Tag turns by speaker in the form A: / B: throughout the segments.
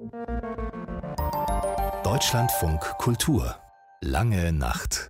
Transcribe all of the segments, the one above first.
A: Deutschlandfunk Kultur. Lange Nacht.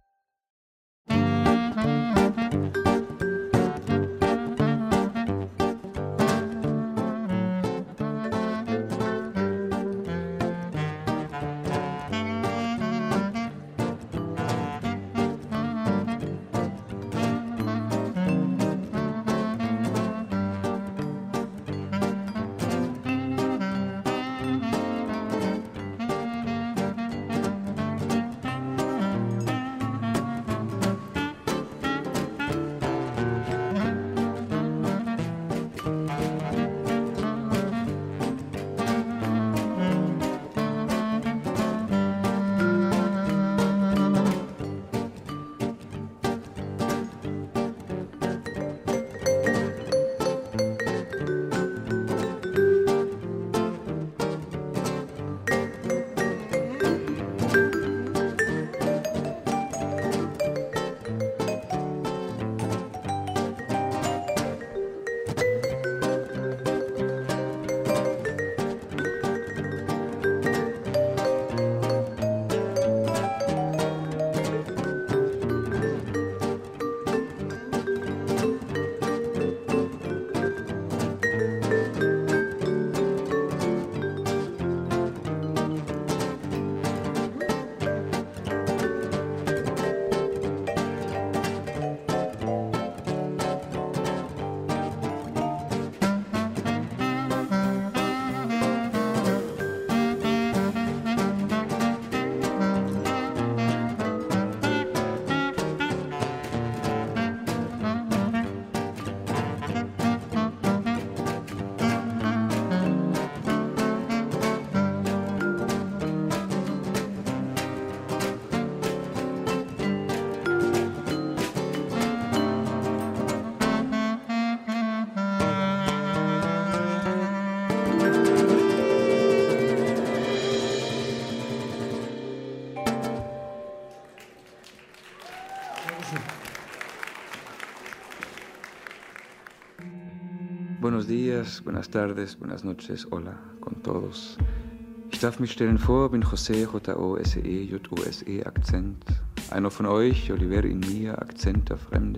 B: Buenos días, buenas tardes, buenas noches, hola con todos. Ich darf mich stellen vor, bin José, J-O-S-E, J-O-S-E, Akzent. Einer von euch, Oliver in mir, Akzent der Fremde.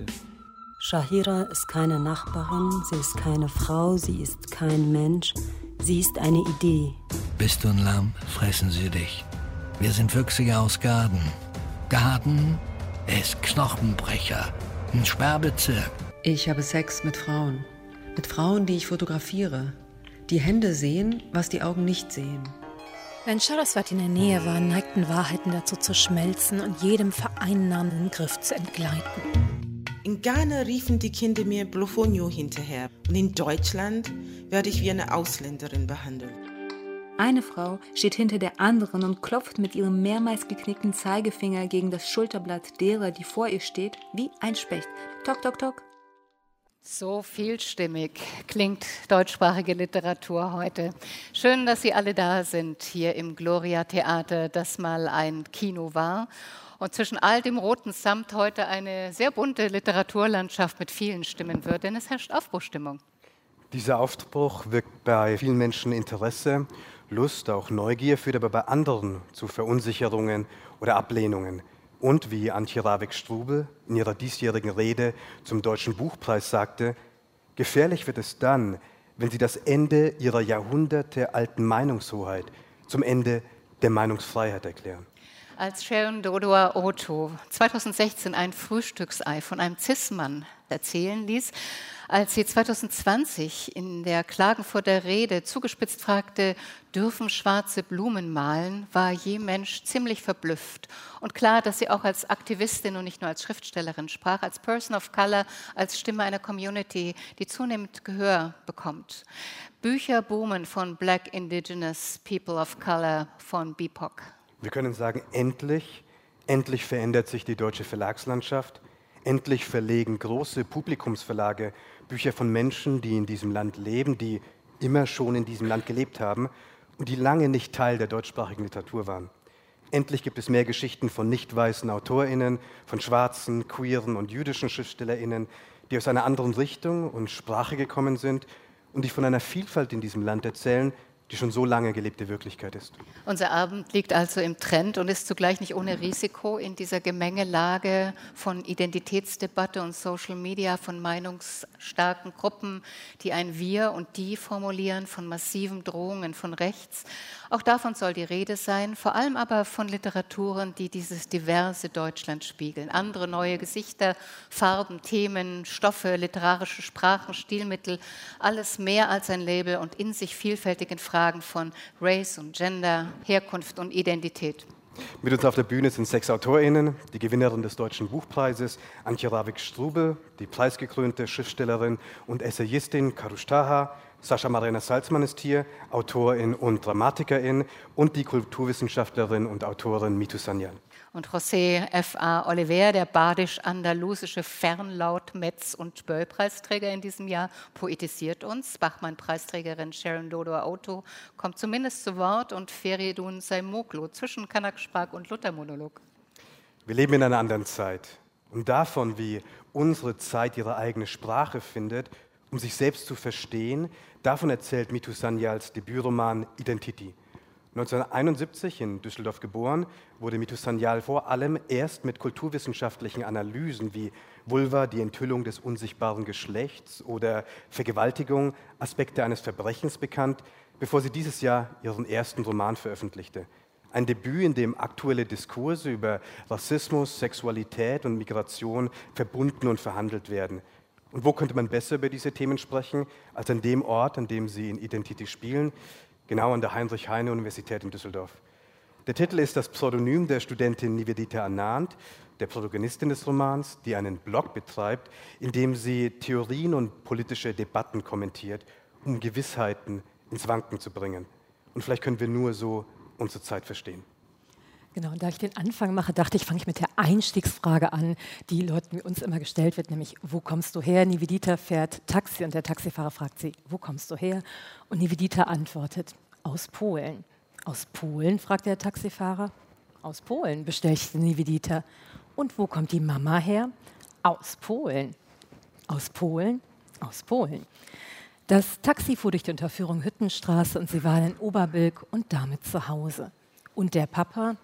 C: Shahira ist keine Nachbarin, sie ist keine Frau, sie ist kein Mensch, sie ist eine Idee.
D: Bist du ein Lamm, fressen sie dich. Wir sind Füchse aus Gaden. Gaden ist Knochenbrecher, ein Sperrbezirk.
E: Ich habe Sex mit Frauen. Mit Frauen, die ich fotografiere. Die Hände sehen, was die Augen nicht sehen.
F: Wenn Saraswati in der Nähe war, neigten Wahrheiten dazu zu schmelzen und jedem vereinnahmenden Griff zu entgleiten.
G: In Ghana riefen die Kinder mir Blofonio hinterher. Und in Deutschland werde ich wie eine Ausländerin behandelt.
H: Eine Frau steht hinter der anderen und klopft mit ihrem mehrmals geknickten Zeigefinger gegen das Schulterblatt derer, die vor ihr steht, wie ein Specht. Tok, tok, tok.
I: So vielstimmig klingt deutschsprachige Literatur heute. Schön, dass Sie alle da sind hier im Gloria Theater, das mal ein Kino war. Und zwischen all dem roten Samt heute eine sehr bunte Literaturlandschaft mit vielen Stimmen wird, denn es herrscht Aufbruchstimmung.
J: Dieser Aufbruch wirkt bei vielen Menschen Interesse, Lust, auch Neugier, führt aber bei anderen zu Verunsicherungen oder Ablehnungen. Und wie Antje Ravik-Strubel in ihrer diesjährigen Rede zum Deutschen Buchpreis sagte, gefährlich wird es dann, wenn sie das Ende ihrer jahrhundertealten Meinungshoheit zum Ende der Meinungsfreiheit erklären.
I: Als Sharon Dodua Otto 2016 ein Frühstücksei von einem Cis-Mann erzählen ließ, als sie 2020 in der Klagenfurter Rede zugespitzt fragte, dürfen schwarze Blumen malen, war je Mensch ziemlich verblüfft. Und klar, dass sie auch als Aktivistin und nicht nur als Schriftstellerin sprach, als Person of Color, als Stimme einer Community, die zunehmend Gehör bekommt. Bücher boomen von Black Indigenous People of Color von BIPOC.
J: Wir können sagen, endlich verändert sich die deutsche Verlagslandschaft. Endlich verlegen große Publikumsverlage Bücher von Menschen, die in diesem Land leben, die immer schon in diesem Land gelebt haben und die lange nicht Teil der deutschsprachigen Literatur waren. Endlich gibt es mehr Geschichten von nicht weißen AutorInnen, von schwarzen, queeren und jüdischen SchriftstellerInnen, die aus einer anderen Richtung und Sprache gekommen sind und die von einer Vielfalt in diesem Land erzählen, die schon so lange gelebte Wirklichkeit ist.
I: Unser Abend liegt also im Trend und ist zugleich nicht ohne Risiko in dieser Gemengelage von Identitätsdebatte und Social Media, von meinungsstarken Gruppen, die ein Wir und Die formulieren, von massiven Drohungen von rechts. Auch davon soll die Rede sein, vor allem aber von Literaturen, die dieses diverse Deutschland spiegeln. Andere neue Gesichter, Farben, Themen, Stoffe, literarische Sprachen, Stilmittel, alles mehr als ein Label und in sich vielfältigen Fragen von Race und Gender, Herkunft und Identität.
J: Mit uns auf der Bühne sind 6 AutorInnen, die Gewinnerin des Deutschen Buchpreises, Antje Ravik-Strubel, die preisgekrönte Schriftstellerin und Essayistin Karush Taha, Sascha Marina Salzmann ist hier, Autorin und Dramatikerin und die Kulturwissenschaftlerin und Autorin Mitu Sanyal.
I: Und José F.A. Oliver, der badisch-andalusische Fernlaut-, Metz- und Böll-Preisträger in diesem Jahr, poetisiert uns. Bachmann-Preisträgerin Sharon Dodo-Auto kommt zumindest zu Wort und Feridun Saimoglu zwischen Kanak-Sprach und Luther-Monolog.
J: Wir leben in einer anderen Zeit. Und davon, wie unsere Zeit ihre eigene Sprache findet, um sich selbst zu verstehen, davon erzählt Mitu Sanyals Debütroman Identity. 1971 in Düsseldorf geboren, wurde Mitu Sanyal vor allem erst mit kulturwissenschaftlichen Analysen wie Vulva, die Enthüllung des unsichtbaren Geschlechts oder Vergewaltigung, Aspekte eines Verbrechens bekannt, bevor sie dieses Jahr ihren ersten Roman veröffentlichte. Ein Debüt, in dem aktuelle Diskurse über Rassismus, Sexualität und Migration verbunden und verhandelt werden. Und wo könnte man besser über diese Themen sprechen, als an dem Ort, an dem sie in Identity spielen, genau an der Heinrich-Heine-Universität in Düsseldorf. Der Titel ist das Pseudonym der Studentin Nivedita Anand, der Protagonistin des Romans, die einen Blog betreibt, in dem sie Theorien und politische Debatten kommentiert, um Gewissheiten ins Wanken zu bringen. Und vielleicht können wir nur so unsere Zeit verstehen.
K: Genau, und da ich den Anfang mache, dachte ich, fange ich mit der Einstiegsfrage an, die Leuten wie uns immer gestellt wird, nämlich, wo kommst du her? Nivedita fährt Taxi und der Taxifahrer fragt sie, wo kommst du her? Und Nivedita antwortet, aus Polen. Aus Polen, fragt der Taxifahrer. Aus Polen, bestätigte Nivedita. Und wo kommt die Mama her? Aus Polen. Aus Polen? Aus Polen. Das Taxi fuhr durch die Unterführung Hüttenstraße und sie waren in Oberbilk und damit zu Hause. Und der Papa?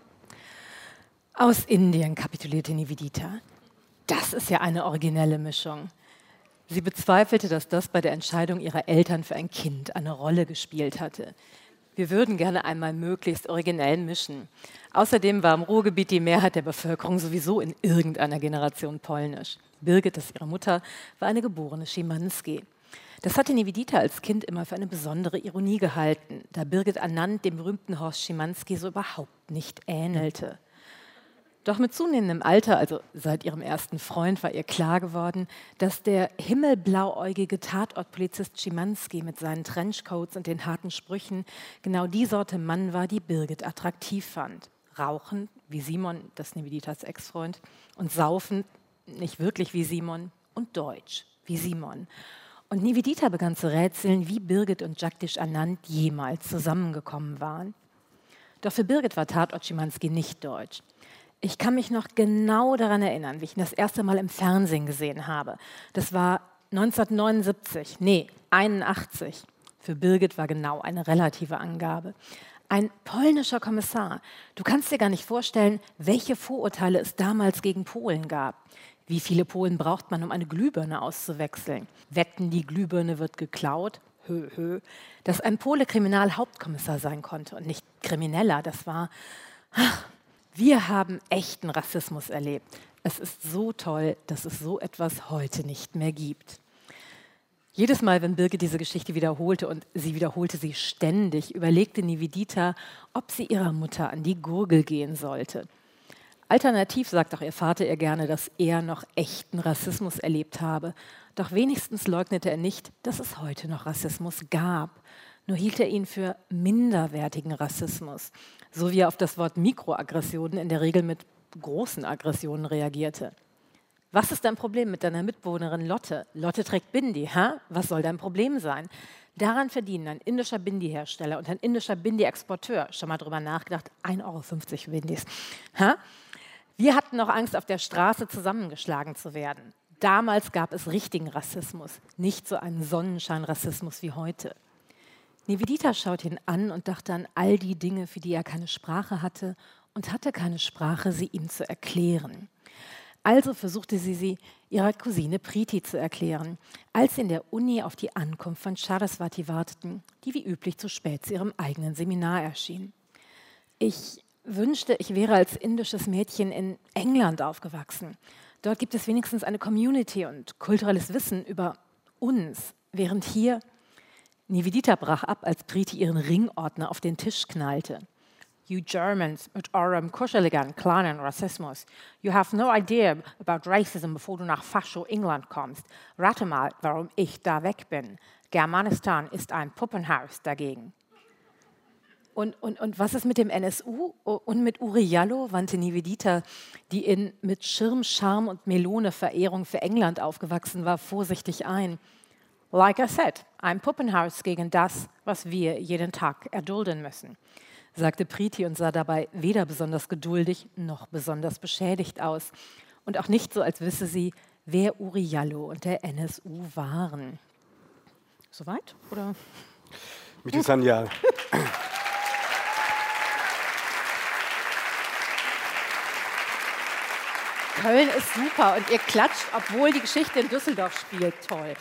K: Aus Indien, kapitulierte Nivedita. Das ist ja eine originelle Mischung. Sie bezweifelte, dass das bei der Entscheidung ihrer Eltern für ein Kind eine Rolle gespielt hatte. Wir würden gerne einmal möglichst originell mischen. Außerdem war im Ruhrgebiet die Mehrheit der Bevölkerung sowieso in irgendeiner Generation polnisch. Birgit, das ist ihre Mutter, war eine geborene Schimanski. Das hatte Nivedita als Kind immer für eine besondere Ironie gehalten, da Birgit Anand dem berühmten Horst Schimanski so überhaupt nicht ähnelte. Doch mit zunehmendem Alter, also seit ihrem ersten Freund, war ihr klar geworden, dass der himmelblauäugige Tatortpolizist Schimanski mit seinen Trenchcoats und den harten Sprüchen genau die Sorte Mann war, die Birgit attraktiv fand. Rauchend, wie Simon, das Niveditas Ex-Freund, und saufend, nicht wirklich wie Simon, und deutsch, wie Simon. Und Nivedita begann zu rätseln, wie Birgit und Jagdish Anand jemals zusammengekommen waren. Doch für Birgit war Tatort Schimanski nicht deutsch. Ich kann mich noch genau daran erinnern, wie ich ihn das erste Mal im Fernsehen gesehen habe. Das war 1979, 81. Für Birgit war genau eine relative Angabe. Ein polnischer Kommissar. Du kannst dir gar nicht vorstellen, welche Vorurteile es damals gegen Polen gab. Wie viele Polen braucht man, um eine Glühbirne auszuwechseln? Wetten, die Glühbirne wird geklaut? Dass ein Pole Kriminalhauptkommissar sein konnte und nicht Krimineller, das war... Wir haben echten Rassismus erlebt. Es ist so toll, dass es so etwas heute nicht mehr gibt. Jedes Mal, wenn Birgit diese Geschichte wiederholte, und sie wiederholte sie ständig, überlegte Nivedita, ob sie ihrer Mutter an die Gurgel gehen sollte. Alternativ sagt auch ihr Vater ihr gerne, dass er noch echten Rassismus erlebt habe. Doch wenigstens leugnete er nicht, dass es heute noch Rassismus gab. Nur hielt er ihn für minderwertigen Rassismus, so wie er auf das Wort Mikroaggressionen in der Regel mit großen Aggressionen reagierte. Was ist dein Problem mit deiner Mitbewohnerin Lotte? Lotte trägt Bindi, Was soll dein Problem sein? Daran verdienen ein indischer Bindi-Hersteller und ein indischer Bindi-Exporteur, schon mal drüber nachgedacht, 1,50 € Bindis. Wir hatten noch Angst, auf der Straße zusammengeschlagen zu werden. Damals gab es richtigen Rassismus, nicht so einen Sonnenschein-Rassismus wie heute. Nivedita schaut ihn an und dachte an all die Dinge, für die er keine Sprache hatte und hatte keine Sprache, sie ihm zu erklären. Also versuchte sie ihrer Cousine Priti zu erklären, als sie in der Uni auf die Ankunft von Saraswati warteten, die wie üblich zu spät zu ihrem eigenen Seminar erschien. Ich wünschte, ich wäre als indisches Mädchen in England aufgewachsen. Dort gibt es wenigstens eine Community und kulturelles Wissen über uns, während hier... Nivedita brach ab, als Priti ihren Ringordner auf den Tisch knallte. You Germans mit eurem kuscheligen kleinen Rassismus. You have no idea about racism, bevor du nach Fascho-England kommst. Rate mal, warum ich da weg bin. Germanistan ist ein Puppenhaus dagegen. Und was ist mit dem NSU und mit Uri Jallo, wandte Nivedita, die mit Schirm, Charme und Melone-Verehrung für England aufgewachsen war, vorsichtig ein. Like I said, ein Puppenhaus gegen das, was wir jeden Tag erdulden müssen, sagte Priti und sah dabei weder besonders geduldig noch besonders beschädigt aus. Und auch nicht so, als wisse sie, wer Uri Jallo und der NSU waren. Soweit? Oder?
J: Mit Sanja.
K: Köln ist super und ihr klatscht, obwohl die Geschichte in Düsseldorf spielt. Toll.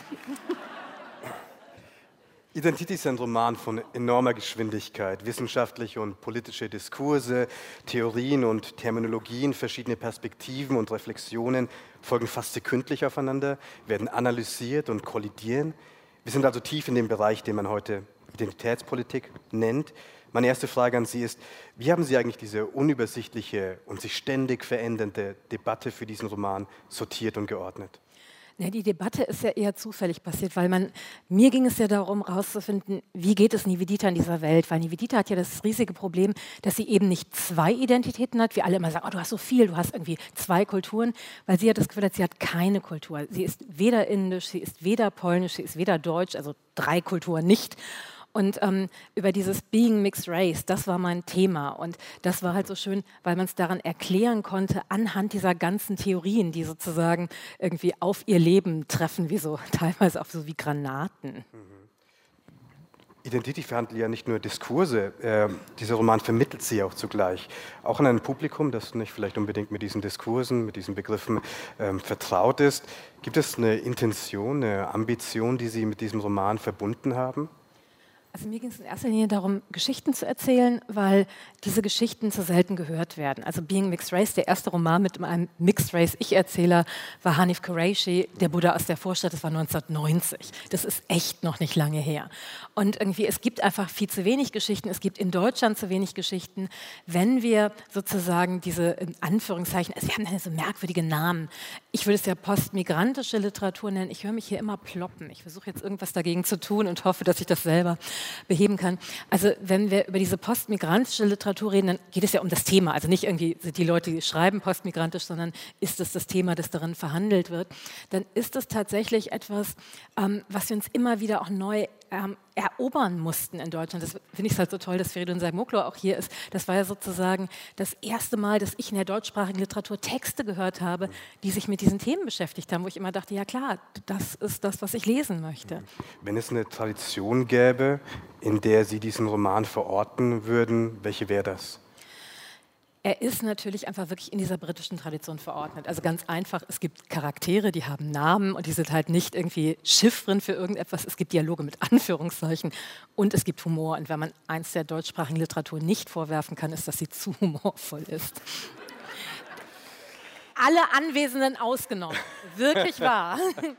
J: Identity ist ein Roman von enormer Geschwindigkeit. Wissenschaftliche und politische Diskurse, Theorien und Terminologien, verschiedene Perspektiven und Reflexionen folgen fast sekündlich aufeinander, werden analysiert und kollidieren. Wir sind also tief in dem Bereich, den man heute Identitätspolitik nennt. Meine erste Frage an Sie ist, wie haben Sie eigentlich diese unübersichtliche und sich ständig verändernde Debatte für diesen Roman sortiert und geordnet?
K: Ja, die Debatte ist ja eher zufällig passiert, weil mir ging es ja darum, herauszufinden, wie geht es Nivedita in dieser Welt, weil Nivedita hat ja das riesige Problem, dass sie eben nicht zwei Identitäten hat, wie alle immer sagen, oh, du hast so viel, du hast irgendwie zwei Kulturen, weil sie hat das Gefühl, sie hat keine Kultur. Sie ist weder indisch, sie ist weder polnisch, sie ist weder deutsch, also 3 Kulturen nicht. Und über dieses Being Mixed Race, das war mein Thema. Und das war halt so schön, weil man es daran erklären konnte, anhand dieser ganzen Theorien, die sozusagen irgendwie auf ihr Leben treffen, wie so teilweise auch so wie Granaten.
J: Identity verhandelt ja nicht nur Diskurse, dieser Roman vermittelt sie auch zugleich. Auch an ein Publikum, das nicht vielleicht unbedingt mit diesen Diskursen, mit diesen Begriffen vertraut ist. Gibt es eine Intention, eine Ambition, die Sie mit diesem Roman verbunden haben?
K: Also mir ging es in erster Linie darum, Geschichten zu erzählen, weil diese Geschichten zu selten gehört werden. Also Being Mixed Race, der erste Roman mit einem Mixed Race Ich-Erzähler, war Hanif Kureishi, der Buddha aus der Vorstadt, das war 1990. Das ist echt noch nicht lange her. Und irgendwie, es gibt einfach viel zu wenig Geschichten, es gibt in Deutschland zu wenig Geschichten, wenn wir sozusagen diese, in Anführungszeichen, wir haben so merkwürdige Namen. Ich würde es ja postmigrantische Literatur nennen. Ich höre mich hier immer ploppen. Ich versuche jetzt irgendwas dagegen zu tun und hoffe, dass ich das selber beheben kann. Also wenn wir über diese postmigrantische Literatur reden, dann geht es ja um das Thema. Also nicht irgendwie sind die Leute, die schreiben postmigrantisch, sondern ist es das Thema, das darin verhandelt wird. Dann ist es tatsächlich etwas, was wir uns immer wieder auch neu erobern mussten in Deutschland. Das finde ich halt so toll, dass Feridun Saymoğlu auch hier ist. Das war ja sozusagen das erste Mal, dass ich in der deutschsprachigen Literatur Texte gehört habe, die sich mit diesen Themen beschäftigt haben, wo ich immer dachte, ja klar, das ist das, was ich lesen möchte.
J: Wenn es eine Tradition gäbe, in der Sie diesen Roman verorten würden, welche wäre das?
K: Er ist natürlich einfach wirklich in dieser britischen Tradition verordnet. Also ganz einfach, es gibt Charaktere, die haben Namen und die sind halt nicht irgendwie Chiffren für irgendetwas. Es gibt Dialoge mit Anführungszeichen und es gibt Humor. Und wenn man eins der deutschsprachigen Literatur nicht vorwerfen kann, ist, dass sie zu humorvoll ist. Alle Anwesenden ausgenommen. Wirklich wahr.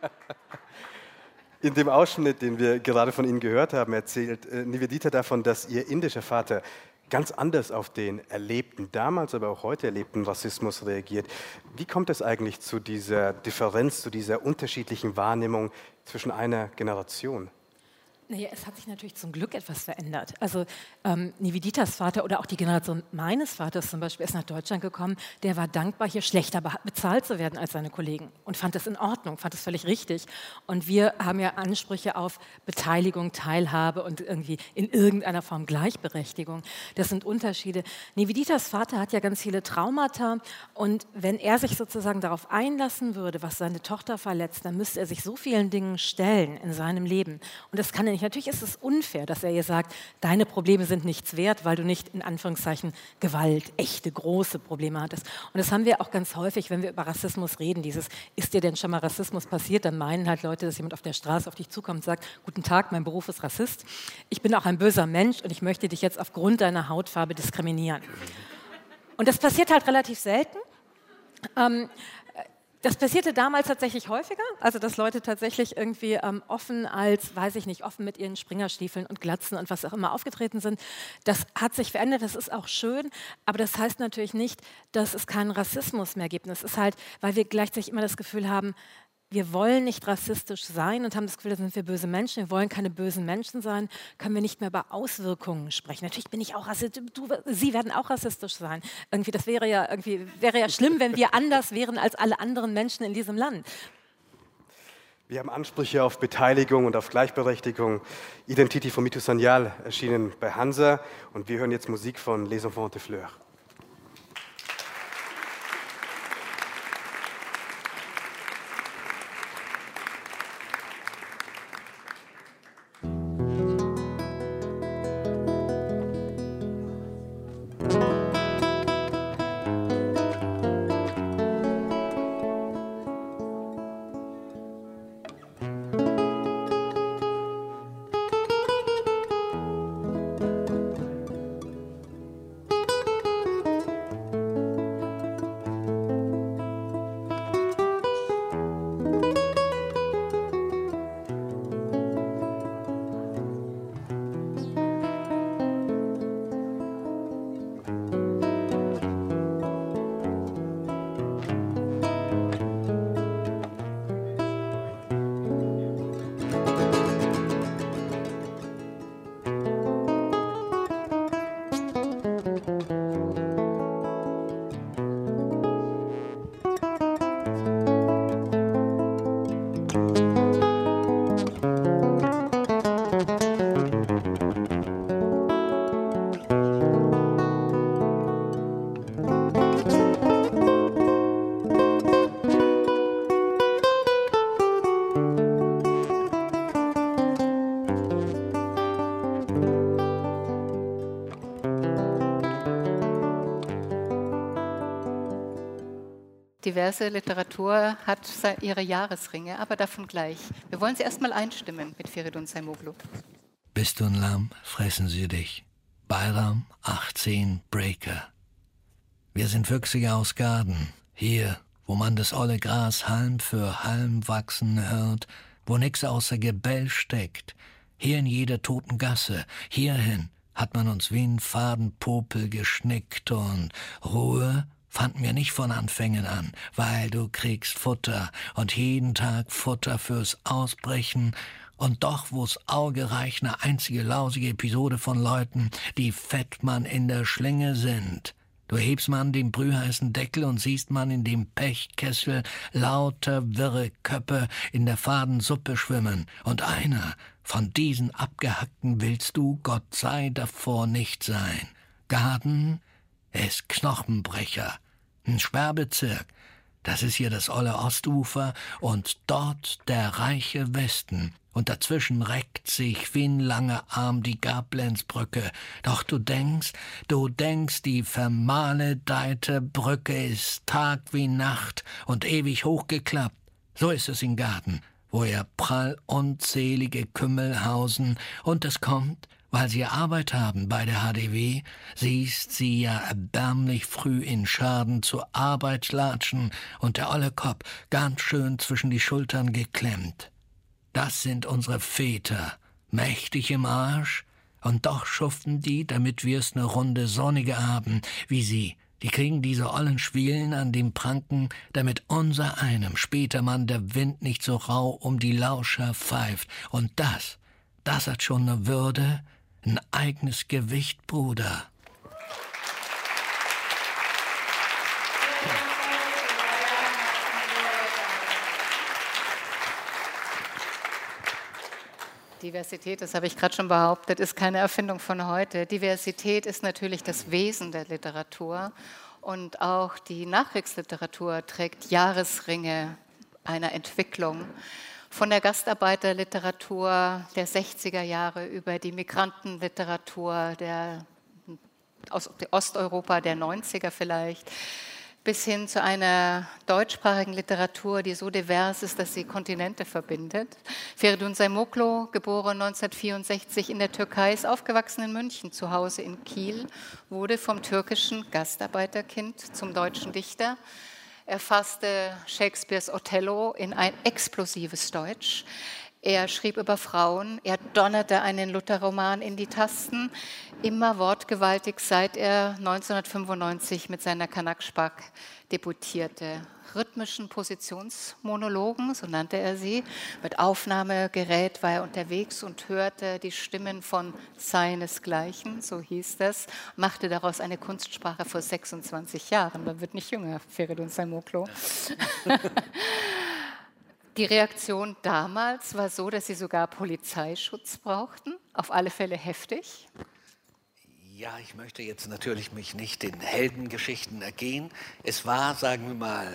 J: In dem Ausschnitt, den wir gerade von Ihnen gehört haben, erzählt Nivedita davon, dass Ihr indischer Vater ganz anders auf den erlebten, damals aber auch heute erlebten Rassismus reagiert. Wie kommt es eigentlich zu dieser Differenz, zu dieser unterschiedlichen Wahrnehmung zwischen einer Generation?
K: Naja, es hat sich natürlich zum Glück etwas verändert. Also Niveditas Vater oder auch die Generation meines Vaters zum Beispiel ist nach Deutschland gekommen, der war dankbar, hier schlechter bezahlt zu werden als seine Kollegen und fand das in Ordnung, fand das völlig richtig. Und wir haben ja Ansprüche auf Beteiligung, Teilhabe und irgendwie in irgendeiner Form Gleichberechtigung. Das sind Unterschiede. Niveditas Vater hat ja ganz viele Traumata und wenn er sich sozusagen darauf einlassen würde, was seine Tochter verletzt, dann müsste er sich so vielen Dingen stellen in seinem Leben. Und das kann er nicht. Natürlich ist es unfair, dass er ihr sagt, deine Probleme sind nichts wert, weil du nicht in Anführungszeichen Gewalt, echte, große Probleme hattest. Und das haben wir auch ganz häufig, wenn wir über Rassismus reden. Dieses, ist dir denn schon mal Rassismus passiert? Dann meinen halt Leute, dass jemand auf der Straße auf dich zukommt und sagt, guten Tag, mein Beruf ist Rassist. Ich bin auch ein böser Mensch und ich möchte dich jetzt aufgrund deiner Hautfarbe diskriminieren. Und das passiert halt relativ selten. Das passierte damals tatsächlich häufiger, also dass Leute tatsächlich irgendwie offen offen mit ihren Springerstiefeln und Glatzen und was auch immer aufgetreten sind. Das hat sich verändert, das ist auch schön, aber das heißt natürlich nicht, dass es keinen Rassismus mehr gibt. Und es ist halt, weil wir gleichzeitig immer das Gefühl haben, wir wollen nicht rassistisch sein und haben das Gefühl, da sind wir böse Menschen, wir wollen keine bösen Menschen sein, können wir nicht mehr über Auswirkungen sprechen. Natürlich bin ich auch rassistisch, Sie werden auch rassistisch sein. Irgendwie, das wäre ja schlimm, wenn wir anders wären als alle anderen Menschen in diesem Land.
J: Wir haben Ansprüche auf Beteiligung und auf Gleichberechtigung. Identity von Mitou Sanyal erschienen bei Hansa und wir hören jetzt Musik von Les Enfants de Fleurs.
I: Diverse Literatur hat ihre Jahresringe, aber davon gleich. Wir wollen sie erstmal einstimmen mit Feridun Zaimoglu.
D: Bist du ein Lamm, fressen sie dich. Bayram 18 Breaker. Wir sind Füchsige aus Gaden. Hier, wo man das olle Gras Halm für Halm wachsen hört, wo nix außer Gebell steckt. Hier in jeder toten Gasse, hierhin hat man uns wie 'n Fadenpopel geschnickt und Ruhe fanden wir nicht von Anfängen an, weil du kriegst Futter und jeden Tag Futter fürs Ausbrechen und doch, wo's Auge reicht, 'ne einzige lausige Episode von Leuten, die Fettmann in der Schlinge sind. Du hebst man den brühheißen Deckel und siehst man in dem Pechkessel lauter wirre Köpfe in der faden Suppe schwimmen und einer von diesen Abgehackten willst du, Gott sei, davor nicht sein. Gaden ist Knochenbrecher, 'n Sperrbezirk. Das ist hier das olle Ostufer und dort der reiche Westen. Und dazwischen reckt sich wie 'n langer Arm die Gablenzbrücke. Doch du denkst, die vermaledeite Brücke ist Tag wie Nacht und ewig hochgeklappt. So ist es in Gaden, wo ihr prall unzählige Kümmel hausen. Und es kommt, weil sie Arbeit haben bei der HDW, siehst sie ja erbärmlich früh in Schaden zur Arbeit latschen und der olle Kopf ganz schön zwischen die Schultern geklemmt. Das sind unsere Väter, mächtig im Arsch, und doch schuften die, damit wir's 'ne Runde sonniger haben, wie sie. Die kriegen diese ollen Schwielen an den Pranken, damit unser einem später Mann der Wind nicht so rau um die Lauscher pfeift. Und das hat schon 'ne Würde, 'n eigenes Gewicht, Bruder.
I: Diversität, das habe ich gerade schon behauptet, ist keine Erfindung von heute. Diversität ist natürlich das Wesen der Literatur und auch die Nachkriegsliteratur trägt Jahresringe einer Entwicklung. Von der Gastarbeiterliteratur der 60er Jahre über die Migrantenliteratur aus Osteuropa der 90er vielleicht, bis hin zu einer deutschsprachigen Literatur, die so divers ist, dass sie Kontinente verbindet. Feridun Saymoğlu, geboren 1964 in der Türkei, ist aufgewachsen in München, zu Hause in Kiel, wurde vom türkischen Gastarbeiterkind zum deutschen Dichter. Er fasste Shakespeares Othello in ein explosives Deutsch. Er schrieb über Frauen, er donnerte einen Luther-Roman in die Tasten, immer wortgewaltig, seit er 1995 mit seiner Kanak-Spak debütierte. Rhythmischen Positionsmonologen, so nannte er sie. Mit Aufnahmegerät war er unterwegs und hörte die Stimmen von seinesgleichen, so hieß das, machte daraus eine Kunstsprache vor 26 Jahren. Man wird nicht jünger, Feridun Saymoğlu. Die Reaktion damals war so, dass sie sogar Polizeischutz brauchten, auf alle Fälle heftig.
D: Ja, ich möchte jetzt natürlich mich nicht den Heldengeschichten ergehen. Es war, sagen wir mal,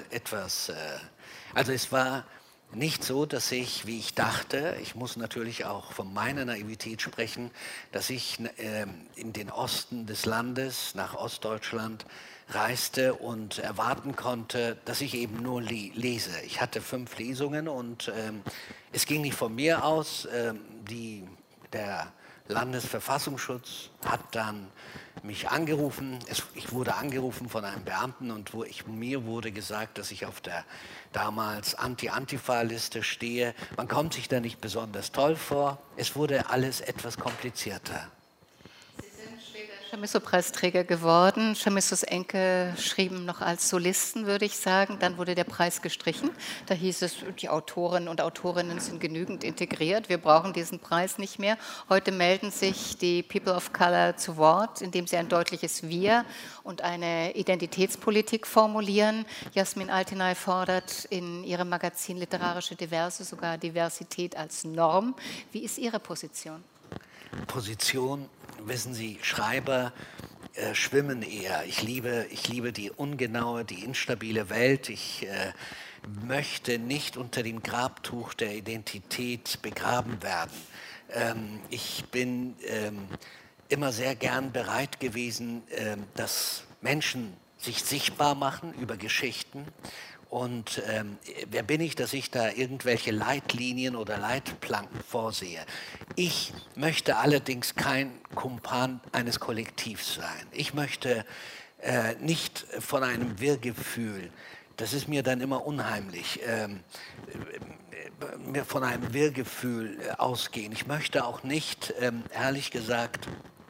D: es war nicht so, dass ich, wie ich dachte, ich muss natürlich auch von meiner Naivität sprechen, dass ich in den Osten des Landes, nach Ostdeutschland, reiste und erwarten konnte, dass ich eben nur lese. Ich hatte 5 Lesungen und es ging nicht von mir aus. Der Landesverfassungsschutz hat dann mich angerufen. Ich wurde angerufen von einem Beamten und mir wurde gesagt, dass ich auf der damals Anti-Antifa-Liste stehe. Man kommt sich da nicht besonders toll vor. Es wurde alles etwas komplizierter.
I: Chamisso-Preisträger geworden. Chamissos Enkel schrieben noch als Solisten, würde ich sagen. Dann wurde der Preis gestrichen. Da hieß es, die Autorinnen und Autorinnen sind genügend integriert. Wir brauchen diesen Preis nicht mehr. Heute melden sich die People of Color zu Wort, indem sie ein deutliches Wir und eine Identitätspolitik formulieren. Jasmin Altinay fordert in ihrem Magazin Literarische Diverse sogar Diversität als Norm. Wie ist Ihre Position?
D: Position, wissen Sie, Schreiber schwimmen eher. Ich liebe die ungenaue, die instabile Welt. Ich möchte nicht unter dem Grabtuch der Identität begraben werden. Ich bin immer sehr gern bereit gewesen, dass Menschen sich sichtbar machen über Geschichten. Und wer bin ich, dass ich da irgendwelche Leitlinien oder Leitplanken vorsehe? Ich möchte allerdings kein Kumpan eines Kollektivs sein. Ich möchte nicht von einem Wir-Gefühl, das ist mir dann immer unheimlich, von einem Wir-Gefühl ausgehen. Ich möchte auch nicht, ehrlich gesagt,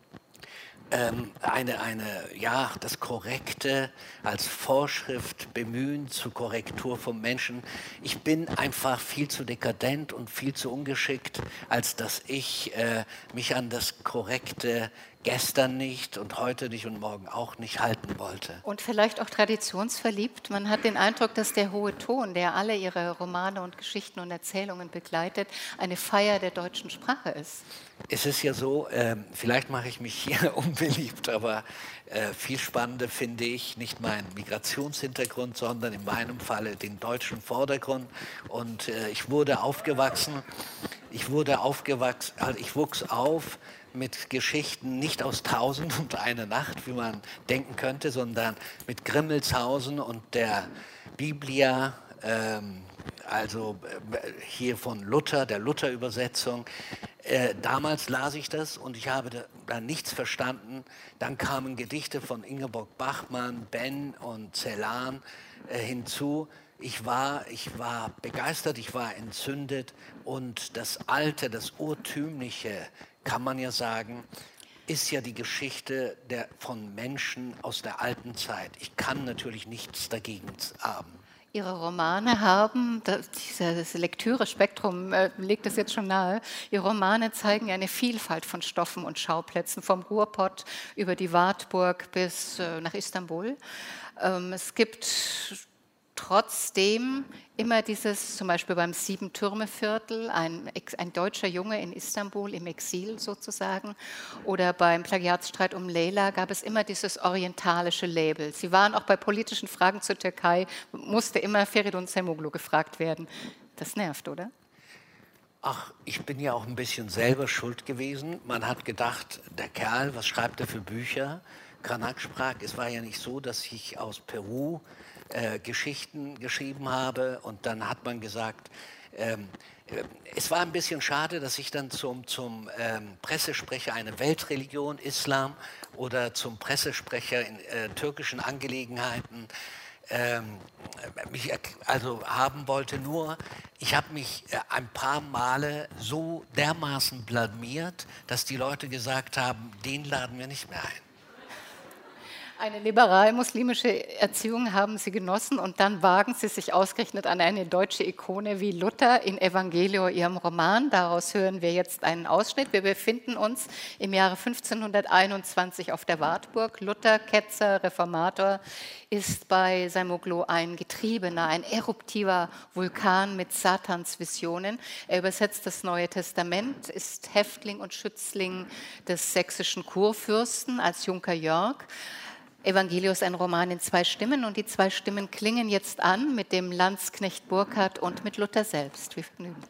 D: das Korrekte als Vorschrift bemühen zur Korrektur vom Menschen. Ich bin einfach viel zu dekadent und viel zu ungeschickt, als dass ich mich an das Korrekte gestern nicht und heute nicht und morgen auch nicht halten wollte.
I: Und vielleicht auch traditionsverliebt. Man hat den Eindruck, dass der hohe Ton, der alle ihre Romane und Geschichten und Erzählungen begleitet, eine Feier der deutschen Sprache ist.
D: Es ist ja so, vielleicht mache ich mich hier unbeliebt, aber viel spannender finde ich nicht meinen Migrationshintergrund, sondern in meinem Falle den deutschen Vordergrund. Und ich wuchs auf mit Geschichten nicht aus 1001 Nacht, wie man denken könnte, sondern mit Grimmelshausen und der Biblia, hier von Luther, der Luther-Übersetzung. Damals las ich das und ich habe da nichts verstanden. Dann kamen Gedichte von Ingeborg Bachmann, Ben und Celan hinzu. Ich war begeistert, ich war entzündet und das Alte, das Urtümliche, kann man ja sagen, ist ja die Geschichte von Menschen aus der alten Zeit. Ich kann natürlich nichts dagegen haben.
I: Ihre Romane haben, dieses Lektüre-Spektrum legt es jetzt schon nahe, Ihre Romane zeigen eine Vielfalt von Stoffen und Schauplätzen, vom Ruhrpott über die Wartburg bis nach Istanbul. Es gibt trotzdem immer dieses, zum Beispiel beim Sieben-Türme-Viertel, ein deutscher Junge in Istanbul im Exil sozusagen, oder beim Plagiatsstreit um Leyla gab es immer dieses orientalische Label. Sie waren auch bei politischen Fragen zur Türkei, musste immer Feridun Saymoğlu gefragt werden. Das nervt, oder?
D: Ach, ich bin ja auch ein bisschen selber schuld gewesen. Man hat gedacht, der Kerl, was schreibt er für Bücher? Cranach sprach, es war ja nicht so, dass ich aus Peru Geschichten geschrieben habe. Und dann hat man gesagt, es war ein bisschen schade, dass ich dann zum Pressesprecher einer Weltreligion, Islam, oder zum Pressesprecher in türkischen Angelegenheiten mich also haben wollte. Nur, ich habe mich ein paar Male so dermaßen blamiert, dass die Leute gesagt haben, den laden wir nicht mehr ein.
I: Eine liberal-muslimische Erziehung haben Sie genossen und dann wagen Sie sich ausgerechnet an eine deutsche Ikone wie Luther in Evangelio, Ihrem Roman. Daraus hören wir jetzt einen Ausschnitt. Wir befinden uns im Jahre 1521 auf der Wartburg. Luther, Ketzer, Reformator, ist bei Samoglu ein Getriebener, ein eruptiver Vulkan mit Satansvisionen. Er übersetzt das Neue Testament, ist Häftling und Schützling des sächsischen Kurfürsten als Junker Jörg. Evangelio ist ein Roman in 2 Stimmen und die 2 Stimmen klingen jetzt an mit dem Landsknecht Burkhard und mit Luther selbst. Wie vergnügen.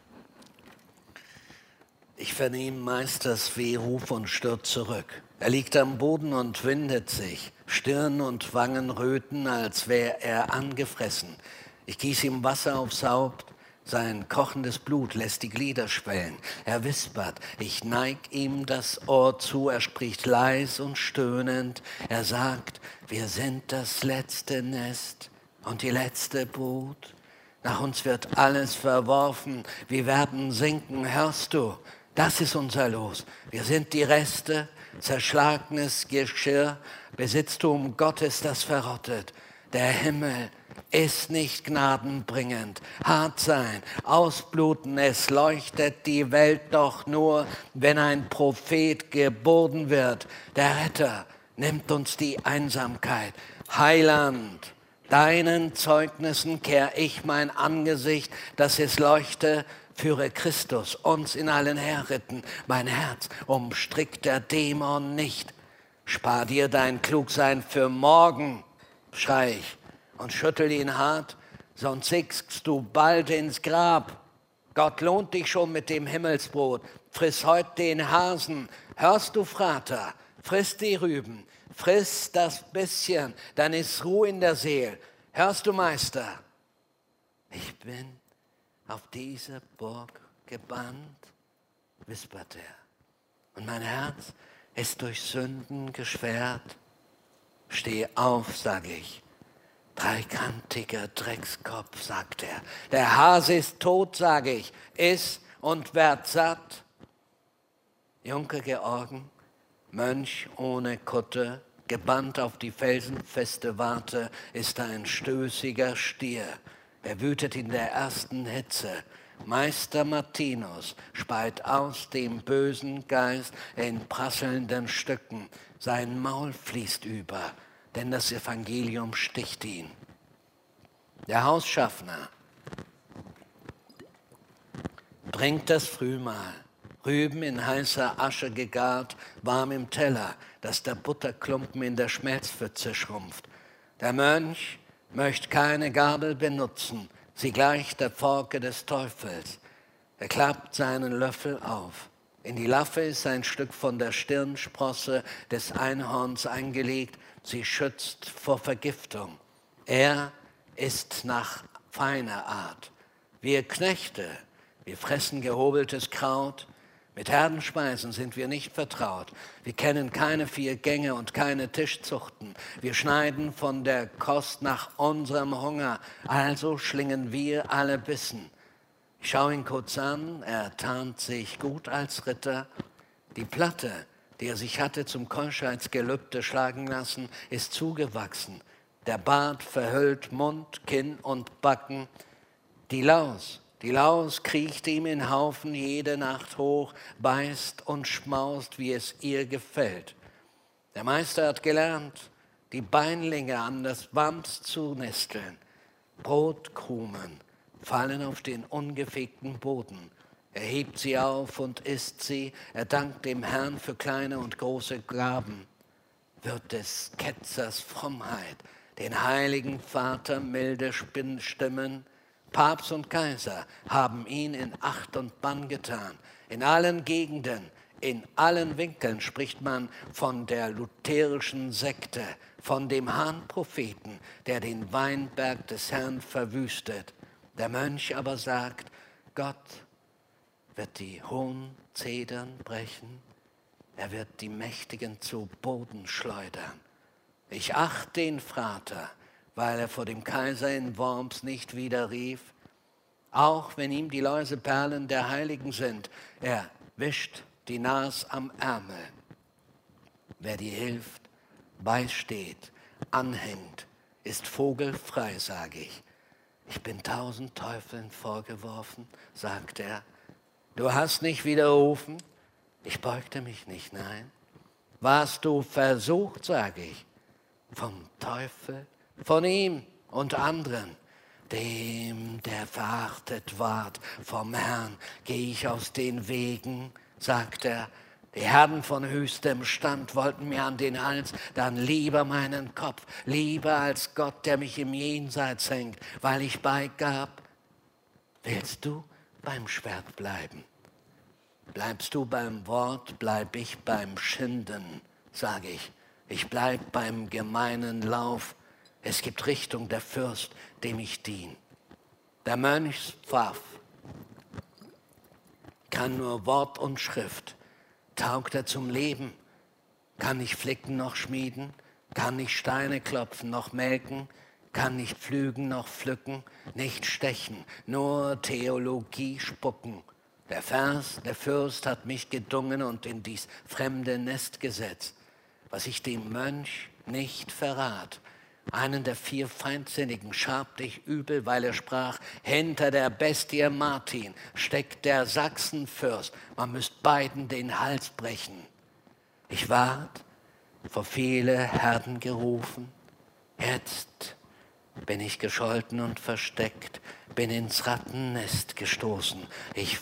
D: Ich vernehm Meisters Wehruf und stürzt zurück. Er liegt am Boden und windet sich. Stirn und Wangen röten, als wäre er angefressen. Ich gieße ihm Wasser aufs Haupt. Sein kochendes Blut lässt die Glieder schwellen. Er wispert, ich neig ihm das Ohr zu. Er spricht leis und stöhnend. Er sagt, wir sind das letzte Nest und die letzte Brut. Nach uns wird alles verworfen. Wir werden sinken, hörst du? Das ist unser Los. Wir sind die Reste, zerschlagenes Geschirr. Besitztum Gottes, das verrottet. Der Himmel ist nicht gnadenbringend. Hart sein, ausbluten, es leuchtet die Welt doch nur, wenn ein Prophet geboren wird. Der Retter nimmt uns die Einsamkeit. Heiland, deinen Zeugnissen kehr ich mein Angesicht, dass es leuchte, führe Christus uns in allen Herritten. Mein Herz umstrickt der Dämon nicht. Spar dir dein Klugsein für morgen, schrei ich und schüttel ihn hart, sonst sickst du bald ins Grab. Gott lohnt dich schon mit dem Himmelsbrot, friss heut den Hasen, hörst du, Vater, friss die Rüben, friss das bisschen, dann ist Ruhe in der Seele. Hörst du, Meister? Ich bin auf diese Burg gebannt, wispert er, und mein Herz ist durch Sünden geschwert. Steh auf, sag ich. Dreikantiger Dreckskopf, sagt er. Der Hase ist tot, sage ich. Iss und werd satt. Junker Georgen, Mönch ohne Kutte, gebannt auf die felsenfeste Warte, ist ein stößiger Stier. Er wütet in der ersten Hitze. Meister Martinus speit aus dem bösen Geist in prasselnden Stücken. Sein Maul fließt über, denn das Evangelium sticht ihn. Der Hausschaffner bringt das Frühmahl, Rüben in heißer Asche gegart, warm im Teller, dass der Butterklumpen in der Schmelzpfütze schrumpft. Der Mönch möchte keine Gabel benutzen, sie gleicht der Pforke des Teufels. Er klappt seinen Löffel auf. In die Laffe ist ein Stück von der Stirnsprosse des Einhorns eingelegt. Sie schützt vor Vergiftung. Er ist nach feiner Art. Wir Knechte, wir fressen gehobeltes Kraut. Mit Herdenspeisen sind wir nicht vertraut. Wir kennen keine 4 Gänge und keine Tischzuchten. Wir schneiden von der Kost nach unserem Hunger. Also schlingen wir alle Bissen. Ich schaue ihn kurz an, er tarnt sich gut als Ritter. Die Platte, die er sich hatte zum Keuschheitsgelübde schlagen lassen, ist zugewachsen. Der Bart verhüllt Mund, Kinn und Backen. Die Laus kriecht ihm in Haufen jede Nacht hoch, beißt und schmaust, wie es ihr gefällt. Der Meister hat gelernt, die Beinlinge an das Wams zu nesteln. Brotkrumen fallen auf den ungefegten Boden. Er hebt sie auf und isst sie. Er dankt dem Herrn für kleine und große Gaben. Wird des Ketzers Frommheit den heiligen Vater milde stimmen? Papst und Kaiser haben ihn in Acht und Bann getan. In allen Gegenden, in allen Winkeln spricht man von der lutherischen Sekte, von dem Hahnpropheten, der den Weinberg des Herrn verwüstet. Der Mönch aber sagt, Gott wird die hohen Zedern brechen, er wird die Mächtigen zu Boden schleudern. Ich achte den Vater, weil er vor dem Kaiser in Worms nicht widerrief, auch wenn ihm die Läuseperlen der Heiligen sind. Er wischt die Nas am Ärmel. Wer dir hilft, beisteht, anhängt, ist vogelfrei, sage ich. Ich bin 1000 Teufeln vorgeworfen, sagt er. Du hast nicht widerrufen, ich beugte mich nicht, nein. Warst du versucht, sage ich, vom Teufel, von ihm und anderen, dem, der verachtet ward vom Herrn, geh ich aus den Wegen, sagt er. Die Herren von höchstem Stand wollten mir an den Hals, dann lieber meinen Kopf, lieber als Gott, der mich im Jenseits hängt, weil ich beigab. Willst du beim Schwert bleiben? Bleibst du beim Wort, bleib ich beim Schinden, sage ich. Ich bleib beim gemeinen Lauf. Es gibt Richtung der Fürst, dem ich dien. Der Mönchspfaff kann nur Wort und Schrift. Taugt er zum Leben? Kann nicht flicken noch schmieden? Kann nicht Steine klopfen noch melken? Kann nicht pflügen noch pflücken? Nicht stechen, nur Theologie spucken. Der Vers, der Fürst hat mich gedungen und in dies fremde Nest gesetzt. Was ich dem Mönch nicht verrat, einen der 4 Feindsinnigen schabte ich übel, weil er sprach, hinter der Bestie Martin steckt der Sachsenfürst, man müsst beiden den Hals brechen. Ich ward vor viele Herden gerufen, jetzt bin ich gescholten und versteckt, bin ins Rattennest gestoßen. Ich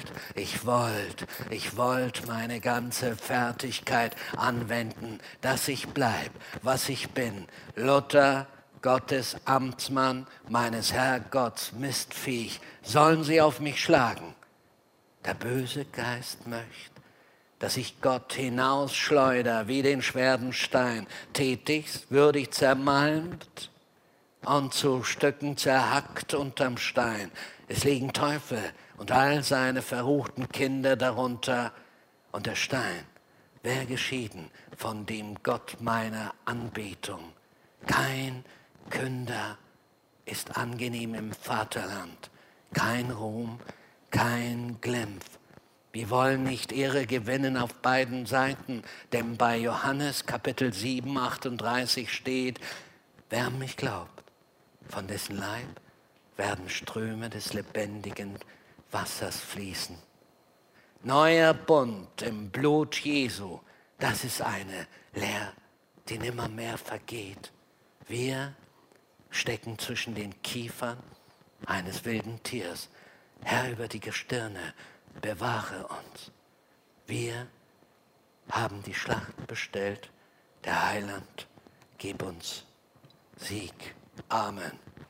D: wollt meine ganze Fertigkeit anwenden, dass ich bleib, was ich bin. Luther, Gottes Amtsmann, meines Herrgotts Mistviech, sollen sie auf mich schlagen. Der böse Geist möcht, dass ich Gott hinausschleuder wie den schweren Stein, tätigst, würdig zermalmt und zu Stücken zerhackt unterm Stein. Es liegen Teufel und all seine verruchten Kinder darunter und der Stein wäre geschieden von dem Gott meiner Anbetung. Kein Künder ist angenehm im Vaterland, kein Ruhm, kein Glimpf. Wir wollen nicht Ehre gewinnen auf beiden Seiten, denn bei Johannes Kapitel 7, 38 steht, wer an mich glaubt, von dessen Leib werden Ströme des lebendigen Wassers fließen. Neuer Bund im Blut Jesu, das ist eine Lehre, die nimmermehr vergeht. Wir stecken zwischen den Kiefern eines wilden Tiers. Herr, über die Gestirne, bewahre uns. Wir haben die Schlacht bestellt, der Heiland, gib uns Sieg. Amen.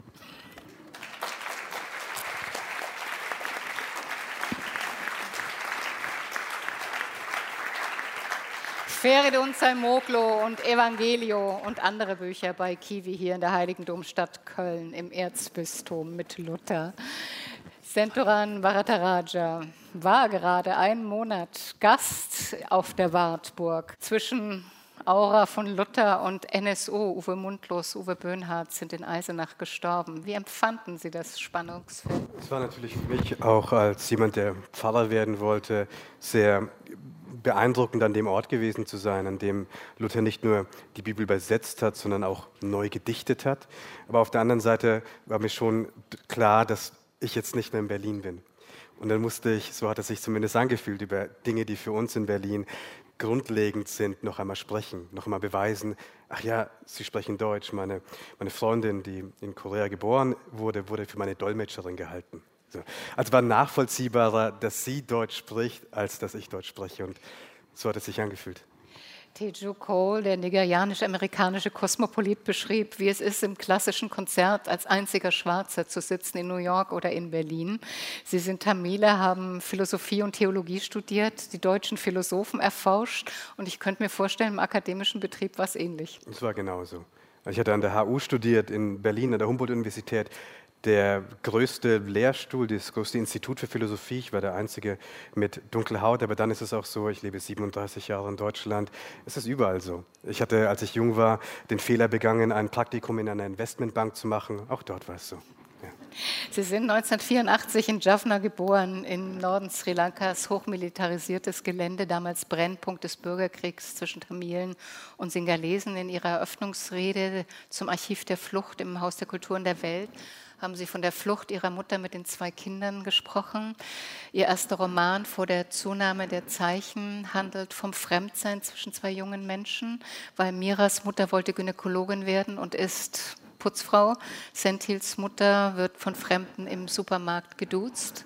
I: Feridun Salmoglu und Evangelio und andere Bücher bei Kiwi hier in der Heiligen Domstadt Köln im Erzbistum mit Luther. Senturan Bharataraja war gerade einen Monat Gast auf der Wartburg. Zwischen Aura von Luther und NSU, Uwe Mundlos, Uwe Böhnhardt sind in Eisenach gestorben. Wie empfanden Sie das Spannungsfeld?
J: Es war natürlich für mich auch als jemand, der Pfarrer werden wollte, sehr beeindruckend, an dem Ort gewesen zu sein, an dem Luther nicht nur die Bibel übersetzt hat, sondern auch neu gedichtet hat. Aber auf der anderen Seite war mir schon klar, dass ich jetzt nicht mehr in Berlin bin. Und dann musste ich, so hat es sich zumindest angefühlt, über Dinge, die für uns in Berlin grundlegend sind, noch einmal sprechen, noch einmal beweisen, ach ja, Sie sprechen Deutsch. Meine Freundin, die in Korea geboren wurde, wurde für meine Dolmetscherin gehalten. Also war nachvollziehbarer, dass sie Deutsch spricht, als dass ich Deutsch spreche. Und so hat es sich angefühlt.
I: Teju Cole, der nigerianisch-amerikanische Kosmopolit, beschrieb, wie es ist, im klassischen Konzert als einziger Schwarzer zu sitzen in New York oder in Berlin. Sie sind Tamile, haben Philosophie und Theologie studiert, die deutschen Philosophen erforscht und ich könnte mir vorstellen, im akademischen Betrieb war es ähnlich.
J: Es war genauso. Ich hatte an der HU studiert, in Berlin, an der Humboldt-Universität. Der größte Lehrstuhl, das größte Institut für Philosophie. Ich war der Einzige mit dunkler Haut, aber dann ist es auch so, ich lebe 37 Jahre in Deutschland, es ist überall so. Ich hatte, als ich jung war, den Fehler begangen, ein Praktikum in einer Investmentbank zu machen. Auch dort war es so. Ja.
I: Sie sind 1984 in Jaffna geboren, im Norden Sri Lankas, hochmilitarisiertes Gelände, damals Brennpunkt des Bürgerkriegs zwischen Tamilen und Singalesen. In Ihrer Eröffnungsrede zum Archiv der Flucht im Haus der Kulturen der Welt haben Sie von der Flucht Ihrer Mutter mit den 2 Kindern gesprochen. Ihr erster Roman Vor der Zunahme der Zeichen handelt vom Fremdsein zwischen 2 jungen Menschen, weil Miras Mutter wollte Gynäkologin werden und ist Putzfrau. Sentils Mutter wird von Fremden im Supermarkt geduzt.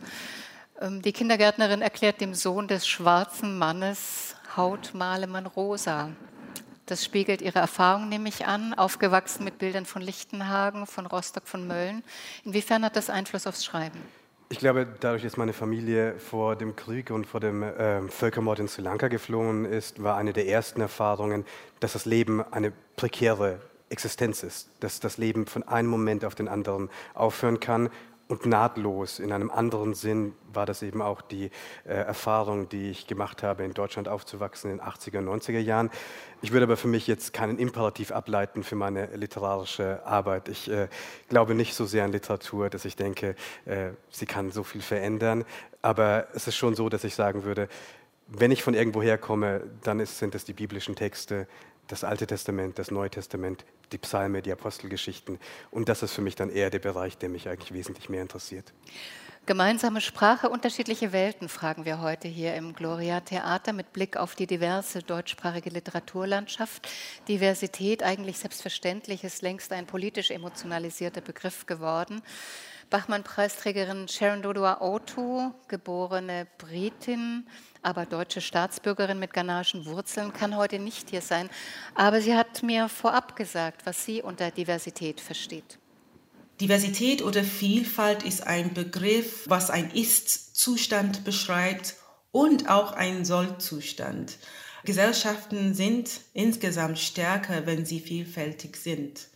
I: Die Kindergärtnerin erklärt dem Sohn des schwarzen Mannes, Haut male man rosa. Das spiegelt ihre Erfahrung nämlich an, aufgewachsen mit Bildern von Lichtenhagen, von Rostock, von Mölln. Inwiefern hat das Einfluss aufs Schreiben?
J: Ich glaube, dadurch, dass meine Familie vor dem Krieg und vor dem Völkermord in Sri Lanka geflohen ist, war eine der ersten Erfahrungen, dass das Leben eine prekäre Existenz ist, dass das Leben von einem Moment auf den anderen aufhören kann. Und nahtlos, in einem anderen Sinn, war das eben auch die Erfahrung, die ich gemacht habe, in Deutschland aufzuwachsen in den 80er und 90er Jahren. Ich würde aber für mich jetzt keinen Imperativ ableiten für meine literarische Arbeit. Ich glaube nicht so sehr an Literatur, dass ich denke, sie kann so viel verändern. Aber es ist schon so, dass ich sagen würde, wenn ich von irgendwo herkomme, dann sind es die biblischen Texte, das Alte Testament, das Neue Testament, die Psalme, die Apostelgeschichten. Und das ist für mich dann eher der Bereich, der mich eigentlich wesentlich mehr interessiert.
I: Gemeinsame Sprache, unterschiedliche Welten, fragen wir heute hier im Gloria Theater mit Blick auf die diverse deutschsprachige Literaturlandschaft. Diversität, eigentlich selbstverständlich, ist längst ein politisch emotionalisierter Begriff geworden. Bachmann-Preisträgerin Sharon Dodua-Otoo, geborene Britin, aber deutsche Staatsbürgerin mit ghanaischen Wurzeln, kann heute nicht hier sein. Aber sie hat mir vorab gesagt, was sie unter Diversität versteht.
G: Diversität oder Vielfalt ist ein Begriff, was ein Ist-Zustand beschreibt und auch einen Soll-Zustand. Gesellschaften sind insgesamt stärker, wenn sie vielfältig sind.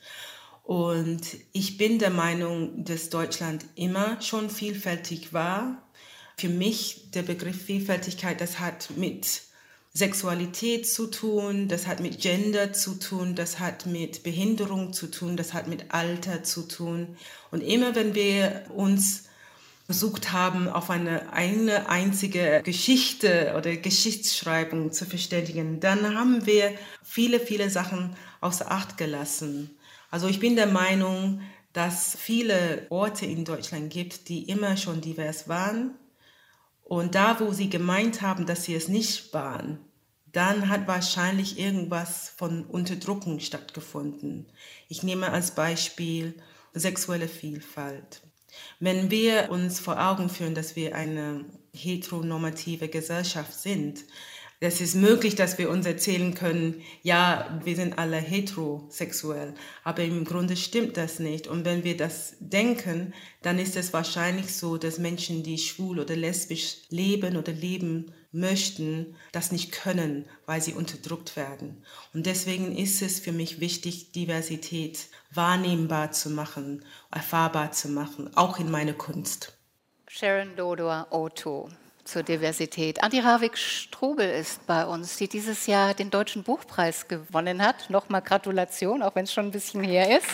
G: Und ich bin der Meinung, dass Deutschland immer schon vielfältig war. Für mich der Begriff Vielfältigkeit, das hat mit Sexualität zu tun, das hat mit Gender zu tun, das hat mit Behinderung zu tun, das hat mit Alter zu tun. Und immer wenn wir uns versucht haben, auf eine einzige Geschichte oder Geschichtsschreibung zu verständigen, dann haben wir viele Sachen außer Acht gelassen. Also ich bin der Meinung, dass viele Orte in Deutschland gibt, die immer schon divers waren. Und da, wo sie gemeint haben, dass sie es nicht waren, dann hat wahrscheinlich irgendwas von Unterdrückung stattgefunden. Ich nehme als Beispiel sexuelle Vielfalt. Wenn wir uns vor Augen führen, dass wir eine heteronormative Gesellschaft sind, es ist möglich, dass wir uns erzählen können, ja, wir sind alle heterosexuell, aber im Grunde stimmt das nicht. Und wenn wir das denken, dann ist es wahrscheinlich so, dass Menschen, die schwul oder lesbisch leben oder leben möchten, das nicht können, weil sie unterdrückt werden. Und deswegen ist es für mich wichtig, Diversität wahrnehmbar zu machen, erfahrbar zu machen, auch in meiner Kunst.
I: Sharon Dodua-Otoo zur Diversität. Andi Ravik-Strubel ist bei uns, die dieses Jahr den Deutschen Buchpreis gewonnen hat. Nochmal Gratulation, auch wenn es schon ein bisschen her ist.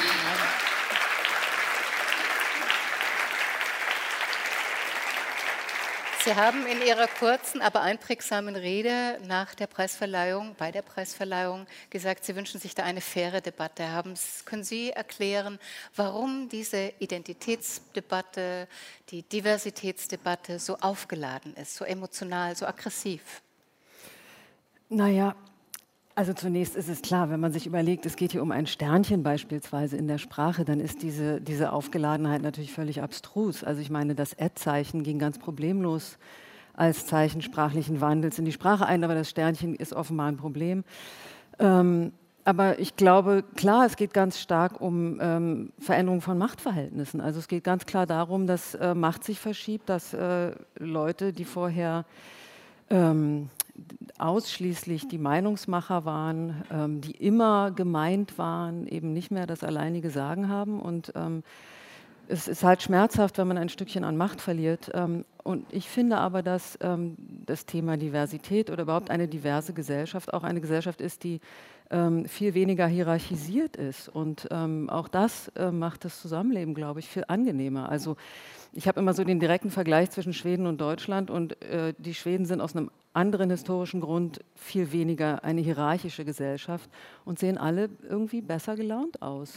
I: Sie haben in Ihrer kurzen, aber einprägsamen Rede bei der Preisverleihung gesagt, Sie wünschen sich da eine faire Debatte. Können Sie erklären, warum diese Identitätsdebatte, die Diversitätsdebatte so aufgeladen ist, so emotional, so aggressiv?
K: Naja, also zunächst ist es klar, wenn man sich überlegt, es geht hier um ein Sternchen beispielsweise in der Sprache, dann ist diese Aufgeladenheit natürlich völlig abstrus. Also ich meine, das Ad-Zeichen ging ganz problemlos
L: als Zeichen sprachlichen Wandels in die Sprache ein, aber das Sternchen ist offenbar ein Problem. Aber ich glaube, klar, es geht ganz stark um Veränderung von Machtverhältnissen. Also es geht ganz klar darum, dass Macht sich verschiebt, dass Leute, die vorher ausschließlich die Meinungsmacher waren, die immer gemeint waren, eben nicht mehr das alleinige Sagen haben. Und es ist halt schmerzhaft, wenn man ein Stückchen an Macht verliert. Und ich finde aber, dass das Thema Diversität oder überhaupt eine diverse Gesellschaft auch eine Gesellschaft ist, die viel weniger hierarchisiert ist. Und auch das macht das Zusammenleben, glaube ich, viel angenehmer. Also ich habe immer so den direkten Vergleich zwischen Schweden und Deutschland und die Schweden sind aus einem anderen historischen Grund viel weniger eine hierarchische Gesellschaft und sehen alle irgendwie besser gelaunt aus.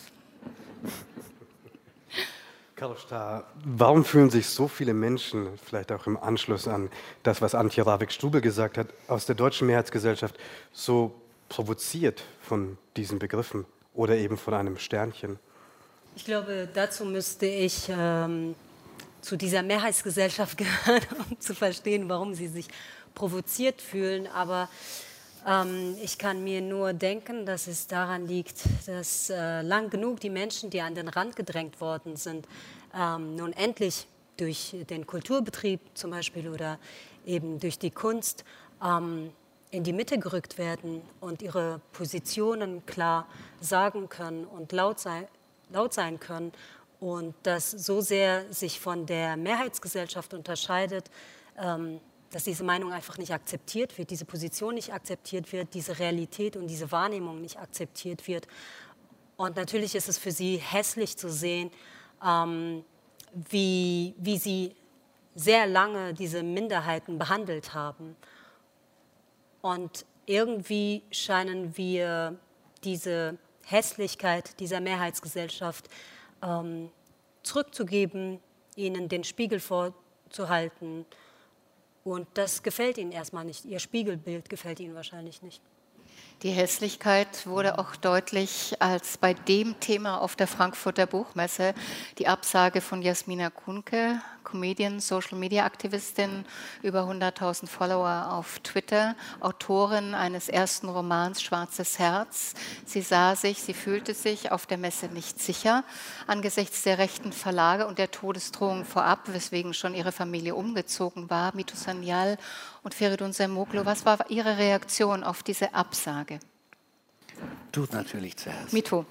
J: Carlo Stahr, warum fühlen sich so viele Menschen, vielleicht auch im Anschluss an das, was Antje Ravik-Strubel gesagt hat, aus der deutschen Mehrheitsgesellschaft so provoziert von diesen Begriffen oder eben von einem Sternchen?
C: Ich glaube, dazu müsste ich zu dieser Mehrheitsgesellschaft gehören, um zu verstehen, warum sie sich provoziert fühlen. Aber ich kann mir nur denken, dass es daran liegt, dass lang genug die Menschen, die an den Rand gedrängt worden sind, nun endlich durch den Kulturbetrieb zum Beispiel oder eben durch die Kunst in die Mitte gerückt werden und ihre Positionen klar sagen können und laut sein können. Und das so sehr sich von der Mehrheitsgesellschaft unterscheidet, dass diese Meinung einfach nicht akzeptiert wird, diese Position nicht akzeptiert wird, diese Realität und diese Wahrnehmung nicht akzeptiert wird. Und natürlich ist es für sie hässlich zu sehen, wie sie sehr lange diese Minderheiten behandelt haben. Und irgendwie scheinen wir diese Hässlichkeit dieser Mehrheitsgesellschaft zurückzugeben, ihnen den Spiegel vorzuhalten. Und das gefällt ihnen erstmal nicht. Ihr Spiegelbild gefällt ihnen wahrscheinlich nicht.
I: Die Hässlichkeit wurde auch deutlich, als bei dem Thema auf der Frankfurter Buchmesse die Absage von Jasmina Kuhnke, Comedian, Social-Media-Aktivistin, über 100.000 Follower auf Twitter, Autorin eines ersten Romans Schwarzes Herz. Sie fühlte sich auf der Messe nicht sicher angesichts der rechten Verlage und der Todesdrohung vorab, weswegen schon ihre Familie umgezogen war. Mitu Sanyal und Feridun Sermoglu, was war Ihre Reaktion auf diese Absage?
D: Du natürlich zuerst.
I: Mitu.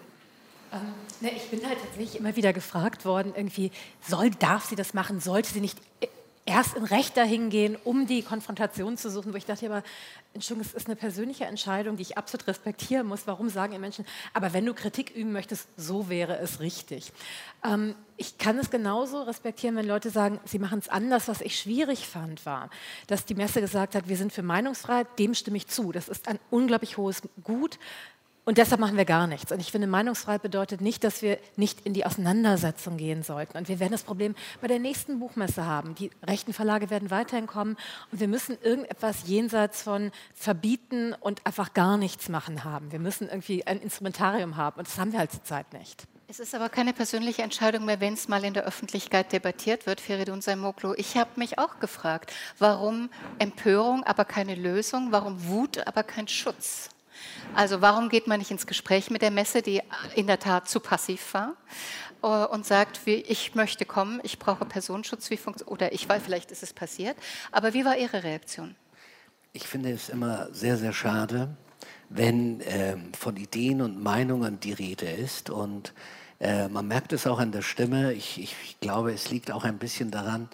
K: Ich bin halt tatsächlich immer wieder gefragt worden, irgendwie, darf sie das machen, sollte sie nicht erst in Rechter hingehen, um die Konfrontation zu suchen, wo ich dachte, aber Entschuldigung, es ist eine persönliche Entscheidung, die ich absolut respektieren muss. Warum sagen ihr Menschen, aber wenn du Kritik üben möchtest, so wäre es richtig. Ich kann es genauso respektieren, wenn Leute sagen, sie machen es anders. Was ich schwierig fand, war, dass die Messe gesagt hat, wir sind für Meinungsfreiheit, dem stimme ich zu. Das ist ein unglaublich hohes Gut. Und deshalb machen wir gar nichts. Und ich finde, Meinungsfreiheit bedeutet nicht, dass wir nicht in die Auseinandersetzung gehen sollten. Und wir werden das Problem bei der nächsten Buchmesse haben. Die rechten Verlage werden weiterhin kommen. Und wir müssen irgendetwas jenseits von verbieten und einfach gar nichts machen haben. Wir müssen irgendwie ein Instrumentarium haben. Und das haben wir halt zurzeit nicht.
I: Es ist aber keine persönliche Entscheidung mehr, wenn es mal in der Öffentlichkeit debattiert wird, Feridun Sermoglu. Ich habe mich auch gefragt, warum Empörung, aber keine Lösung? Warum Wut, aber kein Schutz? Also warum geht man nicht ins Gespräch mit der Messe, die in der Tat zu passiv war, und sagt, ich möchte kommen, ich brauche Personenschutz, oder ich weiß, vielleicht ist es passiert. Aber wie war Ihre Reaktion?
D: Ich finde es immer sehr, sehr schade, wenn von Ideen und Meinungen die Rede ist. Und man merkt es auch an der Stimme. Ich glaube, es liegt auch ein bisschen daran,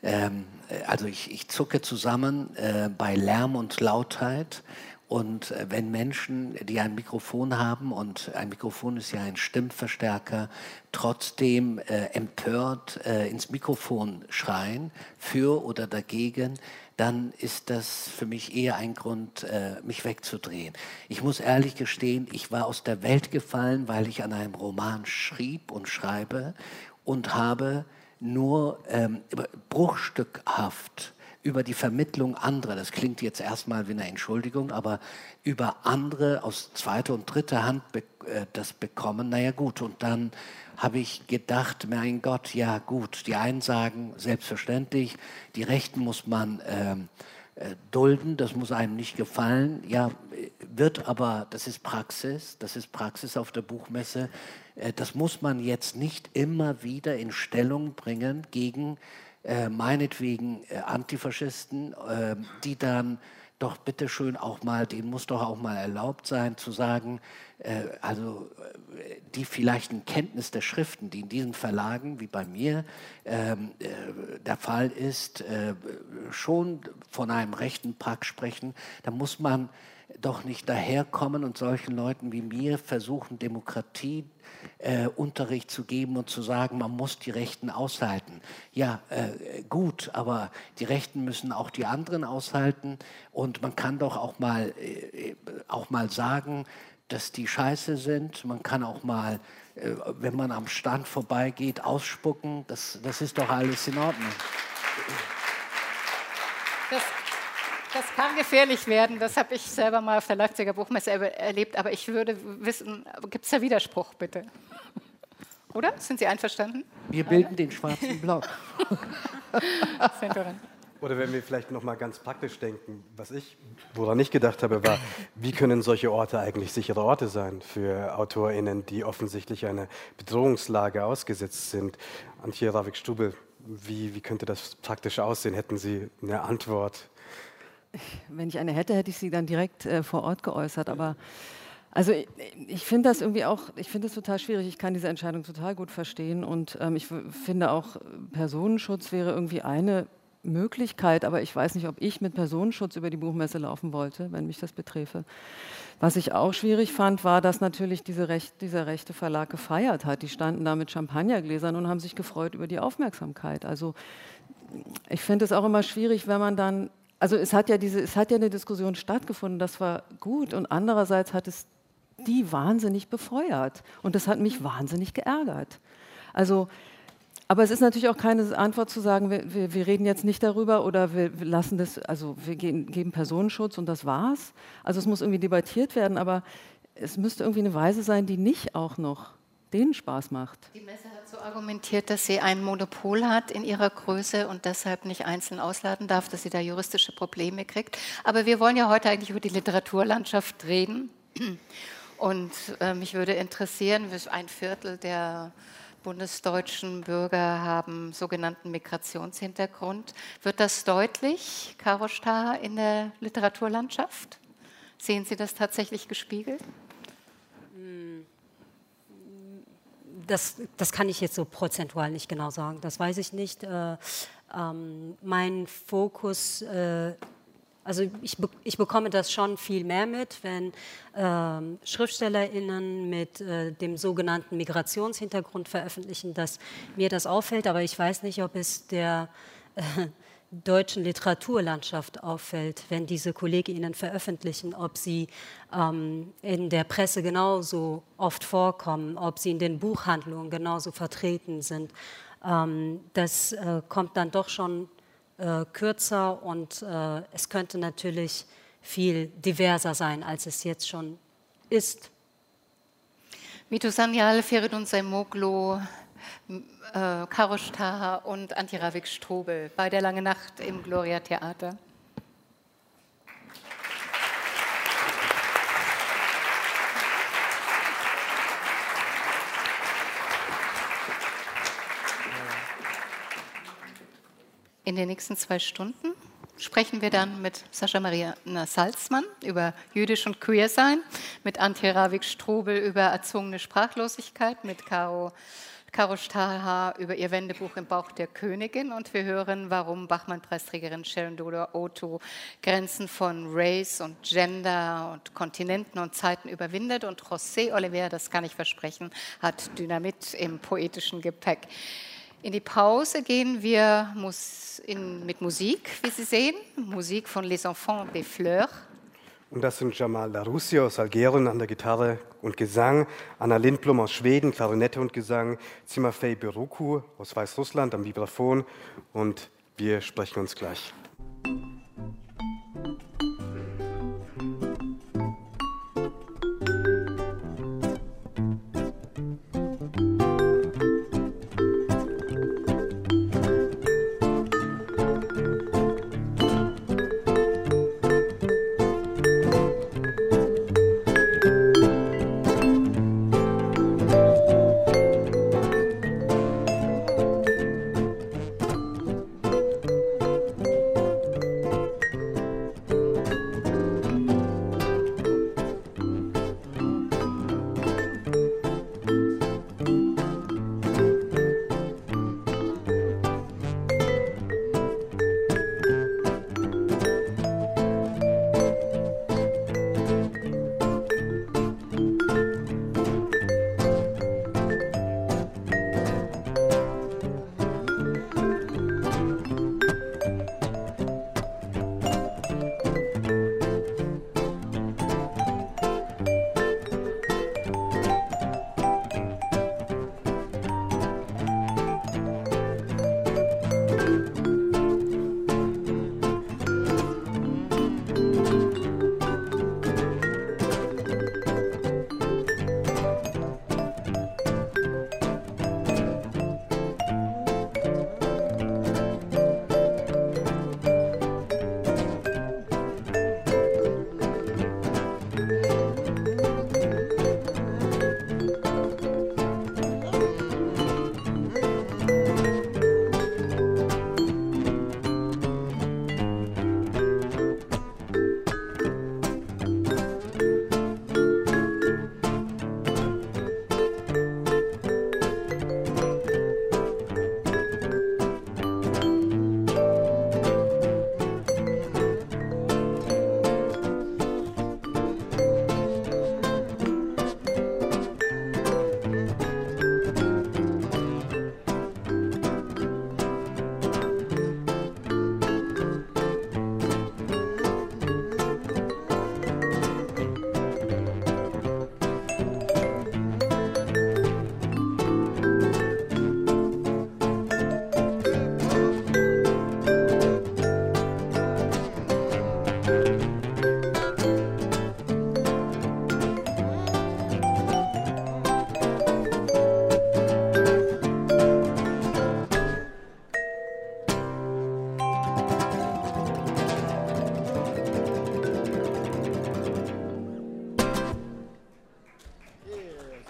D: also ich zucke zusammen bei Lärm und Lautheit. Und wenn Menschen, die ein Mikrofon haben, und ein Mikrofon ist ja ein Stimmverstärker, trotzdem empört ins Mikrofon schreien, für oder dagegen, dann ist das für mich eher ein Grund, mich wegzudrehen. Ich muss ehrlich gestehen, ich war aus der Welt gefallen, weil ich an einem Roman schrieb und schreibe und habe nur bruchstückhaft über die Vermittlung anderer, das klingt jetzt erstmal wie eine Entschuldigung, aber über andere aus zweiter und dritter Hand das bekommen. Naja gut, und dann habe ich gedacht, mein Gott, ja gut, die einen sagen, selbstverständlich, die Rechten muss man dulden, das muss einem nicht gefallen. Ja, wird aber, das ist Praxis auf der Buchmesse. Das muss man jetzt nicht immer wieder in Stellung bringen gegen meinetwegen Antifaschisten, die dann doch bitteschön auch mal, denen muss doch auch mal erlaubt sein zu sagen, die vielleicht in Kenntnis der Schriften, die in diesen Verlagen, wie bei mir, der Fall ist, schon von einem rechten Pakt sprechen, da muss man doch nicht daherkommen und solchen Leuten wie mir versuchen, Demokratieunterricht zu geben und zu sagen, man muss die Rechten aushalten. Ja, gut, aber die Rechten müssen auch die anderen aushalten und man kann doch auch mal sagen, dass die scheiße sind. Man kann auch mal, wenn man am Stand vorbeigeht, ausspucken. Das ist doch alles in Ordnung.
I: Das kann gefährlich werden, das habe ich selber mal auf der Leipziger Buchmesse erlebt, aber ich würde wissen, gibt es da Widerspruch, bitte? Oder? Sind Sie einverstanden?
D: Wir bilden den schwarzen Block.
J: Oder wenn wir vielleicht noch mal ganz praktisch denken, woran ich gedacht habe, war, wie können solche Orte eigentlich sichere Orte sein für AutorInnen, die offensichtlich einer Bedrohungslage ausgesetzt sind? Antje Ravik-Strubel, wie könnte das praktisch aussehen? Hätten Sie eine Antwort?
L: Wenn ich eine hätte, hätte ich sie dann direkt vor Ort geäußert. Aber also ich finde das irgendwie auch, ich finde es total schwierig. Ich kann diese Entscheidung total gut verstehen und ich finde auch, Personenschutz wäre irgendwie eine Möglichkeit, aber ich weiß nicht, ob ich mit Personenschutz über die Buchmesse laufen wollte, wenn mich das beträfe. Was ich auch schwierig fand, war, dass natürlich dieser rechte Verlag gefeiert hat. Die standen da mit Champagnergläsern und haben sich gefreut über die Aufmerksamkeit. Also ich finde es auch immer schwierig, wenn man dann, also es hat ja eine Diskussion stattgefunden, das war gut und andererseits hat es die wahnsinnig befeuert und das hat mich wahnsinnig geärgert. Also aber es ist natürlich auch keine Antwort zu sagen, wir reden jetzt nicht darüber oder wir lassen das, also wir geben Personenschutz und das war's. Also es muss irgendwie debattiert werden, aber es müsste irgendwie eine Weise sein, die nicht auch noch denen Spaß macht.
I: Die Messe hat so argumentiert, dass sie ein Monopol hat in ihrer Größe und deshalb nicht einzeln ausladen darf, dass sie da juristische Probleme kriegt. Aber wir wollen ja heute eigentlich über die Literaturlandschaft reden. Und mich würde interessieren, ein Viertel der bundesdeutschen Bürger haben sogenannten Migrationshintergrund. Wird das deutlich, Caro Staher, in der Literaturlandschaft? Sehen Sie das tatsächlich gespiegelt?
C: Das kann ich jetzt so prozentual nicht genau sagen. Das weiß ich nicht. Mein Fokus, also ich bekomme das schon viel mehr mit, wenn SchriftstellerInnen mit dem sogenannten Migrationshintergrund veröffentlichen, dass mir das auffällt. Aber ich weiß nicht, ob es der deutschen Literaturlandschaft auffällt, wenn diese KollegInnen veröffentlichen, ob sie in der Presse genauso oft vorkommen, ob sie in den Buchhandlungen genauso vertreten sind. Das kommt dann doch schon kürzer und es könnte natürlich viel diverser sein, als es jetzt schon ist.
I: Mito Sanyal, Feridun Saimoglu, Caro Staher und Antje Ravik-Strubel bei der Lange Nacht im Gloria Theater. In den nächsten 2 Stunden sprechen wir dann mit Sascha Maria Salzmann über Jüdisch und Queersein, mit Antje Ravik-Strubel über erzwungene Sprachlosigkeit, mit Caro Staher über ihr Wendebuch Im Bauch der Königin und wir hören, warum Bachmann-Preisträgerin Sharon Dodo-Otto Grenzen von Race und Gender und Kontinenten und Zeiten überwindet und José Oliver, das kann ich versprechen, hat Dynamit im poetischen Gepäck. In die Pause gehen wir mit Musik, wie Sie sehen, Musik von Les Enfants des Fleurs.
J: Und das sind Jamal Laroussi aus Algerien an der Gitarre und Gesang, Anna Lindblom aus Schweden, Klarinette und Gesang, Timofei Beruku aus Weißrussland am Vibraphon und wir sprechen uns gleich.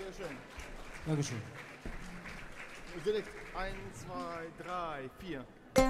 M: Dankeschön.
N: Dankeschön.
M: Direkt 1, 2, 3, 4.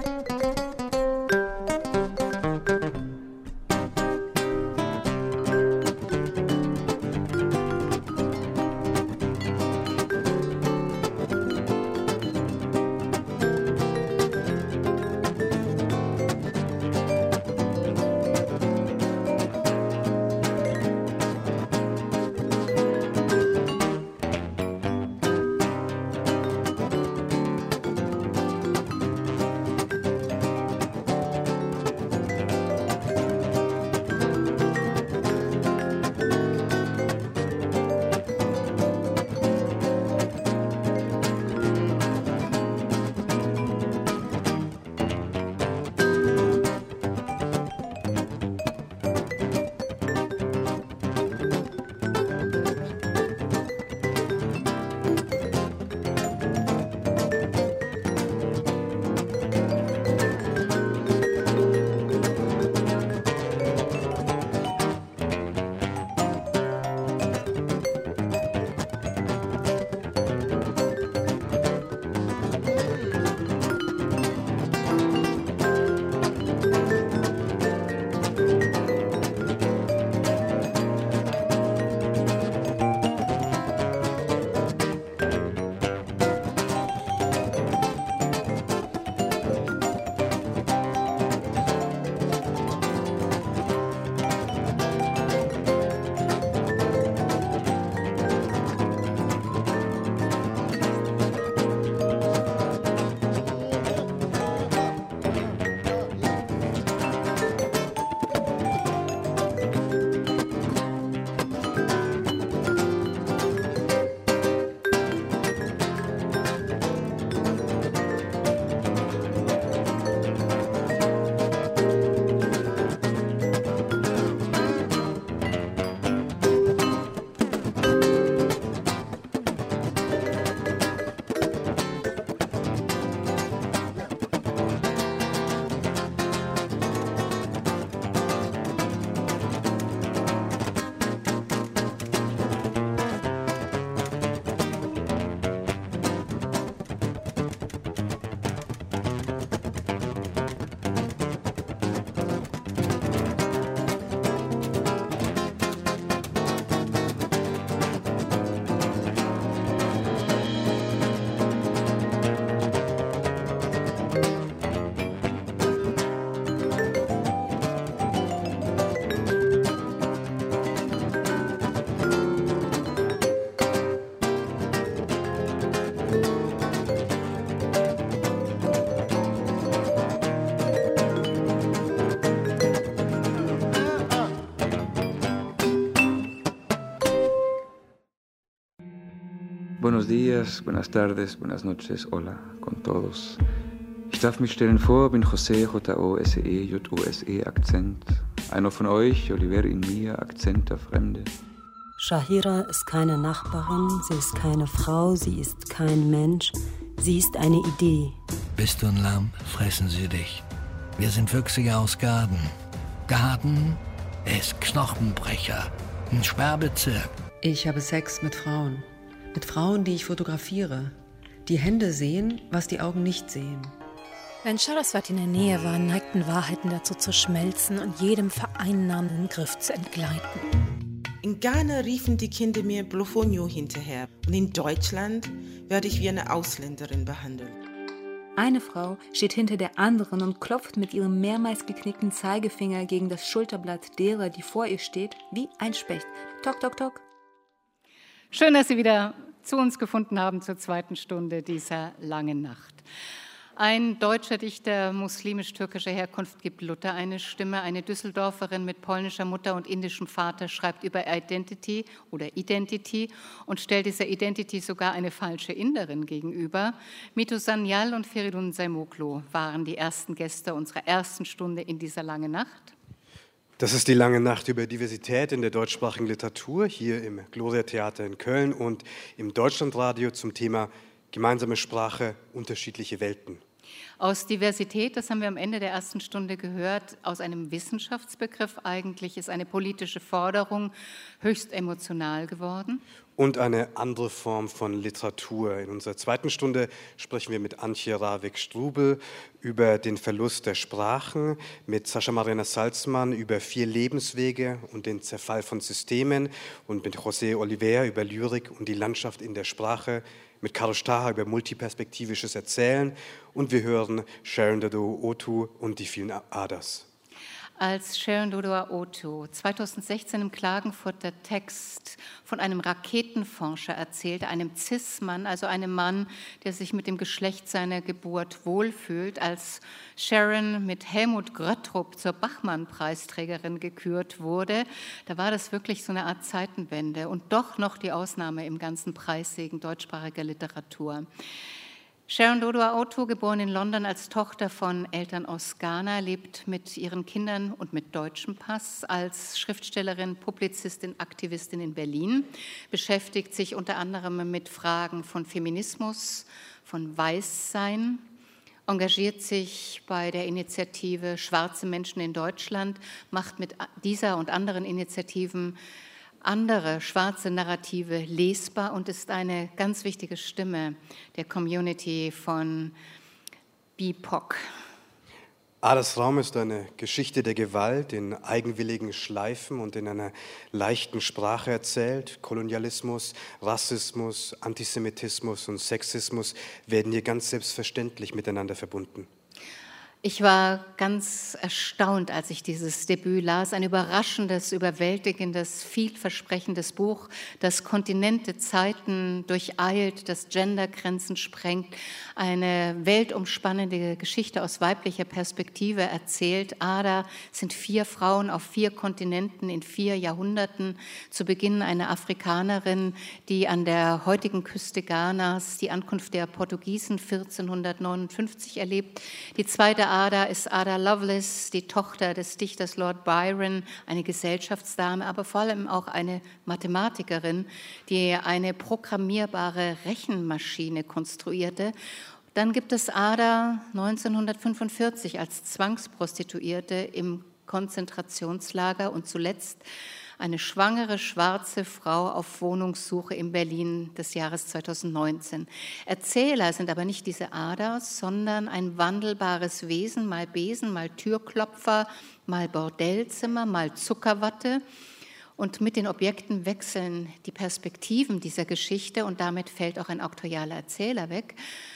B: Buenos días, buenas tardes, buenas noches, hola con todos. Ich darf mich stellen vor, bin José, J-O-S-E, J-U-S-E, Akzent. Einer von euch, Oliver in mir, Akzent der Fremde.
C: Shahira ist keine Nachbarin, sie ist keine Frau, sie ist kein Mensch, sie ist eine Idee.
D: Bist du ein Lamm, fressen sie dich. Wir sind Füchsige aus Gaden. Gaden ist Knochenbrecher, ein Sperrbezirk.
E: Ich habe Sex mit Frauen, die ich fotografiere. Die Hände sehen, was die Augen nicht sehen.
F: Wenn Saraswati in der Nähe war, neigten Wahrheiten dazu zu schmelzen und jedem vereinnahmenden Griff zu entgleiten.
G: In Ghana riefen die Kinder mir Blofonio hinterher und in Deutschland werde ich wie eine Ausländerin behandelt.
H: Eine Frau steht hinter der anderen und klopft mit ihrem mehrmals geknickten Zeigefinger gegen das Schulterblatt derer, die vor ihr steht, wie ein Specht. Tok, tok, tok.
I: Schön, dass Sie wieder zu uns gefunden haben zur zweiten Stunde dieser langen Nacht. Ein deutscher Dichter muslimisch-türkischer Herkunft gibt Luther eine Stimme. Eine Düsseldorferin mit polnischer Mutter und indischem Vater schreibt über Identity und stellt dieser Identity sogar eine falsche Inderin gegenüber. Mito Sanyal und Feridun Zaimoglu waren die ersten Gäste unserer ersten Stunde in dieser langen Nacht.
J: Das ist die lange Nacht über Diversität in der deutschsprachigen Literatur, hier im Gloria-Theater in Köln und im Deutschlandradio zum Thema gemeinsame Sprache, unterschiedliche Welten.
I: Aus Diversität, das haben wir am Ende der ersten Stunde gehört, aus einem Wissenschaftsbegriff eigentlich ist eine politische Forderung höchst emotional geworden.
J: Und eine andere Form von Literatur. In unserer zweiten Stunde sprechen wir mit Antje Ravik-Strubel über den Verlust der Sprachen, mit Sascha Mariana Salzmann über 4 Lebenswege und den Zerfall von Systemen und mit José Oliver über Lyrik und die Landschaft in der Sprache, mit Carlos Taha über multiperspektivisches Erzählen und wir hören Sharon Dodo-Otu und die vielen Aders.
I: Als Sharon Dodo-Otu 2016 im Klagenfurter Text von einem Raketenforscher erzählte, einem Cis-Mann, also einem Mann, der sich mit dem Geschlecht seiner Geburt wohlfühlt, als Sharon mit Helmut Gröttrup zur Bachmann-Preisträgerin gekürt wurde, da war das wirklich so eine Art Zeitenwende und doch noch die Ausnahme im ganzen Preissegen deutschsprachiger Literatur. Sharon Dodo-Otu, geboren in London als Tochter von Eltern aus Ghana, lebt mit ihren Kindern und mit deutschem Pass als Schriftstellerin, Publizistin, Aktivistin in Berlin, beschäftigt sich unter anderem mit Fragen von Feminismus, von Weißsein, engagiert sich bei der Initiative Schwarze Menschen in Deutschland, macht mit dieser und anderen Initiativen andere schwarze Narrative lesbar und ist eine ganz wichtige Stimme der Community von BIPOC.
J: Aders Raum ist eine Geschichte der Gewalt in eigenwilligen Schleifen und in einer leichten Sprache erzählt. Kolonialismus, Rassismus, Antisemitismus und Sexismus werden hier ganz selbstverständlich miteinander verbunden.
I: Ich war ganz erstaunt, als ich dieses Debüt las. Ein überraschendes, überwältigendes, vielversprechendes Buch, das Kontinente, Zeiten durcheilt, das Gendergrenzen sprengt, eine weltumspannende Geschichte aus weiblicher Perspektive erzählt. Ada sind 4 Frauen auf 4 Kontinenten in 4 Jahrhunderten. Zu Beginn eine Afrikanerin, die an der heutigen Küste Ghanas die Ankunft der Portugiesen 1459 erlebt. Die zweite Ada ist Ada Lovelace, die Tochter des Dichters Lord Byron, eine Gesellschaftsdame, aber vor allem auch eine Mathematikerin, die eine programmierbare Rechenmaschine konstruierte. Dann gibt es Ada 1945 als Zwangsprostituierte im Konzentrationslager und zuletzt eine schwangere schwarze Frau auf Wohnungssuche in Berlin des Jahres 2019. Erzähler sind aber nicht diese Adas, sondern ein wandelbares Wesen, mal Besen, mal Türklopfer, mal Bordellzimmer, mal Zuckerwatte. Und mit den Objekten wechseln die Perspektiven dieser Geschichte und damit fällt auch ein auktorialer Erzähler weg.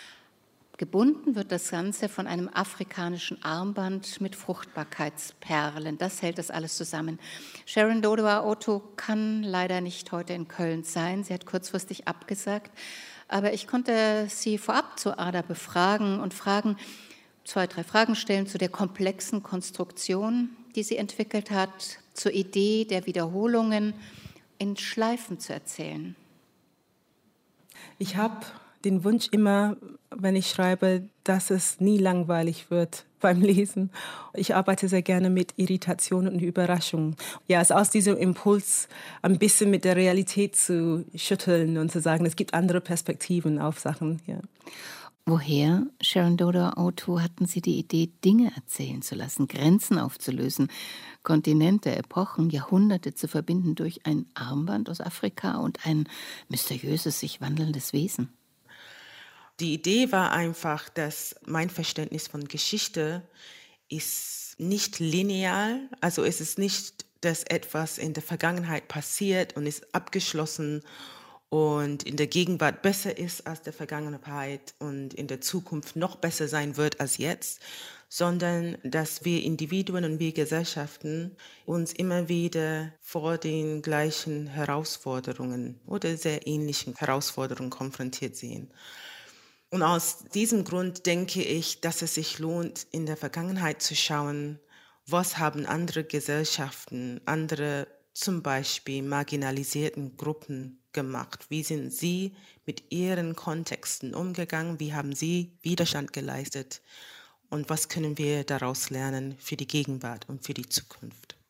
I: Gebunden wird das Ganze von einem afrikanischen Armband mit Fruchtbarkeitsperlen. Das hält das alles zusammen. Sharon Dodo-Otu kann leider nicht heute in Köln sein. Sie hat kurzfristig abgesagt. Aber ich konnte sie vorab zu Ada befragen und 2, 3 Fragen stellen zu der komplexen Konstruktion, die sie entwickelt hat, zur Idee der Wiederholungen in Schleifen zu erzählen.
G: Ich habe den Wunsch immer, wenn ich schreibe, dass es nie langweilig wird beim Lesen. Ich arbeite sehr gerne mit Irritation und Überraschung. Ja, es ist aus diesem Impuls, ein bisschen mit der Realität zu schütteln und zu sagen, es gibt andere Perspektiven auf Sachen. Ja.
I: Woher, Sharon Dodo-Otu, hatten Sie die Idee, Dinge erzählen zu lassen, Grenzen aufzulösen, Kontinente, Epochen, Jahrhunderte zu verbinden durch ein Armband aus Afrika und ein mysteriöses, sich wandelndes Wesen?
G: Die Idee war einfach, dass mein Verständnis von Geschichte ist nicht linear. Also es ist nicht, dass etwas in der Vergangenheit passiert und ist abgeschlossen und in der Gegenwart besser ist als der Vergangenheit und in der Zukunft noch besser sein wird als jetzt, sondern dass wir Individuen und wir Gesellschaften uns immer wieder vor den gleichen Herausforderungen oder sehr ähnlichen Herausforderungen konfrontiert sehen. Und aus diesem Grund denke ich, dass es sich lohnt, in der Vergangenheit zu schauen, was haben andere Gesellschaften, andere zum Beispiel marginalisierten Gruppen gemacht? Wie sind sie mit ihren Kontexten umgegangen? Wie haben sie Widerstand geleistet? Und was können wir daraus lernen für die Gegenwart und für die Zukunft?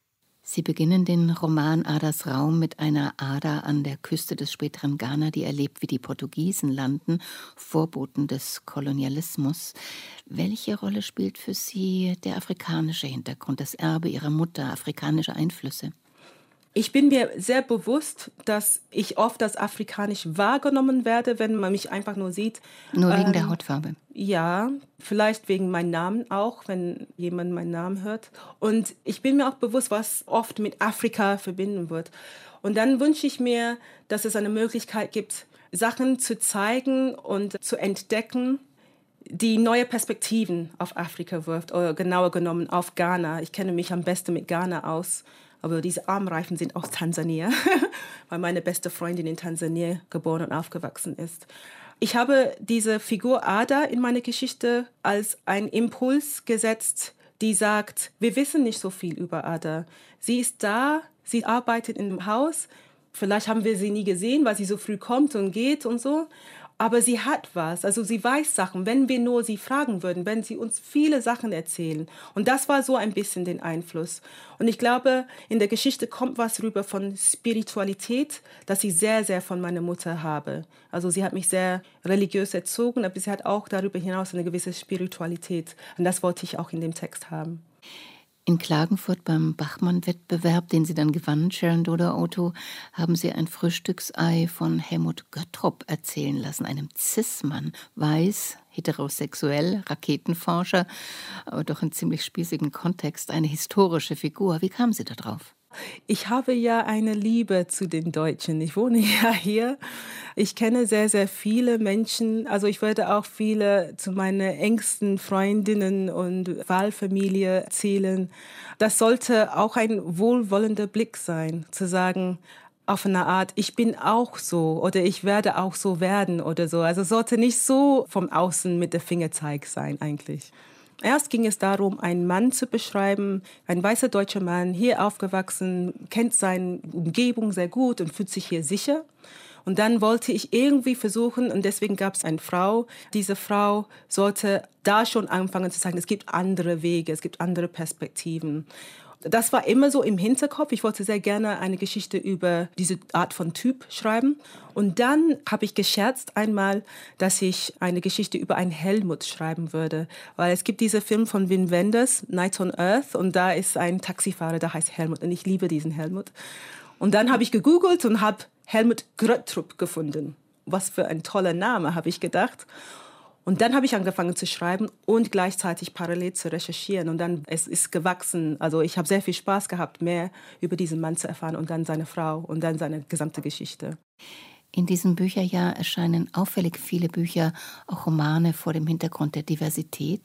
I: Sie beginnen den Roman Adas Raum mit einer Ada an der Küste des späteren Ghana, die erlebt, wie die Portugiesen landen, Vorboten des Kolonialismus. Welche Rolle spielt für Sie der afrikanische Hintergrund, das Erbe Ihrer Mutter, afrikanische Einflüsse?
G: Ich bin mir sehr bewusst, dass ich oft als afrikanisch wahrgenommen werde, wenn man mich einfach nur sieht.
I: Nur wegen der Hautfarbe?
G: Ja, vielleicht wegen meinem Namen auch, wenn jemand meinen Namen hört. Und ich bin mir auch bewusst, was oft mit Afrika verbunden wird. Und dann wünsche ich mir, dass es eine Möglichkeit gibt, Sachen zu zeigen und zu entdecken, die neue Perspektiven auf Afrika wirft, oder genauer genommen auf Ghana. Ich kenne mich am besten mit Ghana aus. Aber diese Armreifen sind aus Tansania, weil meine beste Freundin in Tansania geboren und aufgewachsen ist. Ich habe diese Figur Ada in meine Geschichte als einen Impuls gesetzt, die sagt, wir wissen nicht so viel über Ada. Sie ist da, sie arbeitet in dem Haus. Vielleicht haben wir sie nie gesehen, weil sie so früh kommt und geht und so. Aber sie hat was, also sie weiß Sachen, wenn wir nur sie fragen würden, wenn sie uns viele Sachen erzählen. Und das war so ein bisschen den Einfluss. Und ich glaube, in der Geschichte kommt was rüber von Spiritualität, das ich sehr, sehr von meiner Mutter habe. Also sie hat mich sehr religiös erzogen, aber sie hat auch darüber hinaus eine gewisse Spiritualität. Und das wollte ich auch in dem Text haben.
I: In Klagenfurt beim Bachmann-Wettbewerb, den Sie dann gewannen, Sharon Doda-Otto, haben Sie ein Frühstücksei von Helmut Gottrop erzählen lassen, einem Cis-Mann, weiß, heterosexuell, Raketenforscher, aber doch in ziemlich spießigen Kontext, eine historische Figur. Wie kamen Sie da drauf?
G: Ich habe ja eine Liebe zu den Deutschen. Ich wohne ja hier. Ich kenne sehr, sehr viele Menschen. Also ich würde auch viele zu meinen engsten Freundinnen und Wahlfamilie zählen. Das sollte auch ein wohlwollender Blick sein, zu sagen, auf eine Art, ich bin auch so oder ich werde auch so werden oder so. Also es sollte nicht so vom Außen mit der Fingerzeig sein eigentlich. Erst ging es darum, einen Mann zu beschreiben, ein weißer deutscher Mann, hier aufgewachsen, kennt seine Umgebung sehr gut und fühlt sich hier sicher. Und dann wollte ich irgendwie versuchen, und deswegen gab es eine Frau, diese Frau sollte da schon anfangen zu sagen, es gibt andere Wege, es gibt andere Perspektiven. Das war immer so im Hinterkopf. Ich wollte sehr gerne eine Geschichte über diese Art von Typ schreiben. Und dann habe ich gescherzt einmal, dass ich eine Geschichte über einen Helmut schreiben würde. Weil es gibt diesen Film von Wim Wenders, Night on Earth, und da ist ein Taxifahrer, der heißt Helmut. Und ich liebe diesen Helmut. Und dann habe ich gegoogelt und habe Helmut Gottrop gefunden. Was für ein toller Name, habe ich gedacht. Und dann habe ich angefangen zu schreiben und gleichzeitig parallel zu recherchieren. Und dann es ist gewachsen. Also ich habe sehr viel Spaß gehabt, mehr über diesen Mann zu erfahren und dann seine Frau und dann seine gesamte Geschichte.
I: In diesem Bücherjahr erscheinen auffällig viele Bücher, auch Romane vor dem Hintergrund der Diversität.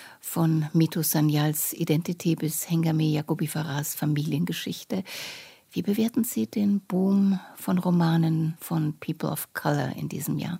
I: Von Mitu Sanyals Identity bis Hengame Yacobi Farahs Familiengeschichte. Wie bewerten Sie den Boom von Romanen von People of Color in diesem Jahr?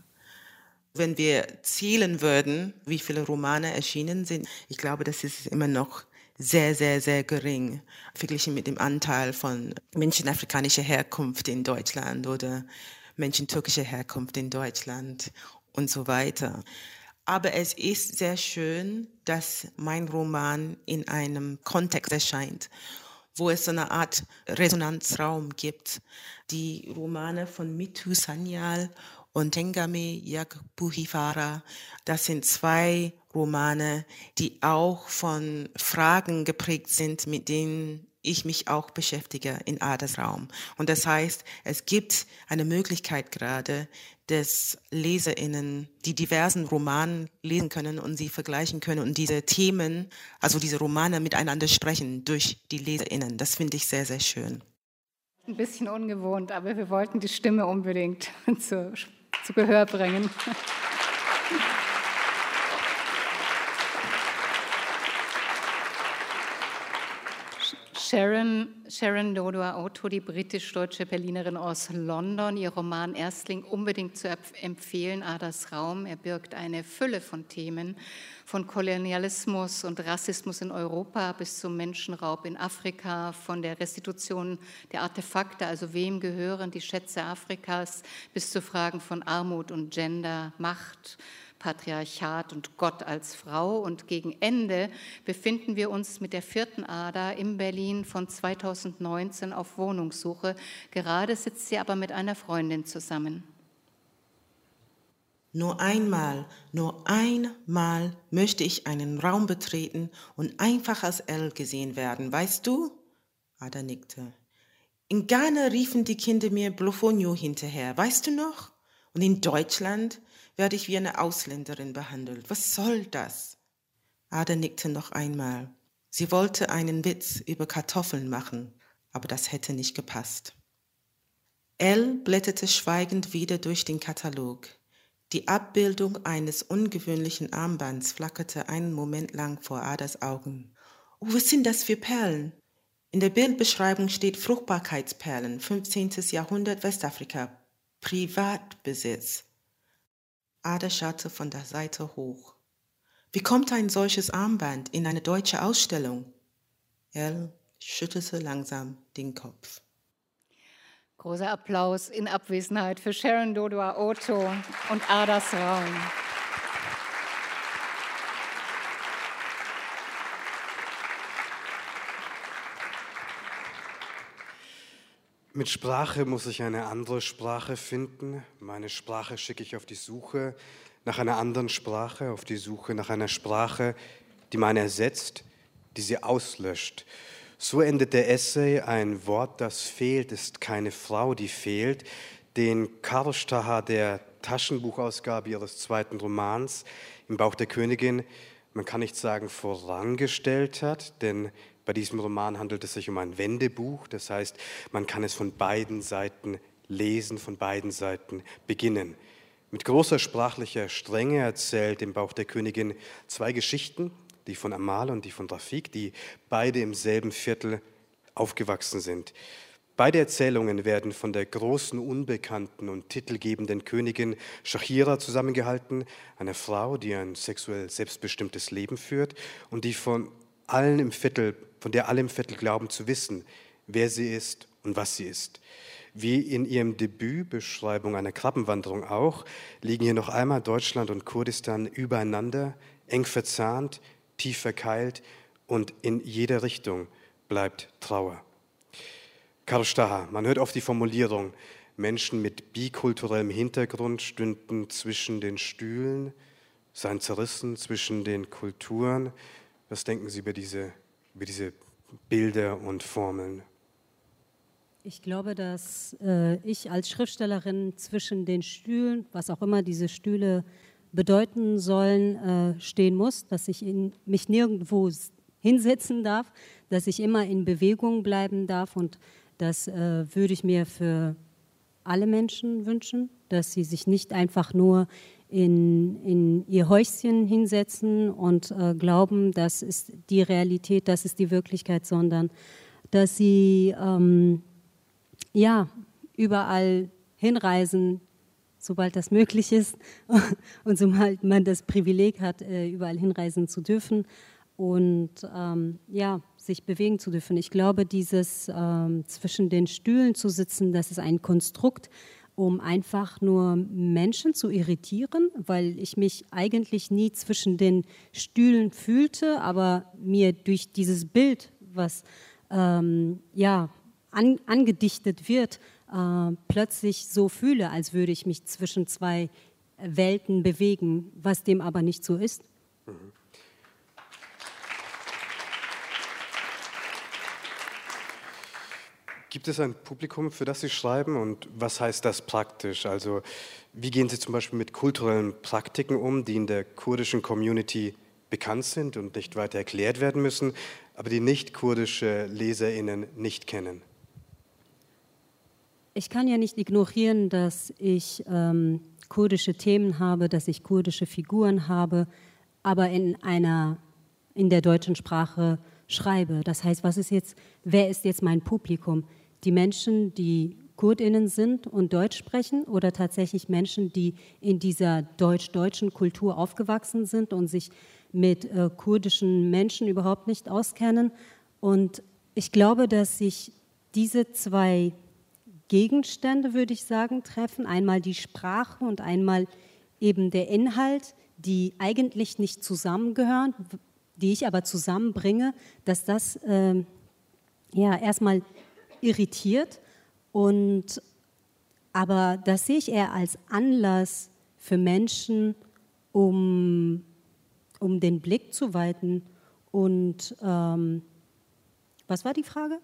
G: Wenn wir zählen würden, wie viele Romane erschienen sind, ich glaube, das ist immer noch sehr, sehr, sehr gering, verglichen mit dem Anteil von Menschen afrikanischer Herkunft in Deutschland oder Menschen türkischer Herkunft in Deutschland und so weiter. Aber es ist sehr schön, dass mein Roman in einem Kontext erscheint, wo es so eine Art Resonanzraum gibt. Die Romane von Mitu Sanyal und Hengame Yacobi Farah, das sind zwei Romane, die auch von Fragen geprägt sind, mit denen ich mich auch beschäftige in Adas Raum. Und das heißt, es gibt eine Möglichkeit gerade, dass LeserInnen die diversen Romane lesen können und sie vergleichen können und diese Themen, also diese Romane miteinander sprechen durch die LeserInnen. Das finde ich sehr, sehr schön.
I: Ein bisschen ungewohnt, aber wir wollten die Stimme unbedingt zu Gehör bringen. Sharon Doda-Otto, die britisch-deutsche Berlinerin aus London, ihr Roman Erstling unbedingt zu empfehlen, Adas Raum. Er birgt eine Fülle von Themen, von Kolonialismus und Rassismus in Europa bis zum Menschenraub in Afrika, von der Restitution der Artefakte, also wem gehören die Schätze Afrikas, bis zu Fragen von Armut und Gender, Macht, Patriarchat und Gott als Frau. Und gegen Ende befinden wir uns mit der 4. Ader in Berlin von 2019 auf Wohnungssuche. Gerade sitzt sie aber mit einer Freundin zusammen.
G: Nur einmal möchte ich einen Raum betreten und einfach als Elle gesehen werden, weißt du? Ada nickte. In Ghana riefen die Kinder mir Blofonio hinterher, weißt du noch? Und in Deutschland werde ich wie eine Ausländerin behandelt. Was soll das? Ada nickte noch einmal. Sie wollte einen Witz über Kartoffeln machen, aber das hätte nicht gepasst. Elle blätterte schweigend wieder durch den Katalog. Die Abbildung eines ungewöhnlichen Armbands flackerte einen Moment lang vor Adas Augen. Oh, was sind das für Perlen? In der Bildbeschreibung steht Fruchtbarkeitsperlen, 15. Jahrhundert Westafrika, Privatbesitz. Ada schaute von der Seite hoch. Wie kommt ein solches Armband in eine deutsche Ausstellung? Elle schüttelte langsam den Kopf.
I: Großer Applaus in Abwesenheit für Sharon Dodua-Otto und Adas Raum.
J: Mit Sprache muss ich eine andere Sprache finden. Meine Sprache schicke ich auf die Suche nach einer anderen Sprache, auf die Suche nach einer Sprache, die meine ersetzt, die sie auslöscht. So endet der Essay, ein Wort, das fehlt, ist keine Frau, die fehlt, den Karl Staher der Taschenbuchausgabe ihres 2. Romans Im Bauch der Königin, man kann nicht sagen vorangestellt hat, denn bei diesem Roman handelt es sich um ein Wendebuch, das heißt, man kann es von beiden Seiten lesen, von beiden Seiten beginnen. Mit großer sprachlicher Strenge erzählt Im Bauch der Königin 2 Geschichten, die von Amal und die von Rafik, die beide im selben Viertel aufgewachsen sind. Beide Erzählungen werden von der großen, unbekannten und titelgebenden Königin Shahira zusammengehalten, einer Frau, die ein sexuell selbstbestimmtes Leben führt und die von der alle im Viertel glauben zu wissen, wer sie ist und was sie ist. Wie in ihrem Debüt, Beschreibung einer Krabbenwanderung auch, liegen hier noch einmal Deutschland und Kurdistan übereinander, eng verzahnt, tief verkeilt und in jeder Richtung bleibt Trauer. Karl Staher, man hört oft die Formulierung, Menschen mit bikulturellem Hintergrund stünden zwischen den Stühlen, seien zerrissen zwischen den Kulturen. Was denken Sie über diese Bilder und Formeln?
C: Ich glaube, dass ich als Schriftstellerin zwischen den Stühlen, was auch immer diese Stühle bedeuten sollen, stehen muss, dass ich mich nirgendwo hinsetzen darf, dass ich immer in Bewegung bleiben darf und das würde ich mir für alle Menschen wünschen, dass sie sich nicht einfach nur in ihr Häuschen hinsetzen und glauben, das ist die Realität, das ist die Wirklichkeit, sondern dass sie überall hinreisen, sobald das möglich ist und sobald man das Privileg hat, überall hinreisen zu dürfen und sich bewegen zu dürfen. Ich glaube, dieses zwischen den Stühlen zu sitzen, das ist ein Konstrukt, um einfach nur Menschen zu irritieren, weil ich mich eigentlich nie zwischen den Stühlen fühlte, aber mir durch dieses Bild, was angedichtet wird, plötzlich so fühle, als würde ich mich zwischen 2 Welten bewegen, was dem aber nicht so ist. Mhm.
J: Gibt es ein Publikum, für das Sie schreiben und was heißt das praktisch? Also wie gehen Sie zum Beispiel mit kulturellen Praktiken um, die in der kurdischen Community bekannt sind und nicht weiter erklärt werden müssen, aber die nicht-kurdische LeserInnen nicht kennen?
C: Ich kann ja nicht ignorieren, dass ich kurdische Themen habe, dass ich kurdische Figuren habe, aber in der deutschen Sprache schreibe. Das heißt, wer ist jetzt mein Publikum? Die Menschen, die KurdInnen sind und Deutsch sprechen oder tatsächlich Menschen, die in dieser deutsch-deutschen Kultur aufgewachsen sind und sich mit kurdischen Menschen überhaupt nicht auskennen. Und ich glaube, dass sich diese 2 Gegenstände, würde ich sagen, treffen. Einmal die Sprache und einmal eben der Inhalt, die eigentlich nicht zusammengehören, die ich aber zusammenbringe, dass das erstmal irritiert. Aber das sehe ich eher als Anlass für Menschen, um den Blick zu weiten. Und was war die Frage?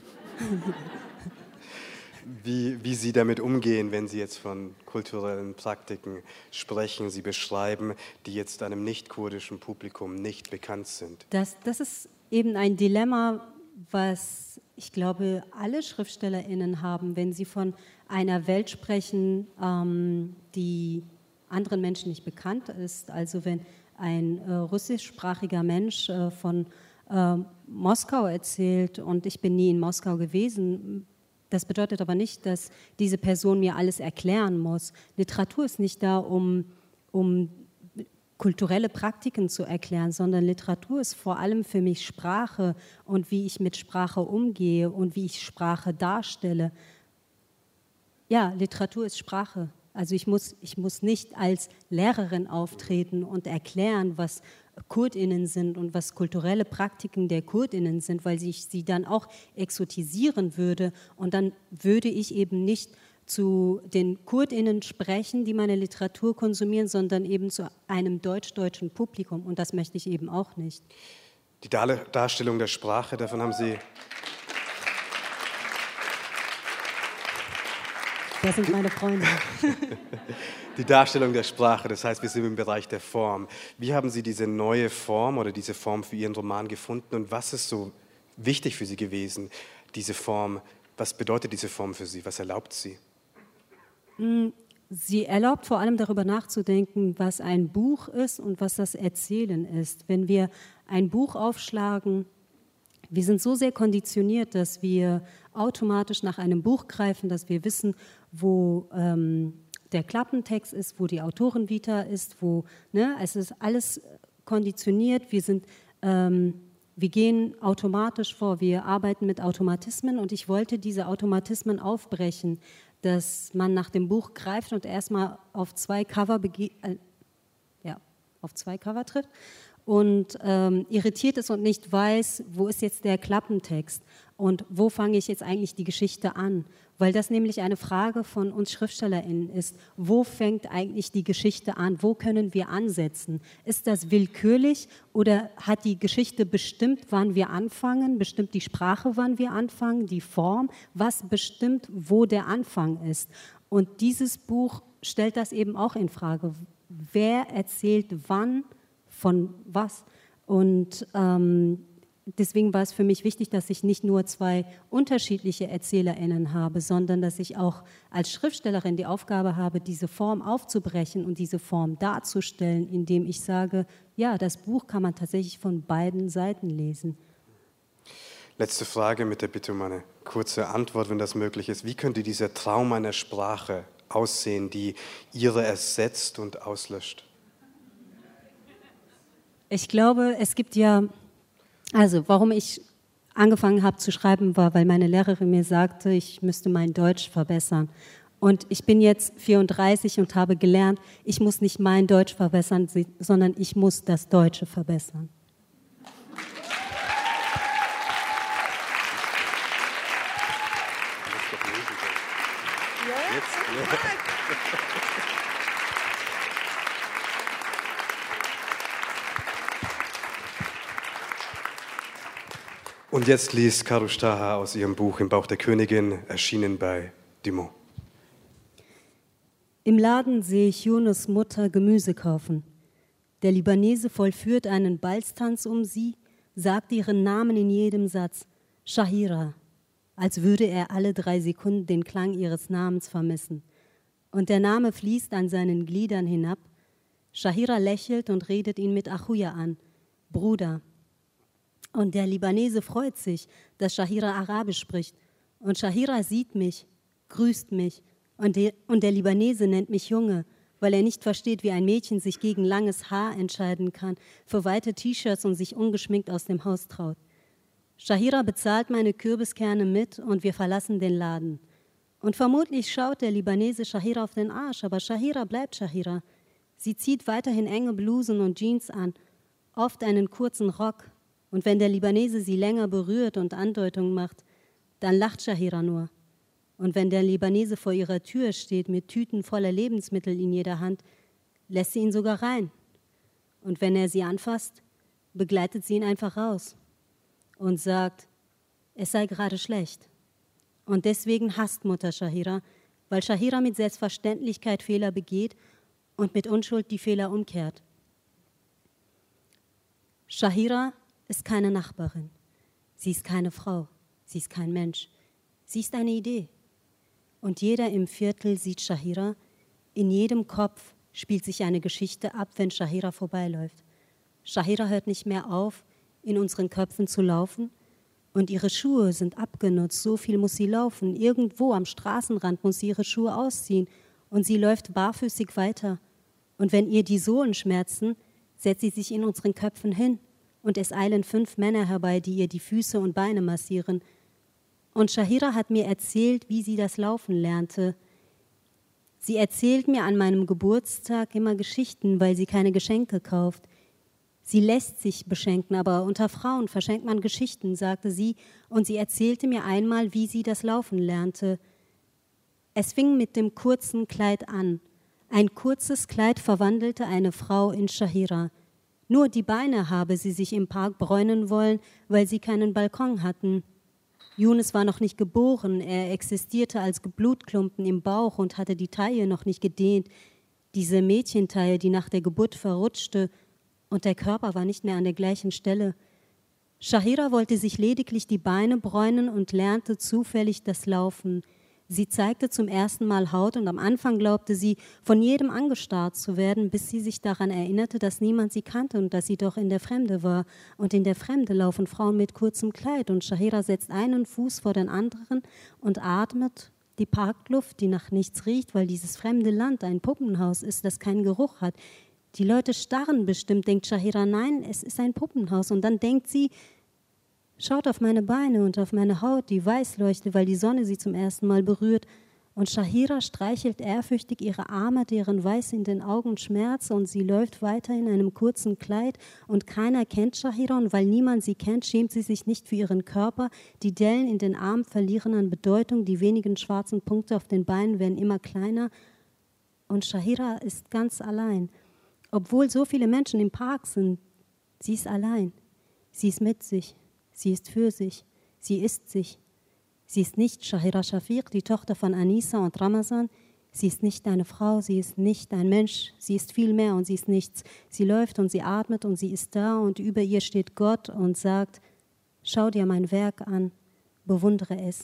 J: Wie Sie damit umgehen, wenn Sie jetzt von kulturellen Praktiken sprechen, Sie beschreiben, die jetzt einem nicht-kurdischen Publikum nicht bekannt sind.
C: Das ist eben ein Dilemma, was ich glaube, alle SchriftstellerInnen haben, wenn sie von einer Welt sprechen, die anderen Menschen nicht bekannt ist. Also wenn ein russischsprachiger Mensch von Moskau erzählt und ich bin nie in Moskau gewesen, das bedeutet aber nicht, dass diese Person mir alles erklären muss. Literatur ist nicht da, um kulturelle Praktiken zu erklären, sondern Literatur ist vor allem für mich Sprache und wie ich mit Sprache umgehe und wie ich Sprache darstelle. Ja, Literatur ist Sprache. Also ich muss nicht als Lehrerin auftreten und erklären, was KurdInnen sind und was kulturelle Praktiken der KurdInnen sind, weil ich sie dann auch exotisieren würde und dann würde ich eben nicht zu den KurdInnen sprechen, die meine Literatur konsumieren, sondern eben zu einem deutsch-deutschen Publikum und das möchte ich eben auch nicht.
J: Die Darstellung der Sprache, davon haben Sie...
C: Das sind meine Freunde.
J: Die Darstellung der Sprache, das heißt, wir sind im Bereich der Form. Wie haben Sie diese neue Form oder diese Form für Ihren Roman gefunden und was ist so wichtig für Sie gewesen, diese Form? Was bedeutet diese Form für Sie? Was erlaubt sie?
C: Sie erlaubt vor allem darüber nachzudenken, was ein Buch ist und was das Erzählen ist. Wenn wir ein Buch aufschlagen, wir sind so sehr konditioniert, dass wir automatisch nach einem Buch greifen, dass wir wissen, wo der Klappentext ist, wo die Autorenvita ist, es ist alles konditioniert. Wir gehen automatisch vor, wir arbeiten mit Automatismen und ich wollte diese Automatismen aufbrechen, dass man nach dem Buch greift und erstmal auf zwei Cover trifft und irritiert ist und nicht weiß, wo ist jetzt der Klappentext und wo fange ich jetzt eigentlich die Geschichte an, weil das nämlich eine Frage von uns SchriftstellerInnen ist. Wo fängt eigentlich die Geschichte an? Wo können wir ansetzen? Ist das willkürlich oder hat die Geschichte bestimmt, wann wir anfangen? Bestimmt die Sprache, wann wir anfangen? Die Form? Was bestimmt, wo der Anfang ist? Und dieses Buch stellt das eben auch in Frage. Wer erzählt wann von was? Und deswegen war es für mich wichtig, dass ich nicht nur zwei unterschiedliche ErzählerInnen habe, sondern dass ich auch als Schriftstellerin die Aufgabe habe, diese Form aufzubrechen und diese Form darzustellen, indem ich sage, ja, das Buch kann man tatsächlich von beiden Seiten lesen.
J: Letzte Frage mit der Bitte um eine kurze Antwort, wenn das möglich ist. Wie könnte dieser Traum einer Sprache aussehen, die Ihre ersetzt und auslöscht?
C: Ich glaube, es gibt ja... Also, warum ich angefangen habe zu schreiben, war, weil meine Lehrerin mir sagte, ich müsste mein Deutsch verbessern. Und ich bin jetzt 34 und habe gelernt, ich muss nicht mein Deutsch verbessern, sondern ich muss das Deutsche verbessern.
J: Und jetzt liest Karush Taha aus ihrem Buch Im Bauch der Königin, erschienen bei Dumont.
C: Im Laden sehe ich Yunus Mutter Gemüse kaufen. Der Libanese vollführt einen Balztanz um sie, sagt ihren Namen in jedem Satz, Shahira, als würde er alle 3 Sekunden den Klang ihres Namens vermissen. Und der Name fließt an seinen Gliedern hinab. Shahira lächelt und redet ihn mit Achuya an, Bruder. Und der Libanese freut sich, dass Shahira Arabisch spricht. Und Shahira sieht mich, grüßt mich. Und der Libanese nennt mich Junge, weil er nicht versteht, wie ein Mädchen sich gegen langes Haar entscheiden kann, für weite T-Shirts und sich ungeschminkt aus dem Haus traut. Shahira bezahlt meine Kürbiskerne mit und wir verlassen den Laden. Und vermutlich schaut der Libanese Shahira auf den Arsch, aber Shahira bleibt Shahira.
N: Sie zieht weiterhin enge Blusen und Jeans an, oft einen kurzen Rock. Und wenn der Libanese sie länger berührt und Andeutungen macht, dann lacht Shahira nur. Und wenn der Libanese vor ihrer Tür steht mit Tüten voller Lebensmittel in jeder Hand, lässt sie ihn sogar rein. Und wenn er sie anfasst, begleitet sie ihn einfach raus und sagt, es sei gerade schlecht. Und deswegen hasst Mutter Shahira, weil Shahira mit Selbstverständlichkeit Fehler begeht und mit Unschuld die Fehler umkehrt. Shahira ist keine Nachbarin. Sie ist keine Frau. Sie ist kein Mensch. Sie ist eine Idee. Und jeder im Viertel sieht Shahira. In jedem Kopf spielt sich eine Geschichte ab, wenn Shahira vorbeiläuft. Shahira hört nicht mehr auf, in unseren Köpfen zu laufen. Und ihre Schuhe sind abgenutzt. So viel muss sie laufen. Irgendwo am Straßenrand muss sie ihre Schuhe ausziehen. Und sie läuft barfüßig weiter. Und wenn ihr die Sohlen schmerzen, setzt sie sich in unseren Köpfen hin. Und es eilen 5 Männer herbei, die ihr die Füße und Beine massieren. Und Shahira hat mir erzählt, wie sie das Laufen lernte. Sie erzählt mir an meinem Geburtstag immer Geschichten, weil sie keine Geschenke kauft. Sie lässt sich beschenken, aber unter Frauen verschenkt man Geschichten, sagte sie. Und sie erzählte mir einmal, wie sie das Laufen lernte. Es fing mit dem kurzen Kleid an. Ein kurzes Kleid verwandelte eine Frau in Shahira. Nur die Beine habe sie sich im Park bräunen wollen, weil sie keinen Balkon hatten. Yunus war noch nicht geboren, er existierte als Blutklumpen im Bauch und hatte die Taille noch nicht gedehnt, diese Mädchentaille, die nach der Geburt verrutschte, und der Körper war nicht mehr an der gleichen Stelle. Shahira wollte sich lediglich die Beine bräunen und lernte zufällig das Laufen. Sie zeigte zum ersten Mal Haut und am Anfang glaubte sie, von jedem angestarrt zu werden, bis sie sich daran erinnerte, dass niemand sie kannte und dass sie doch in der Fremde war. Und in der Fremde laufen Frauen mit kurzem Kleid und Shahira setzt einen Fuß vor den anderen und atmet die Parkluft, die nach nichts riecht, weil dieses fremde Land ein Puppenhaus ist, das keinen Geruch hat. Die Leute starren bestimmt, denkt Shahira, nein, es ist ein Puppenhaus. Und dann denkt sie, schaut auf meine Beine und auf meine Haut, die weiß leuchtet, weil die Sonne sie zum ersten Mal berührt. Und Shahira streichelt ehrfürchtig ihre Arme, deren Weiß in den Augen schmerzt, und sie läuft weiter in einem kurzen Kleid. Und keiner kennt Shahira, und weil niemand sie kennt, schämt sie sich nicht für ihren Körper. Die Dellen in den Armen verlieren an Bedeutung, die wenigen schwarzen Punkte auf den Beinen werden immer kleiner. Und Shahira ist ganz allein. Obwohl so viele Menschen im Park sind, sie ist allein. Sie ist mit sich. Sie ist für sich, sie ist sich. Sie ist nicht Shahira Shafiq, die Tochter von Anissa und Ramazan. Sie ist nicht eine Frau, sie ist nicht ein Mensch, sie ist viel mehr und sie ist nichts. Sie läuft und sie atmet und sie ist da und über ihr steht Gott und sagt, schau dir mein Werk an, bewundere es.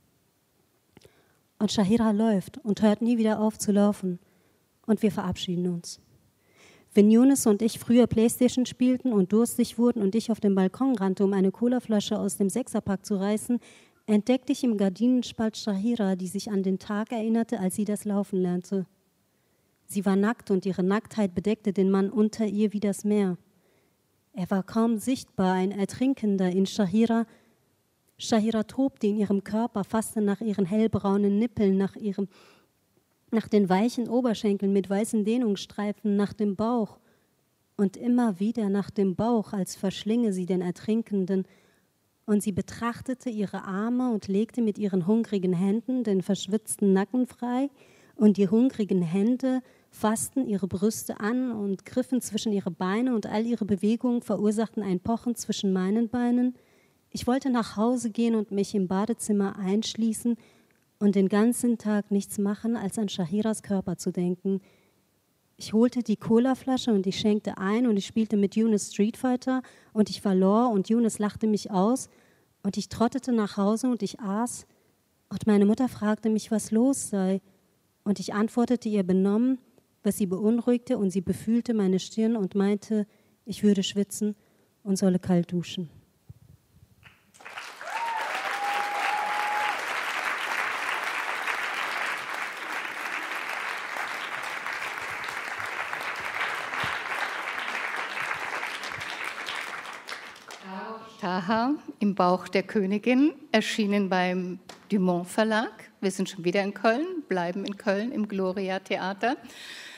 N: Und Shahira läuft und hört nie wieder auf zu laufen und wir verabschieden uns. Wenn Yunus und ich früher Playstation spielten und durstig wurden und ich auf dem Balkon rannte, um eine Colaflasche aus dem Sechserpack zu reißen, entdeckte ich im Gardinenspalt Shahira, die sich an den Tag erinnerte, als sie das Laufen lernte. Sie war nackt und ihre Nacktheit bedeckte den Mann unter ihr wie das Meer. Er war kaum sichtbar, ein Ertrinkender in Shahira. Shahira tobte in ihrem Körper, fasste nach ihren hellbraunen Nippeln, nach den weichen Oberschenkeln mit weißen Dehnungsstreifen, nach dem Bauch und immer wieder nach dem Bauch, als verschlinge sie den Ertrinkenden. Und sie betrachtete ihre Arme und legte mit ihren hungrigen Händen den verschwitzten Nacken frei und die hungrigen Hände fassten ihre Brüste an und griffen zwischen ihre Beine und all ihre Bewegungen verursachten ein Pochen zwischen meinen Beinen. Ich wollte nach Hause gehen und mich im Badezimmer einschließen und den ganzen Tag nichts machen, als an Shahiras Körper zu denken. Ich holte die Colaflasche und ich schenkte ein und ich spielte mit Yunus Street Fighter und ich verlor und Yunus lachte mich aus und ich trottete nach Hause und ich aß und meine Mutter fragte mich, was los sei und ich antwortete ihr benommen, was sie beunruhigte und sie befühlte meine Stirn und meinte, ich würde schwitzen und solle kalt duschen.
I: Taha im Bauch der Königin, erschienen beim Dumont Verlag. Wir sind schon wieder in Köln, bleiben in Köln im Gloria Theater.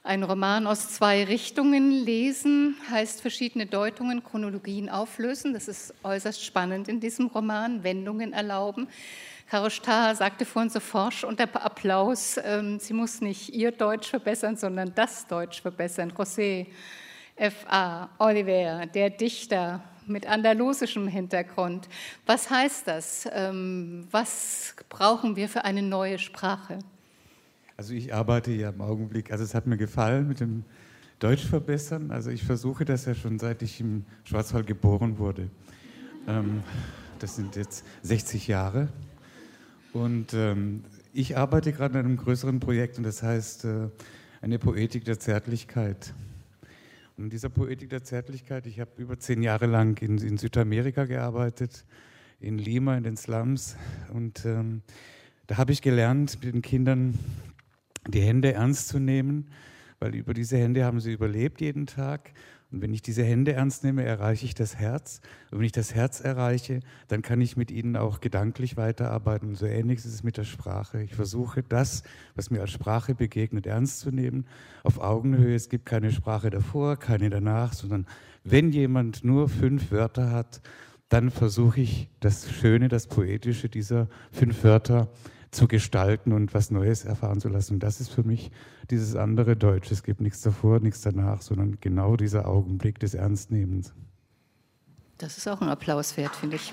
I: Ein Roman aus 2 Richtungen lesen, heißt verschiedene Deutungen, Chronologien auflösen. Das ist äußerst spannend in diesem Roman, Wendungen erlauben. Caro Starr sagte vorhin so forsch unter Applaus, sie muss nicht ihr Deutsch verbessern, sondern das Deutsch verbessern. José F.A. Oliver, der Dichter mit andalusischem Hintergrund. Was heißt das? Was brauchen wir für eine neue Sprache?
B: Also ich arbeite ja im Augenblick, also es hat mir gefallen mit dem Deutsch verbessern. Also ich versuche das ja schon, seit ich im Schwarzwald geboren wurde. Das sind jetzt 60 Jahre. Und ich arbeite gerade an einem größeren Projekt und das heißt eine Poetik der Zärtlichkeit. Und in dieser Poetik der Zärtlichkeit, ich habe über 10 Jahre lang in Südamerika gearbeitet, in Lima, in den Slums. Und da habe ich gelernt, mit den Kindern die Hände ernst zu nehmen, weil über diese Hände haben sie überlebt jeden Tag. Und wenn ich diese Hände ernst nehme, erreiche ich das Herz. Und wenn ich das Herz erreiche, dann kann ich mit ihnen auch gedanklich weiterarbeiten. Und so ähnlich ist es mit der Sprache. Ich versuche das, was mir als Sprache begegnet, ernst zu nehmen, auf Augenhöhe. Es gibt keine Sprache davor, keine danach, sondern wenn jemand nur 5 Wörter hat, dann versuche ich das Schöne, das Poetische dieser 5 Wörter zu gestalten und was Neues erfahren zu lassen. Und das ist für mich dieses andere Deutsch. Es gibt nichts davor, nichts danach, sondern genau dieser Augenblick des Ernstnehmens.
I: Das ist auch ein Applaus wert, finde ich.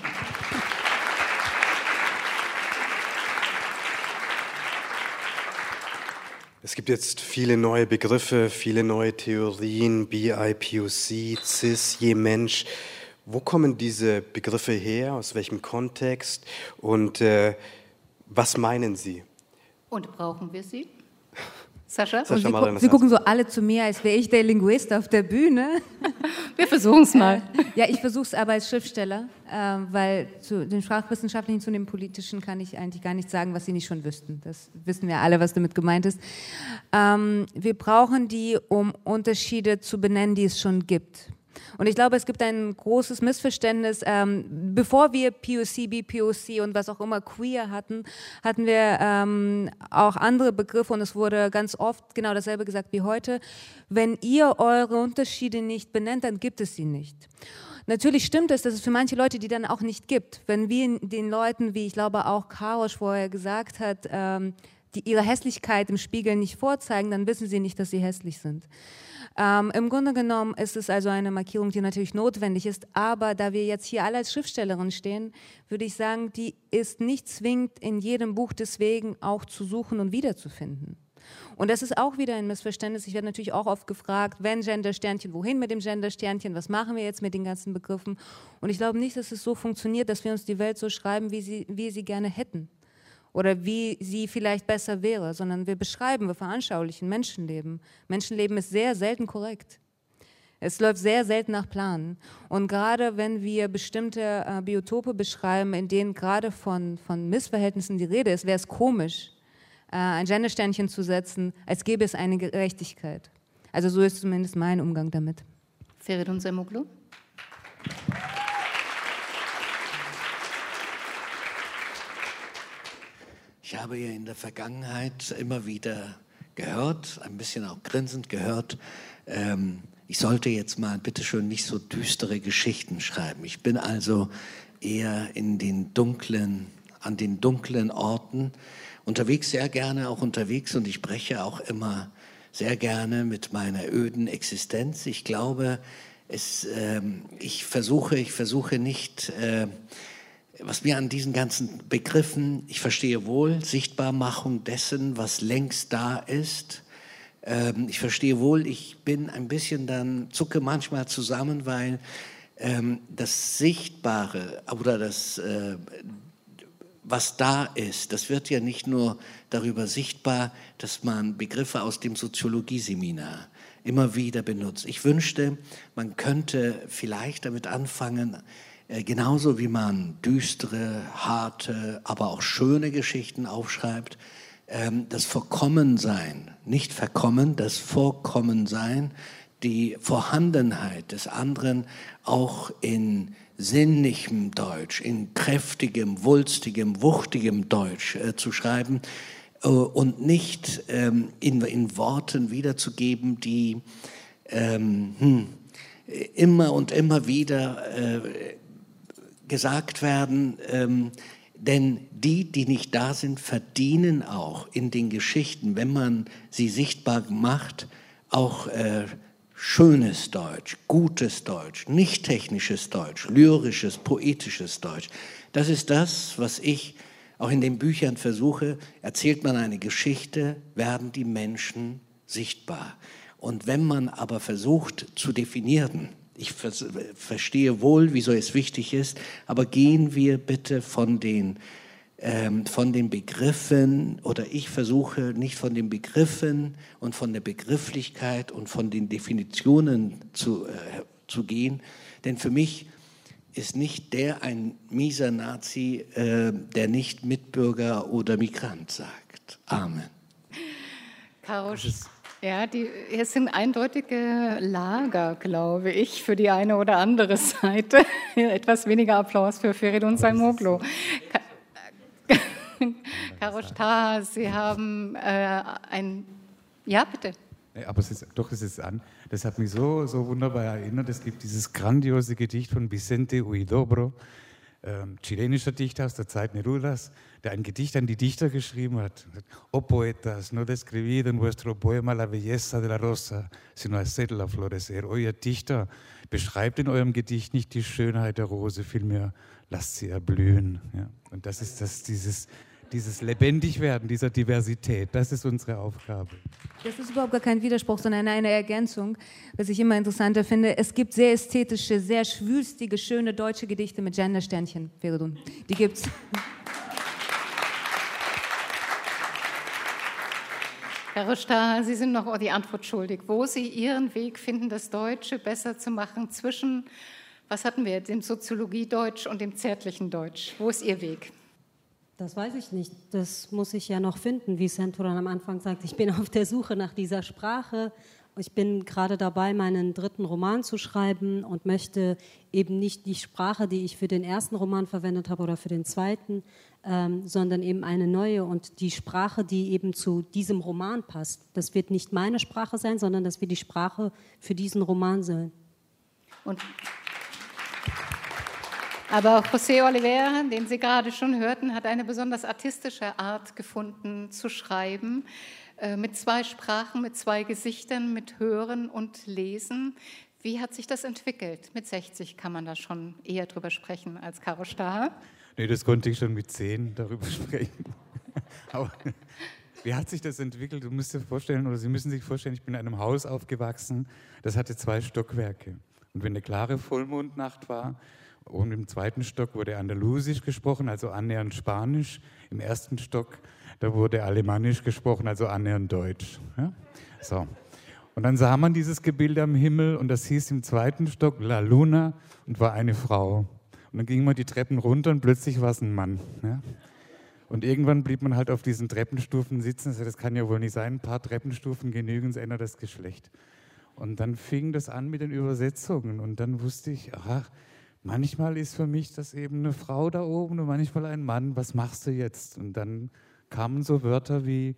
J: Es gibt jetzt viele neue Begriffe, viele neue Theorien, BIPOC, CIS, je Mensch. Wo kommen diese Begriffe her, aus welchem Kontext und was meinen Sie?
I: Und brauchen wir sie? Sascha?
H: Und Sie gucken so alle zu mir, als wäre ich der Linguist auf der Bühne.
F: Wir versuchen es mal.
H: Ja, ich versuche es aber als Schriftsteller, weil zu den Sprachwissenschaftlichen, zu dem Politischen kann ich eigentlich gar nicht sagen, was Sie nicht schon wüssten. Das wissen wir alle, was damit gemeint ist. Wir brauchen die, um Unterschiede zu benennen, die es schon gibt. Und ich glaube, es gibt ein großes Missverständnis. Bevor wir POC, BPOC und was auch immer queer hatten wir auch andere Begriffe und es wurde ganz oft genau dasselbe gesagt wie heute. Wenn ihr eure Unterschiede nicht benennt, dann gibt es sie nicht. Natürlich stimmt es, dass es für manche Leute die dann auch nicht gibt. Wenn wir den Leuten, wie ich glaube auch Karosch vorher gesagt hat, ihre Hässlichkeit im Spiegel nicht vorzeigen, dann wissen sie nicht, dass sie hässlich sind. Im Grunde genommen ist es also eine Markierung, die natürlich notwendig ist, aber da wir jetzt hier alle als Schriftstellerin stehen, würde ich sagen, die ist nicht zwingend in jedem Buch deswegen auch zu suchen und wiederzufinden. Und das ist auch wieder ein Missverständnis. Ich werde natürlich auch oft gefragt, wenn Gendersternchen, wohin mit dem Gendersternchen, was machen wir jetzt mit den ganzen Begriffen? Und ich glaube nicht, dass es so funktioniert, dass wir uns die Welt so schreiben, wie wir sie gerne hätten. Oder wie sie vielleicht besser wäre, sondern wir beschreiben, wir veranschaulichen Menschenleben. Menschenleben ist sehr selten korrekt. Es läuft sehr selten nach Plan. Und gerade wenn wir bestimmte Biotope beschreiben, in denen gerade von Missverhältnissen die Rede ist, wäre es komisch, ein Gendersternchen zu setzen, als gäbe es eine Gerechtigkeit. Also so ist zumindest mein Umgang damit.
I: Feridun Semoglu.
D: Ich habe ja in der Vergangenheit immer wieder gehört, ein bisschen auch grinsend gehört, ich sollte jetzt mal bitteschön nicht so düstere Geschichten schreiben. Ich bin also eher an den dunklen Orten unterwegs, sehr gerne auch unterwegs und ich spreche auch immer sehr gerne mit meiner öden Existenz. Ich glaube, ich versuche nicht... Was mir an diesen ganzen Begriffen, ich verstehe wohl, Sichtbarmachung dessen, was längst da ist. Ich verstehe wohl, ich bin ein bisschen dann, zucke manchmal zusammen, weil das Sichtbare oder das, was da ist, das wird ja nicht nur darüber sichtbar, dass man Begriffe aus dem Soziologieseminar immer wieder benutzt. Ich wünschte, man könnte vielleicht damit anfangen, genauso wie man düstere, harte, aber auch schöne Geschichten aufschreibt, das Vorkommensein, nicht verkommen, das Vorkommensein, die Vorhandenheit des anderen auch in sinnlichem Deutsch, in kräftigem, wulstigem, wuchtigem Deutsch zu schreiben, und nicht in Worten wiederzugeben, die immer und immer wieder gesagt werden, denn die nicht da sind, verdienen auch in den Geschichten, wenn man sie sichtbar macht, auch schönes Deutsch, gutes Deutsch, nicht technisches Deutsch, lyrisches, poetisches Deutsch. Das ist das, was ich auch in den Büchern versuche. Erzählt man eine Geschichte, werden die Menschen sichtbar. Und wenn man aber versucht zu definieren, ich verstehe wohl, wieso es wichtig ist, aber gehen wir bitte von den Begriffen, oder ich versuche nicht von den Begriffen und von der Begrifflichkeit und von den Definitionen zu gehen, denn für mich ist nicht der ein mieser Nazi, der nicht Mitbürger oder Migrant sagt. Amen.
I: Karosch, ja, hier sind eindeutige Lager, glaube ich, für die eine oder andere Seite. Etwas weniger Applaus für Feridun Zaimoglu. Karosch Taha, Sie haben ein... Ja, bitte.
O: Aber es ist an. Das hat mich so wunderbar erinnert. Es gibt dieses grandiose Gedicht von Vicente Huidobro, chilenischer Dichter aus der Zeit Nerudas, der ein Gedicht an die Dichter geschrieben hat. Oh poetas, no describid en vuestro poema la belleza de la rosa, sino hacedla florecer. Oh ihr Dichter, beschreibt in eurem Gedicht nicht die Schönheit der Rose, vielmehr lasst sie erblühen. Ja? Und das ist dieses Lebendigwerden, dieser Diversität, das ist unsere Aufgabe.
H: Das ist überhaupt gar kein Widerspruch, sondern eine Ergänzung, was ich immer interessanter finde. Es gibt sehr ästhetische, sehr schwülstige, schöne deutsche Gedichte mit Gendersternchen, Feridun. Die gibt's.
I: Herr Röster, Sie sind noch die Antwort schuldig. Wo Sie Ihren Weg finden, das Deutsche besser zu machen zwischen, was hatten wir, dem Soziologiedeutsch und dem zärtlichen Deutsch. Wo ist Ihr Weg?
N: Das weiß ich nicht. Das muss ich ja noch finden, wie Centuran am Anfang sagt. Ich bin auf der Suche nach dieser Sprache. Ich bin gerade dabei, meinen 3. Roman zu schreiben und möchte eben nicht die Sprache, die ich für den ersten Roman verwendet habe oder für den zweiten, sondern eben eine neue und die Sprache, die eben zu diesem Roman passt. Das wird nicht meine Sprache sein, sondern das wird die Sprache für diesen Roman sein.
I: Aber José Oliver, den Sie gerade schon hörten, hat eine besonders artistische Art gefunden zu schreiben, mit 2 Sprachen, mit 2 Gesichtern, mit Hören und Lesen. Wie hat sich das entwickelt? Mit 60 kann man da schon eher drüber sprechen als Karosch Taha.
O: Nee, das konnte ich schon mit 10 darüber sprechen. Aber wie hat sich das entwickelt? Du musst dir vorstellen, oder Sie müssen sich vorstellen, ich bin in einem Haus aufgewachsen, das hatte 2 Stockwerke. Und wenn eine klare Vollmondnacht war, und im 2. Stock wurde Andalusisch gesprochen, also annähernd Spanisch. Im 1. Stock, da wurde Alemannisch gesprochen, also annähernd Deutsch. Ja? So. Und dann sah man dieses Gebilde am Himmel und das hieß im 2. Stock La Luna und war eine Frau. Und dann ging man die Treppen runter und plötzlich war es ein Mann. Ja? Und irgendwann blieb man halt auf diesen Treppenstufen sitzen. Also das kann ja wohl nicht sein, ein paar Treppenstufen genügen, es ändert das Geschlecht. Und dann fing das an mit den Übersetzungen und dann wusste ich, aha, manchmal ist für mich das eben eine Frau da oben und manchmal ein Mann. Was machst du jetzt? Und dann kamen so Wörter wie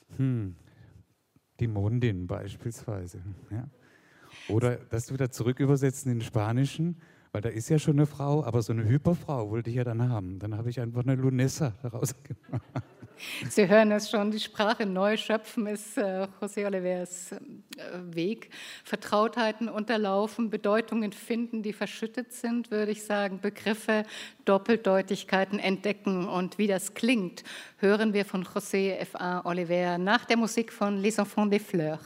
O: die Mondin beispielsweise. Ja? Oder das wieder zurück übersetzen in den Spanischen, weil da ist ja schon eine Frau, aber so eine Hyperfrau wollte ich ja dann haben. Dann habe ich einfach eine Lunessa daraus gemacht.
I: Sie hören es schon, die Sprache neu schöpfen ist José Olivers Weg. Vertrautheiten unterlaufen, Bedeutungen finden, die verschüttet sind, würde ich sagen. Begriffe, Doppeldeutigkeiten entdecken. Und wie das klingt, hören wir von José F.A. Oliver nach der Musik von Les Enfants des Fleurs.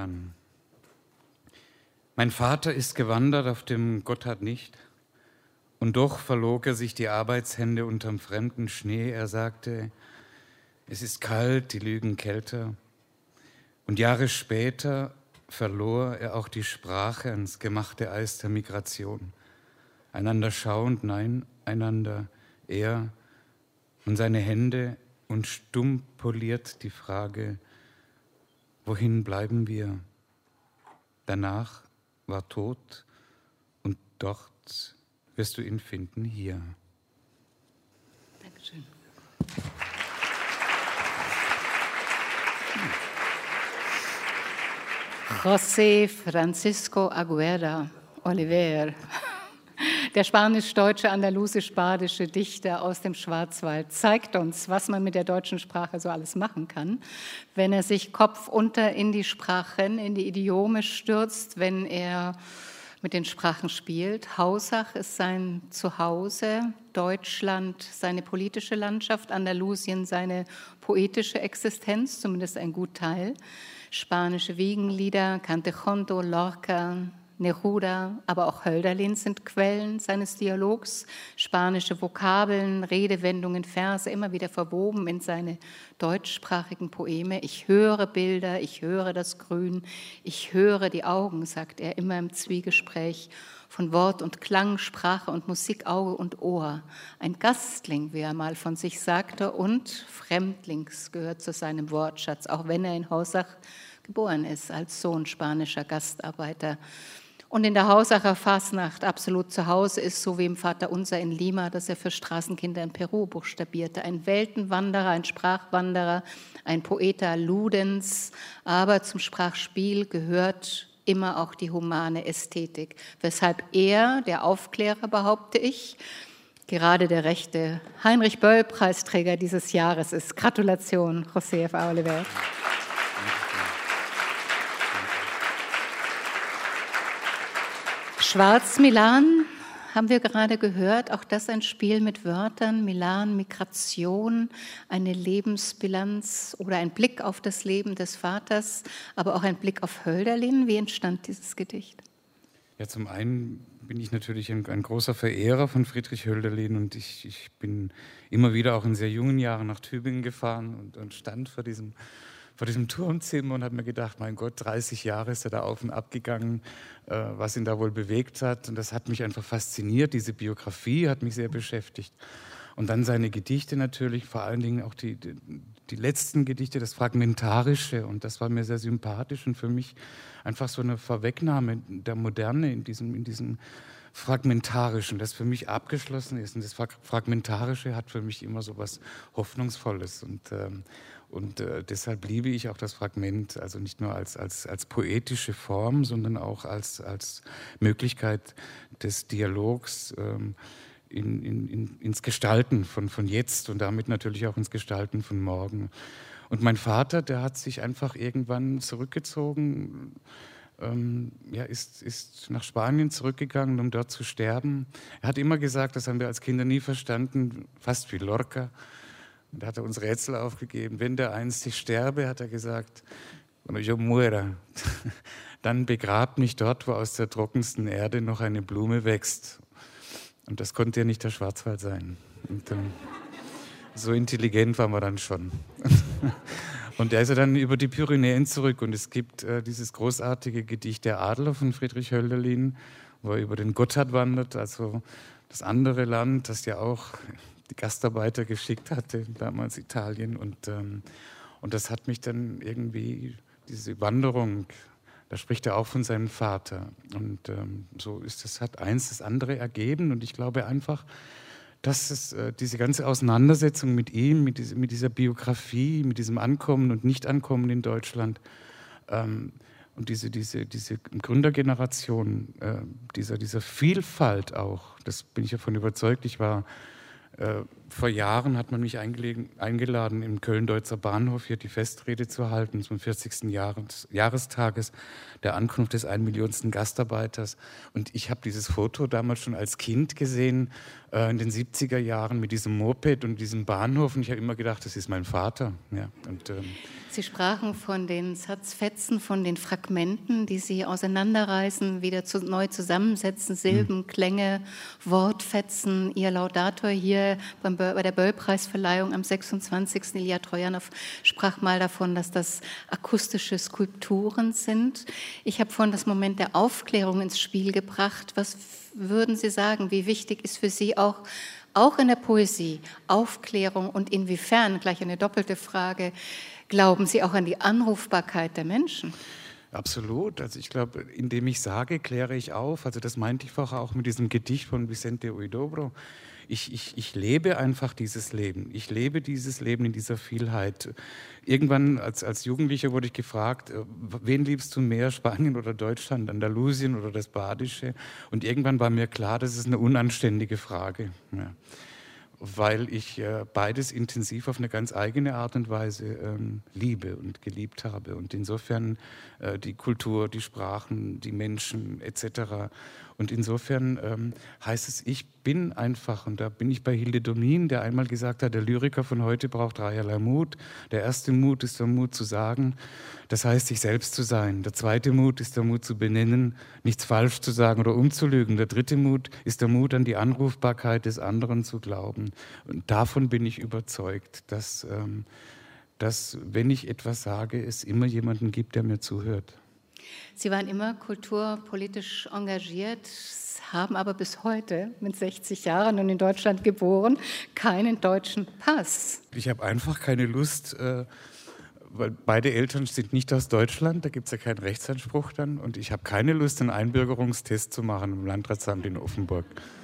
O: Schwarzmilan. Mein Vater ist gewandert auf dem Gotthard nicht Und doch verlog er sich die Arbeitshände unterm fremden Schnee. Er sagte, es ist kalt, die Lügen kälter. Und Jahre später verlor er auch die Sprache ans gemachte Eis der Migration. Einander schauend, nein, einander er und seine Hände und stumm poliert die Frage, wohin bleiben wir? Danach war tot und dort wirst du ihn finden, hier.
I: Dankeschön. José Francisco Aguera Oliver, der spanisch-deutsche, andalusisch-badische Dichter aus dem Schwarzwald, zeigt uns, was man mit der deutschen Sprache so alles machen kann, wenn er sich kopfunter in die Sprachen, in die Idiome stürzt, wenn er mit den Sprachen spielt. Hausach ist sein Zuhause, Deutschland seine politische Landschaft, Andalusien seine poetische Existenz, zumindest ein Gutteil. Spanische Wiegenlieder, Cantejondo, Lorca, Neruda, aber auch Hölderlin sind Quellen seines Dialogs. Spanische Vokabeln, Redewendungen, Verse, immer wieder verwoben in seine deutschsprachigen Poeme. Ich höre Bilder, ich höre das Grün, ich höre die Augen, sagt er immer im Zwiegespräch von Wort und Klang, Sprache und Musik, Auge und Ohr. Ein Gastling, wie er mal von sich sagte, und Fremdlings gehört zu seinem Wortschatz, auch wenn er in Hausach geboren ist, als Sohn spanischer Gastarbeiter. Und in der Hausacher Fasnacht absolut zu Hause ist, so wie im Vaterunser in Lima, das er für Straßenkinder in Peru buchstabierte. Ein Weltenwanderer, ein Sprachwanderer, ein Poeta Ludens, aber zum Sprachspiel gehört immer auch die humane Ästhetik, weshalb er, der Aufklärer, behaupte ich, gerade der rechte Heinrich-Böll-Preisträger dieses Jahres ist. Gratulation, José F. Oliver. Schwarz-Milan haben wir gerade gehört, auch das ein Spiel mit Wörtern, Milan, Migration, eine Lebensbilanz oder ein Blick auf das Leben des Vaters, aber auch ein Blick auf Hölderlin. Wie entstand dieses Gedicht?
O: Ja, zum einen bin ich natürlich ein großer Verehrer von Friedrich Hölderlin und ich bin immer wieder auch in sehr jungen Jahren nach Tübingen gefahren und stand vor diesem Turmzimmer und habe mir gedacht, mein Gott, 30 Jahre ist er da auf und ab gegangen, was ihn da wohl bewegt hat. Und das hat mich einfach fasziniert, diese Biografie hat mich sehr beschäftigt. Und dann seine Gedichte natürlich, vor allen Dingen auch die letzten Gedichte, das Fragmentarische. Und das war mir sehr sympathisch und für mich einfach so eine Vorwegnahme der Moderne in diesem Fragmentarischen, das für mich abgeschlossen ist. Und das Fragmentarische hat für mich immer so was Hoffnungsvolles. Und deshalb liebe ich auch das Fragment, also nicht nur als poetische Form, sondern auch als Möglichkeit des Dialogs ins Gestalten von jetzt und damit natürlich auch ins Gestalten von morgen. Und mein Vater, der hat sich einfach irgendwann zurückgezogen, ist nach Spanien zurückgegangen, um dort zu sterben. Er hat immer gesagt, das haben wir als Kinder nie verstanden, fast wie Lorca. Und da hat er uns Rätsel aufgegeben. Wenn der einst ich sterbe, hat er gesagt, cuando yo muera, dann begrabt mich dort, wo aus der trockensten Erde noch eine Blume wächst. Und das konnte ja nicht der Schwarzwald sein. Und so intelligent waren wir dann schon. Und da ist er dann über die Pyrenäen zurück. Und es gibt dieses großartige Gedicht Der Adler von Friedrich Hölderlin, wo er über den Gotthard wandert, also das andere Land, das ja auch die Gastarbeiter geschickt hatte, damals Italien. Und das hat mich dann irgendwie, diese Wanderung, da spricht er auch von seinem Vater. Und so ist es, hat eins das andere ergeben. Und ich glaube einfach, dass es diese ganze Auseinandersetzung mit ihm, mit dieser Biografie, mit diesem Ankommen und Nicht-Ankommen in Deutschland und diese Gründergeneration, dieser Vielfalt auch, das bin ich davon überzeugt. Ich war vor Jahren hat man mich eingeladen, im Köln-Deutzer Bahnhof hier die Festrede zu halten zum 40. Jahrestages der Ankunft des 1 Millionsten Gastarbeiters. Und ich habe dieses Foto damals schon als Kind gesehen, in den 70er Jahren mit diesem Moped und diesem Bahnhof. Und ich habe immer gedacht, das ist mein Vater. Ja, und,
I: Sie sprachen von den Satzfetzen, von den Fragmenten, die Sie auseinanderreißen, wieder neu zusammensetzen, Silben, Klänge, Wortfetzen. Ihr Laudator hier bei der Böll-Preisverleihung am 26. Ilja Trojanow sprach mal davon, dass das akustische Skulpturen sind. Ich habe vorhin das Moment der Aufklärung ins Spiel gebracht. Was würden Sie sagen, wie wichtig ist für Sie auch in der Poesie Aufklärung und inwiefern, gleich eine doppelte Frage, glauben Sie auch an die Anrufbarkeit der Menschen?
O: Absolut. Also ich glaube, indem ich sage, kläre ich auf. Also das meinte ich vorher auch mit diesem Gedicht von Vicente Huidobro. Ich lebe einfach dieses Leben. Ich lebe dieses Leben in dieser Vielheit. Irgendwann als Jugendlicher wurde ich gefragt, wen liebst du mehr, Spanien oder Deutschland, Andalusien oder das Badische? Und irgendwann war mir klar, das ist eine unanständige Frage. Ja. Weil ich beides intensiv auf eine ganz eigene Art und Weise liebe und geliebt habe. Und insofern die Kultur, die Sprachen, die Menschen etc. Und insofern heißt es, ich bin einfach, und da bin ich bei Hilde Domin, der einmal gesagt hat, der Lyriker von heute braucht dreierlei Mut. Der erste Mut ist der Mut zu sagen, das heißt, sich selbst zu sein. Der zweite Mut ist der Mut zu benennen, nichts falsch zu sagen oder umzulügen. Der dritte Mut ist der Mut, an die Anrufbarkeit des anderen zu glauben. Und davon bin ich überzeugt, dass wenn ich etwas sage, es immer jemanden gibt, der mir zuhört.
I: Sie waren immer kulturpolitisch engagiert, haben aber bis heute mit 60 Jahren und in Deutschland geboren keinen deutschen Pass.
O: Ich habe einfach keine Lust, weil beide Eltern sind nicht aus Deutschland, da gibt es ja keinen Rechtsanspruch dann. Und ich habe keine Lust, einen Einbürgerungstest zu machen im Landratsamt in Offenburg.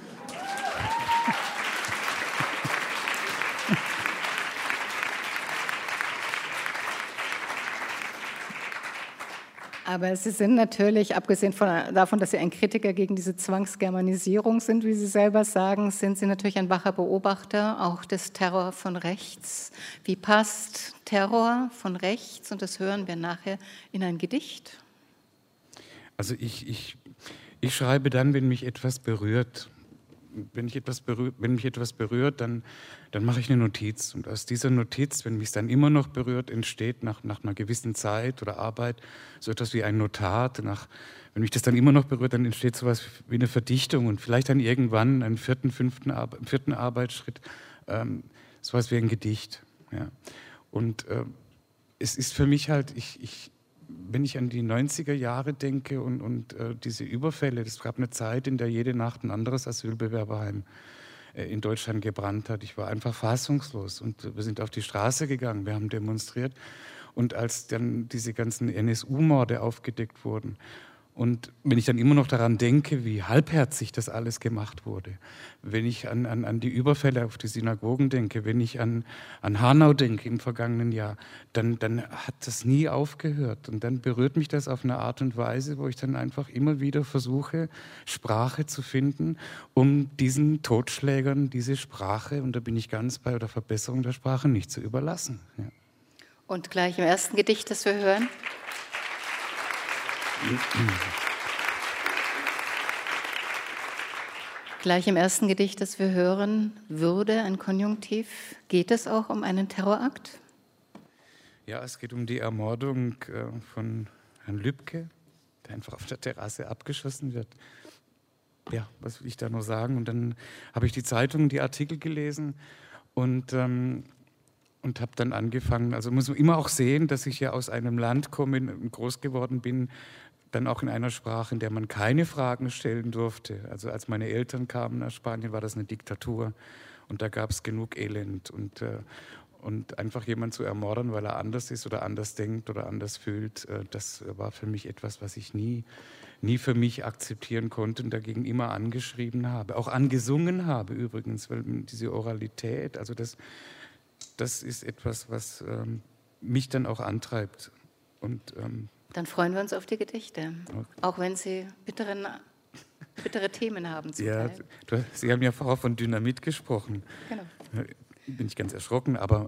I: Aber Sie sind natürlich, abgesehen davon, dass Sie ein Kritiker gegen diese Zwangsgermanisierung sind, wie Sie selber sagen, sind Sie natürlich ein wacher Beobachter auch des Terror von rechts. Wie passt Terror von rechts, und das hören wir nachher, in ein Gedicht?
O: Also ich schreibe dann, wenn mich etwas berührt. Wenn mich etwas berührt, dann mache ich eine Notiz. Und aus dieser Notiz, wenn mich es dann immer noch berührt, entsteht nach einer gewissen Zeit oder Arbeit so etwas wie ein Notat. Wenn mich das dann immer noch berührt, dann entsteht so etwas wie eine Verdichtung und vielleicht dann irgendwann einen vierten Arbeitsschritt, so etwas wie ein Gedicht. Ja. Und es ist für mich halt, wenn ich an die 90er Jahre denke und diese Überfälle, es gab eine Zeit, in der jede Nacht ein anderes Asylbewerberheim in Deutschland gebrannt hat. Ich war einfach fassungslos und wir sind auf die Straße gegangen, wir haben demonstriert. Und als dann diese ganzen NSU-Morde aufgedeckt wurden und wenn ich dann immer noch daran denke, wie halbherzig das alles gemacht wurde, wenn ich an die Überfälle auf die Synagogen denke, wenn ich an Hanau denke im vergangenen Jahr, dann hat das nie aufgehört. Und dann berührt mich das auf eine Art und Weise, wo ich dann einfach immer wieder versuche, Sprache zu finden, um diesen Totschlägern diese Sprache, und da bin ich ganz bei der Verbesserung der Sprache, nicht zu überlassen. Ja.
I: Und gleich im ersten Gedicht, das wir hören. Gleich im ersten Gedicht, das wir hören, Würde, ein Konjunktiv. Geht es auch um einen Terrorakt?
O: Ja, es geht um die Ermordung von Herrn Lübcke, der einfach auf der Terrasse abgeschossen wird. Ja, was will ich da noch sagen? Und dann habe ich die Zeitung, die Artikel gelesen und habe dann angefangen, also muss man immer auch sehen, dass ich ja aus einem Land komme und groß geworden bin, dann auch in einer Sprache, in der man keine Fragen stellen durfte. Also als meine Eltern kamen nach Spanien, war das eine Diktatur und da gab es genug Elend. Und einfach jemanden zu ermorden, weil er anders ist oder anders denkt oder anders fühlt, das war für mich etwas, was ich nie für mich akzeptieren konnte und dagegen immer angeschrieben habe. Auch angesungen habe übrigens, weil diese Oralität, also das ist etwas, was mich dann auch antreibt. Und
I: dann freuen wir uns auf die Gedichte, okay. Auch wenn sie bittere Themen haben.
O: Ja, Sie haben ja vorher von Dynamit gesprochen.
I: Genau.
O: bin ich ganz erschrocken, aber